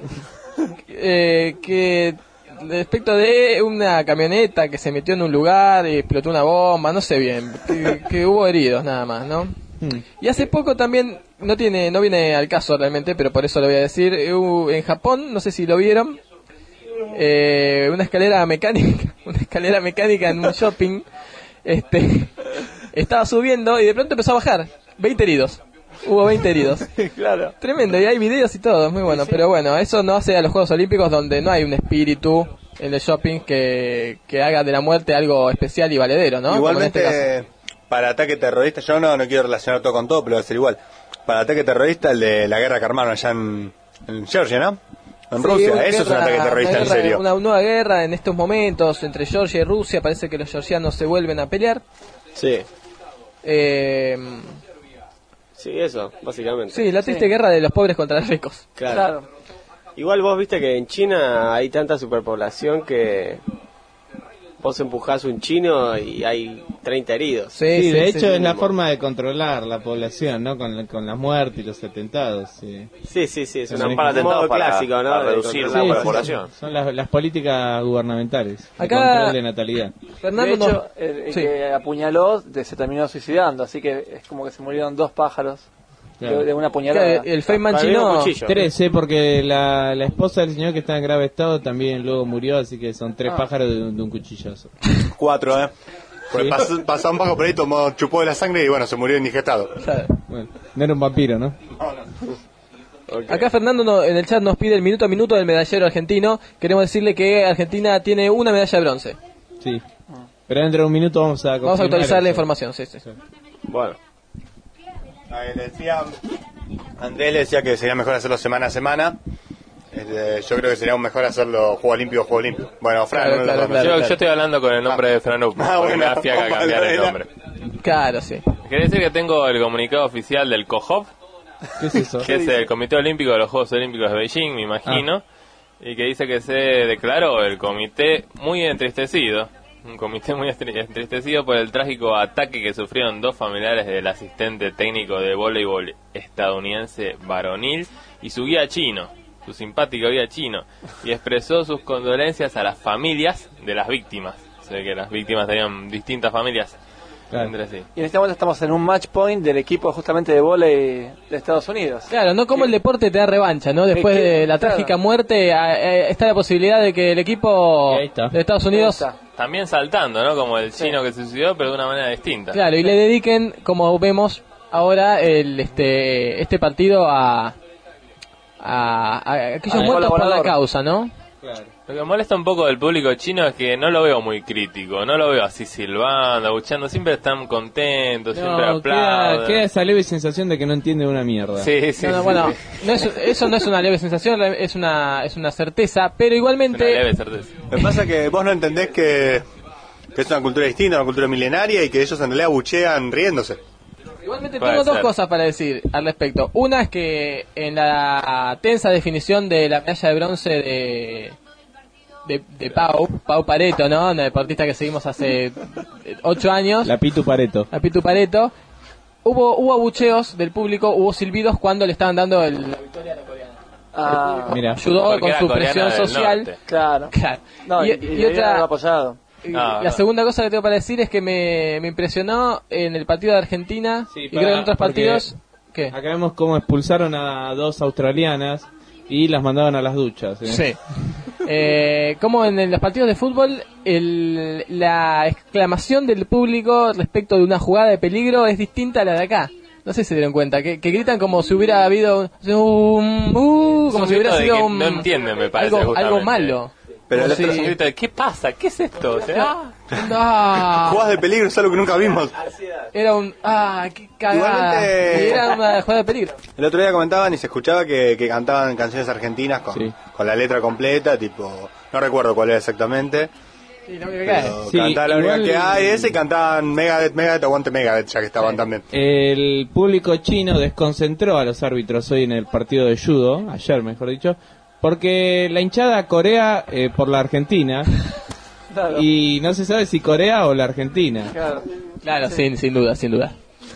eh, que respecto de una camioneta que se metió en un lugar y explotó una bomba, no sé bien, que, que hubo heridos nada más, ¿no? Hmm. Y hace poco también, no tiene no viene al caso realmente, pero por eso lo voy a decir, eh, hubo- en Japón, no sé si lo vieron, eh, una escalera mecánica, una escalera mecánica en un shopping, este, estaba subiendo y de pronto empezó a bajar, veinte heridos. Hubo veinte heridos. Claro. Tremendo, y hay videos y todo, es muy bueno. Pero bueno, eso no hace a los Juegos Olímpicos donde no hay un espíritu en el shopping que, que haga de la muerte algo especial y valedero, ¿no? Como en este caso. Igualmente, para ataque terrorista, yo no, no quiero relacionar todo con todo, pero va a ser igual. Para ataque terrorista, el de la guerra que armaron allá en, en Georgia, ¿no? En Sí, Rusia, una eso es un guerra- ataque terrorista una en guerra- serio. Una nueva guerra en estos momentos entre Georgia y Rusia. Parece que los georgianos se vuelven a pelear. Sí. Eh, Sí, eso, básicamente. sí, la triste guerra de los pobres contra los ricos. Claro. Igual vos viste que en China hay tanta superpoblación que vos empujás un chino y hay treinta heridos. Sí, de hecho es la forma de controlar la población, ¿no? Con, con las muertes y los atentados. Sí, Sí, sí, sí, es Sí, un sí. modo clásico, ¿no? para De reducir controlar la la población. Son las, las políticas gubernamentales de Acá- control de natalidad. Fernando de hecho, nos- el, el sí. que apuñaló de- se terminó suicidando, así que es como que se murieron dos pájaros Claro. de, de una puñalada. Claro, el Feynman chino. Tres, ¿eh? Porque la, la esposa del señor que está en grave estado también luego murió, así que son tres Ah. pájaros de, un- de un cuchillazo. Cuatro, ¿eh? Porque Sí. pasó, pasó un pajo por ahí, tomó, chupó de la sangre y bueno, se murió indigestado. Bueno, no era un vampiro, ¿no? Acá Fernando no- en el chat nos pide el minuto a minuto del medallero argentino. Queremos decirle que Argentina tiene una medalla de bronce. Sí. Pero dentro de un minuto vamos a Vamos a confirmar actualizar la eso. información, sí, sí. Bueno. Ahí le decía, Andrés le decía que sería mejor hacerlo semana a semana. Este, yo creo que sería mejor hacerlo juego limpio, juego limpio. Bueno, Fran, Claro, no lo claro, conoces. claro. Yo, yo estoy hablando con el nombre de Fran Up, Ah, porque me bueno, da fiaca vamos a cambiar el la- nombre. Claro, sí. Quería decir que tengo el comunicado oficial del COJOP, ¿Qué es eso? que es el Comité Olímpico de los Juegos Olímpicos de Beijing, me imagino, y que dice que se declaró el comité muy entristecido Un comité muy estri- entristecido por el trágico ataque que sufrieron dos familiares del asistente técnico de voleibol estadounidense varonil y su guía chino, su simpático guía chino, y expresó sus condolencias a las familias de las víctimas. Se ve que las víctimas tenían distintas familias entre sí. Y en este momento estamos en un match point del equipo justamente de vóley de Estados Unidos. Claro, no como el deporte te da revancha, ¿no? Después Es que, de la claro. trágica muerte a- eh, está la posibilidad de que el equipo de Estados Unidos, También saltando, ¿no? Como el chino que se suicidó, pero de una manera distinta. claro, y le dediquen, como vemos ahora, el este este partido a a, a aquellos Al muertos por la colaborador. causa, ¿no? Lo que molesta un poco del público chino es que no lo veo muy crítico, no lo veo así silbando, abucheando, siempre están contentos, siempre No, queda, aplauden. queda esa leve sensación de que no entiende una mierda. Sí, sí, No, no, sí, bueno, sí. no es- eso no es una leve sensación, es una es una certeza, pero igualmente Una leve certeza. Lo que pasa es que vos no entendés que, que es una cultura distinta, una cultura milenaria y que ellos en realidad buchean riéndose. Igualmente Puede tengo dos ser. cosas para decir al respecto. Una es que en la tensa definición de la medalla de bronce de de, de Pau, Pau Pareto, ¿no? Una deportista que seguimos hace ocho años. La Pitu Pareto. La Pitu Pareto. Hubo hubo abucheos del público, hubo silbidos cuando le estaban dando el, la victoria a la coreana. Ah, Mira. Ayudó Porque con era su coreana presión del social. norte. Claro. Claro. No, y, y, y, y y otra apoyado. y Ah, la ah. segunda cosa que tengo para decir es que me, me impresionó en el partido de Argentina y creo que en otros porque partidos. ¿Qué? Acá vemos cómo expulsaron a dos australianas y las mandaban a las duchas. ¿eh? Sí. Eh, como en los partidos de fútbol, el, la exclamación del público respecto de una jugada de peligro es distinta a la de acá. No sé si se dieron cuenta, que, que gritan como si hubiera habido un, un- uh, Es como un si hubiera grito de sido que un, no entienden, me parece, algo, algo justamente. malo. Pero Como el si otro es un grito de ¿qué pasa? ¿Qué es esto? O sea, Ah, Jugadas de peligro es algo que nunca vimos. era un ah, qué cagada. Igualmente- Y era una jugada de peligro. El otro día comentaban y se escuchaba que, que cantaban canciones argentinas con, con la letra completa, tipo, no recuerdo cuál era exactamente. Sí, lo que Pero cae. Sí, cantaban la igual- única que hay ese y cantaban Megadeth, Megadeth, aguante Megadeth, ya que estaban también. El público chino desconcentró a los árbitros hoy en el partido de judo, ayer mejor dicho, porque la hinchada Corea eh, por la Argentina Claro. y no se sabe si Corea o la Argentina. Claro, claro sin, sin duda, sin duda.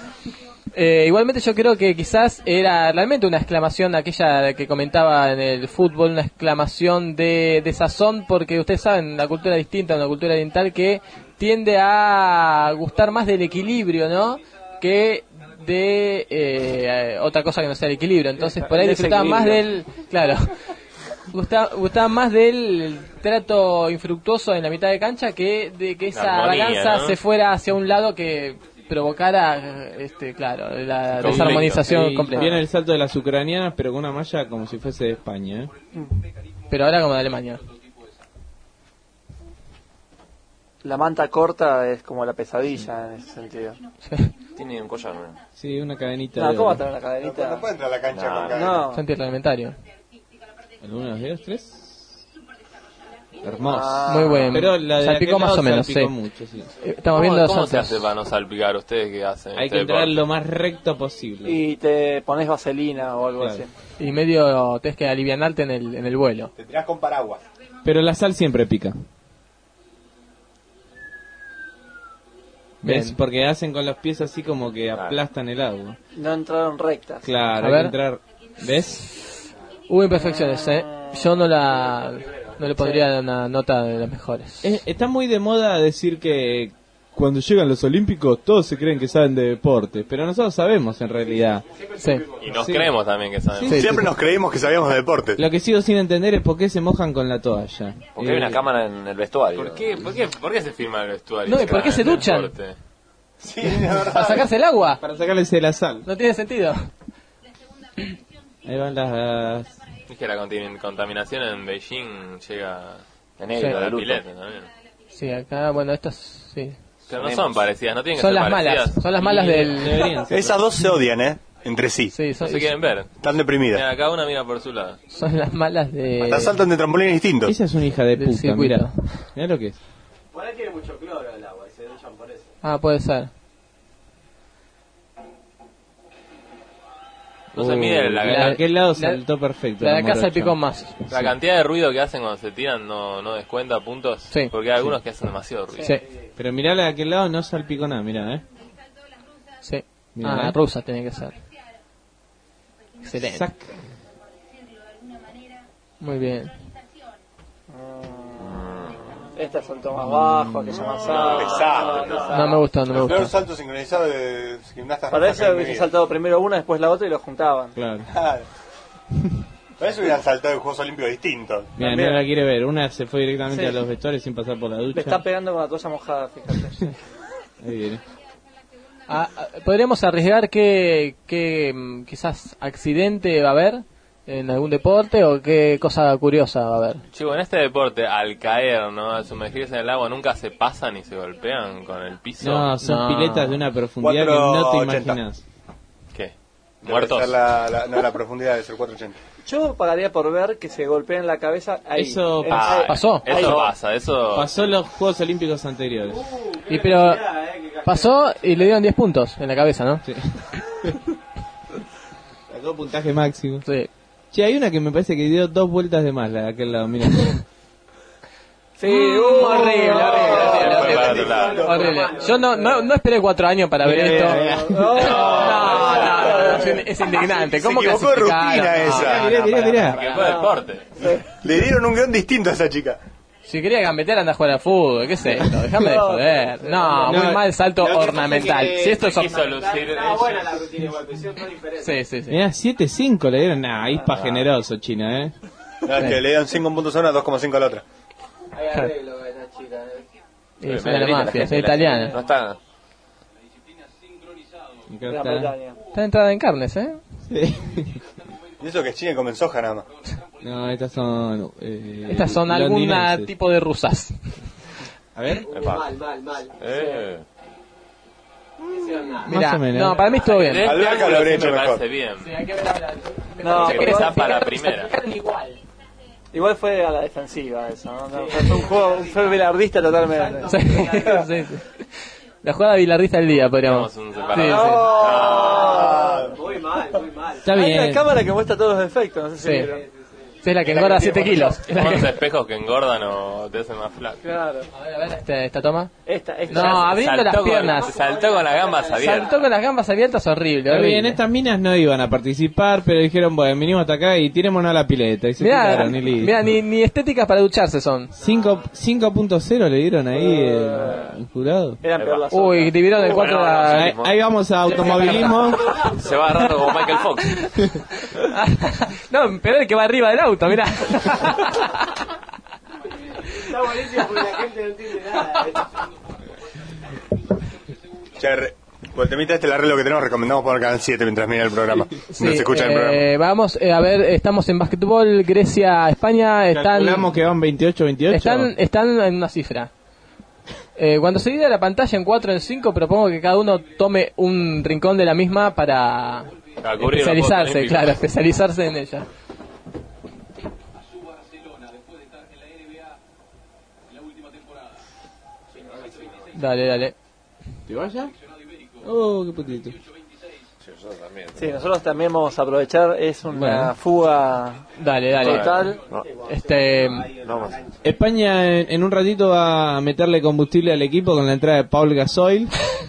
Eh, igualmente yo creo que quizás era realmente una exclamación aquella que comentaba en el fútbol, una exclamación de, de sazón, porque ustedes saben, la cultura distinta, una cultura oriental que tiende a gustar más del equilibrio, ¿no? Que de eh, otra cosa que no sea el equilibrio. Entonces por ahí disfrutaban más del... Claro. Gustaba, gustaba más del trato infructuoso en la mitad de cancha que de que esa armonía, balanza ¿no? se fuera hacia un lado que provocara, este, claro, la Conflicto. desarmonización Y completa. Viene el salto de las ucranianas, pero con una malla como si fuese de España. ¿eh? Pero ahora como de Alemania. La manta corta es como la pesadilla en ese sentido. Tiene un collar, ¿no? Sí, una cadenita. No, de ¿cómo va a oro. tener una cadenita? No puede entrar a la cancha No, con cadena. no. Es antirreglamentario. ¿Algunos de los tres? Hermoso. Muy bueno. Pero la de Salpicó aquel más lado o menos, salpicó sí. mucho, sí. Eh, Estamos ¿Cómo, viendo ¿cómo se saltos. hace para no salpicar? ¿Ustedes qué hacen? Hay este que entrar deporte? lo más recto posible. Y te pones vaselina o algo Claro. así. Y medio tenés que alivianarte en el, en el vuelo. Te tirás con paraguas. Pero la sal siempre pica. ¿Ves? Bien. Porque hacen con los pies así como que aplastan el agua. No entraron rectas. Claro, A hay ver. que entrar. ¿Ves? Hubo imperfecciones, ¿eh? Yo no la no le pondría dar una nota de las mejores. Es- está muy de moda decir que cuando llegan los olímpicos todos se creen que saben de deporte, pero nosotros sabemos en realidad. Sí. Y nos Sí. creemos también que sabemos. Sí, Siempre sí. nos creímos que sabíamos de deporte. Lo que sigo sin entender es por qué se mojan con la toalla. Porque hay Eh, una cámara en el vestuario. ¿Por qué, por, qué, ¿Por qué se firma el vestuario? No, ¿y por qué se en el duchan? deporte? Sí, de verdad. ¿Para sacarse el agua? Para sacarles de la sal. No tiene sentido. Ahí van las... Es que la conti- contaminación en Beijing llega De a negro, Sí. de la luto. pileta también. Sí, acá, bueno, estas sí. Pero no son parecidas, no tienen que Son ser las malas, parecidas. son las malas del... Deberían ser. Esas dos se odian, ¿eh? Entre sí. Sí, son, No se quieren ver. Están deprimidas. Mira, cada una mira por su lado. son las malas de... Hasta saltan de trampolines distintos. Esa es una hija de Del puta, circuito. mira. Mira lo que es. Por ahí tiene mucho cloro el agua y se duchan por eso. Ah, puede ser. No se mide la, la de la- aquel lado la- saltó perfecto. la de acá Morocho. salpicó más. la cantidad de ruido que hacen cuando se tiran no, no descuenta puntos. Sí. Porque hay algunos que hacen demasiado ruido. Sí. Pero mirá la de aquel lado, no salpicó nada, mirá, eh. Sí. Mirá, Ah, eh. rusa tiene que ser. Excelente. Sac. Muy bien. Esta saltó más bajo, que más alto. Pesado. No me gustó, no me El peor gustó. salto sincronizado de gimnastas Para rusas eso que vi en mi hubiese vida. saltado primero una, después la otra y lo juntaban. Claro. Claro. Para eso hubieran saltado en Juegos Olímpicos distintos. Mira, También. no la quiere ver. Una se fue directamente Sí. a los vestuarios sin pasar por la ducha. Le está pegando con la toalla mojada, fíjate. Ahí viene. Ah, ah, podríamos arriesgar que, que mm, quizás accidente va a haber en algún deporte o qué cosa curiosa va a haber. Chico, en este deporte, al caer, ¿no? Al sumergirse en el agua, nunca se pasan y se golpean con el piso. No, son No. piletas de una profundidad que cuatro no te ochenta. imaginas. ¿Qué? Debe ¿Muertos? ser La, la- no, la profundidad debe ser cuatro ochenta. Yo pagaría por ver que se golpeen la cabeza ahí. Eso En- Ah, ahí. ¿Pasó? Eso Ahí. pasa, eso... Pasó en los Juegos Olímpicos anteriores. Y pero pasó y le dieron diez puntos en la cabeza, ¿no? Sí. Sacó puntaje máximo. Sí. Che, hay una que me parece que dio dos vueltas de más, la de aquel lado, mira. Sí, uh, horrible, horrible, horrible, Fue para horrible. otro lado. Horrible. Yo no, no, no esperé cuatro años para ver esto. No, no, no, es, es indignante. Se ¿Cómo equivocó de clasificaron? rutina No, esa. no, Mirá, no, mirá, pará, mirá. pará, Que pará. fue deporte. Le dieron un guión distinto a esa chica. Si quería gambetear, anda a jugar al fútbol. ¿Qué es esto? Déjame de joder. No, No, muy mal salto lo que pasa ornamental. es que Si esto es quiso ornamental. lucir Estaba ella. buena la rutina igual, pero hicieron todo diferente. Sí, sí, sí. Mirá, siete cinco le dieron. Nah, ahí es pa' generoso, China, eh. No, es que le dieron cinco puntos a una, dos coma cinco a la otra. Hay arreglo con esa chica. Y es de la mafia, es italiana. No está... Y acá Gran está. Bretaña. Está entrada en carnes, ¿eh? Sí. Y eso que China con soja nada más. No, estas son. Eh, Estas son algún londinenses. tipo de rusas. A ver. Epa. Mal, mal, mal. Eh. No hicieron nada. Mirá, Más o menos. no, para mí estuvo bien. De este Alberca ángulo lo habría sí hecho me mejor. parece bien. Sí, hay que ver ahora. No, Se pero queda igual, para la primera. igual. igual fue a la defensiva eso, ¿no? No, fue un juego, fue bilardista totalmente. Sí, sí, sí. La jugada bilardista del día, podríamos. Tenemos un Sí, separador. sí. Ah. Muy mal, muy mal. Está Hay una bien. cámara que muestra todos los defectos, no sé si Sí. vieron. Sí, es la que engorda siete kilos. Es la Son que- los espejos que engordan o te hacen más flaco. Claro. A ver, a ver, esta, esta toma. Esta, esta. No, abriendo las Saltó con- piernas. Saltó con las gambas abiertas. Saltó con las gambas abiertas, horrible. Está horrible. bien, estas minas no iban a participar, pero dijeron, bueno, vinimos hasta acá y tirémonos a la pileta. Y se Mirá, tiraron y listo. mirá, ni, ni estéticas para ducharse son. cinco punto cero le dieron ahí el, el jurado. Eran peor las Uy, dividieron el cuatro Bueno, a... Ahí, ahí vamos a automovilismo. Se va agarrando como Michael Fox. No, pero el que va arriba del auto, mirá. Está buenísimo porque la gente no entiende nada. Che, re- por el temita este, el arreglo que tenemos, recomendamos poner Canal siete mientras mira el programa. Sí, no se escucha el eh, programa. Vamos eh, a ver, estamos en básquetbol, Grecia, España, están, Calculamos que van veintiocho veintiocho. están, están en una cifra. Eh, cuando se divide la pantalla en cuatro en cinco, propongo que cada uno tome un rincón de la misma para Para cubrir los Juegos especializarse, Olímpicos. claro, especializarse en ella. Dale, dale. ¿Te vaya? Oh, qué putito. Sí, nosotros también vamos a aprovechar, es una Bueno. fuga Dale, dale. total. Este, España en, en un ratito va a meterle combustible al equipo con la entrada de Paul Gasoil.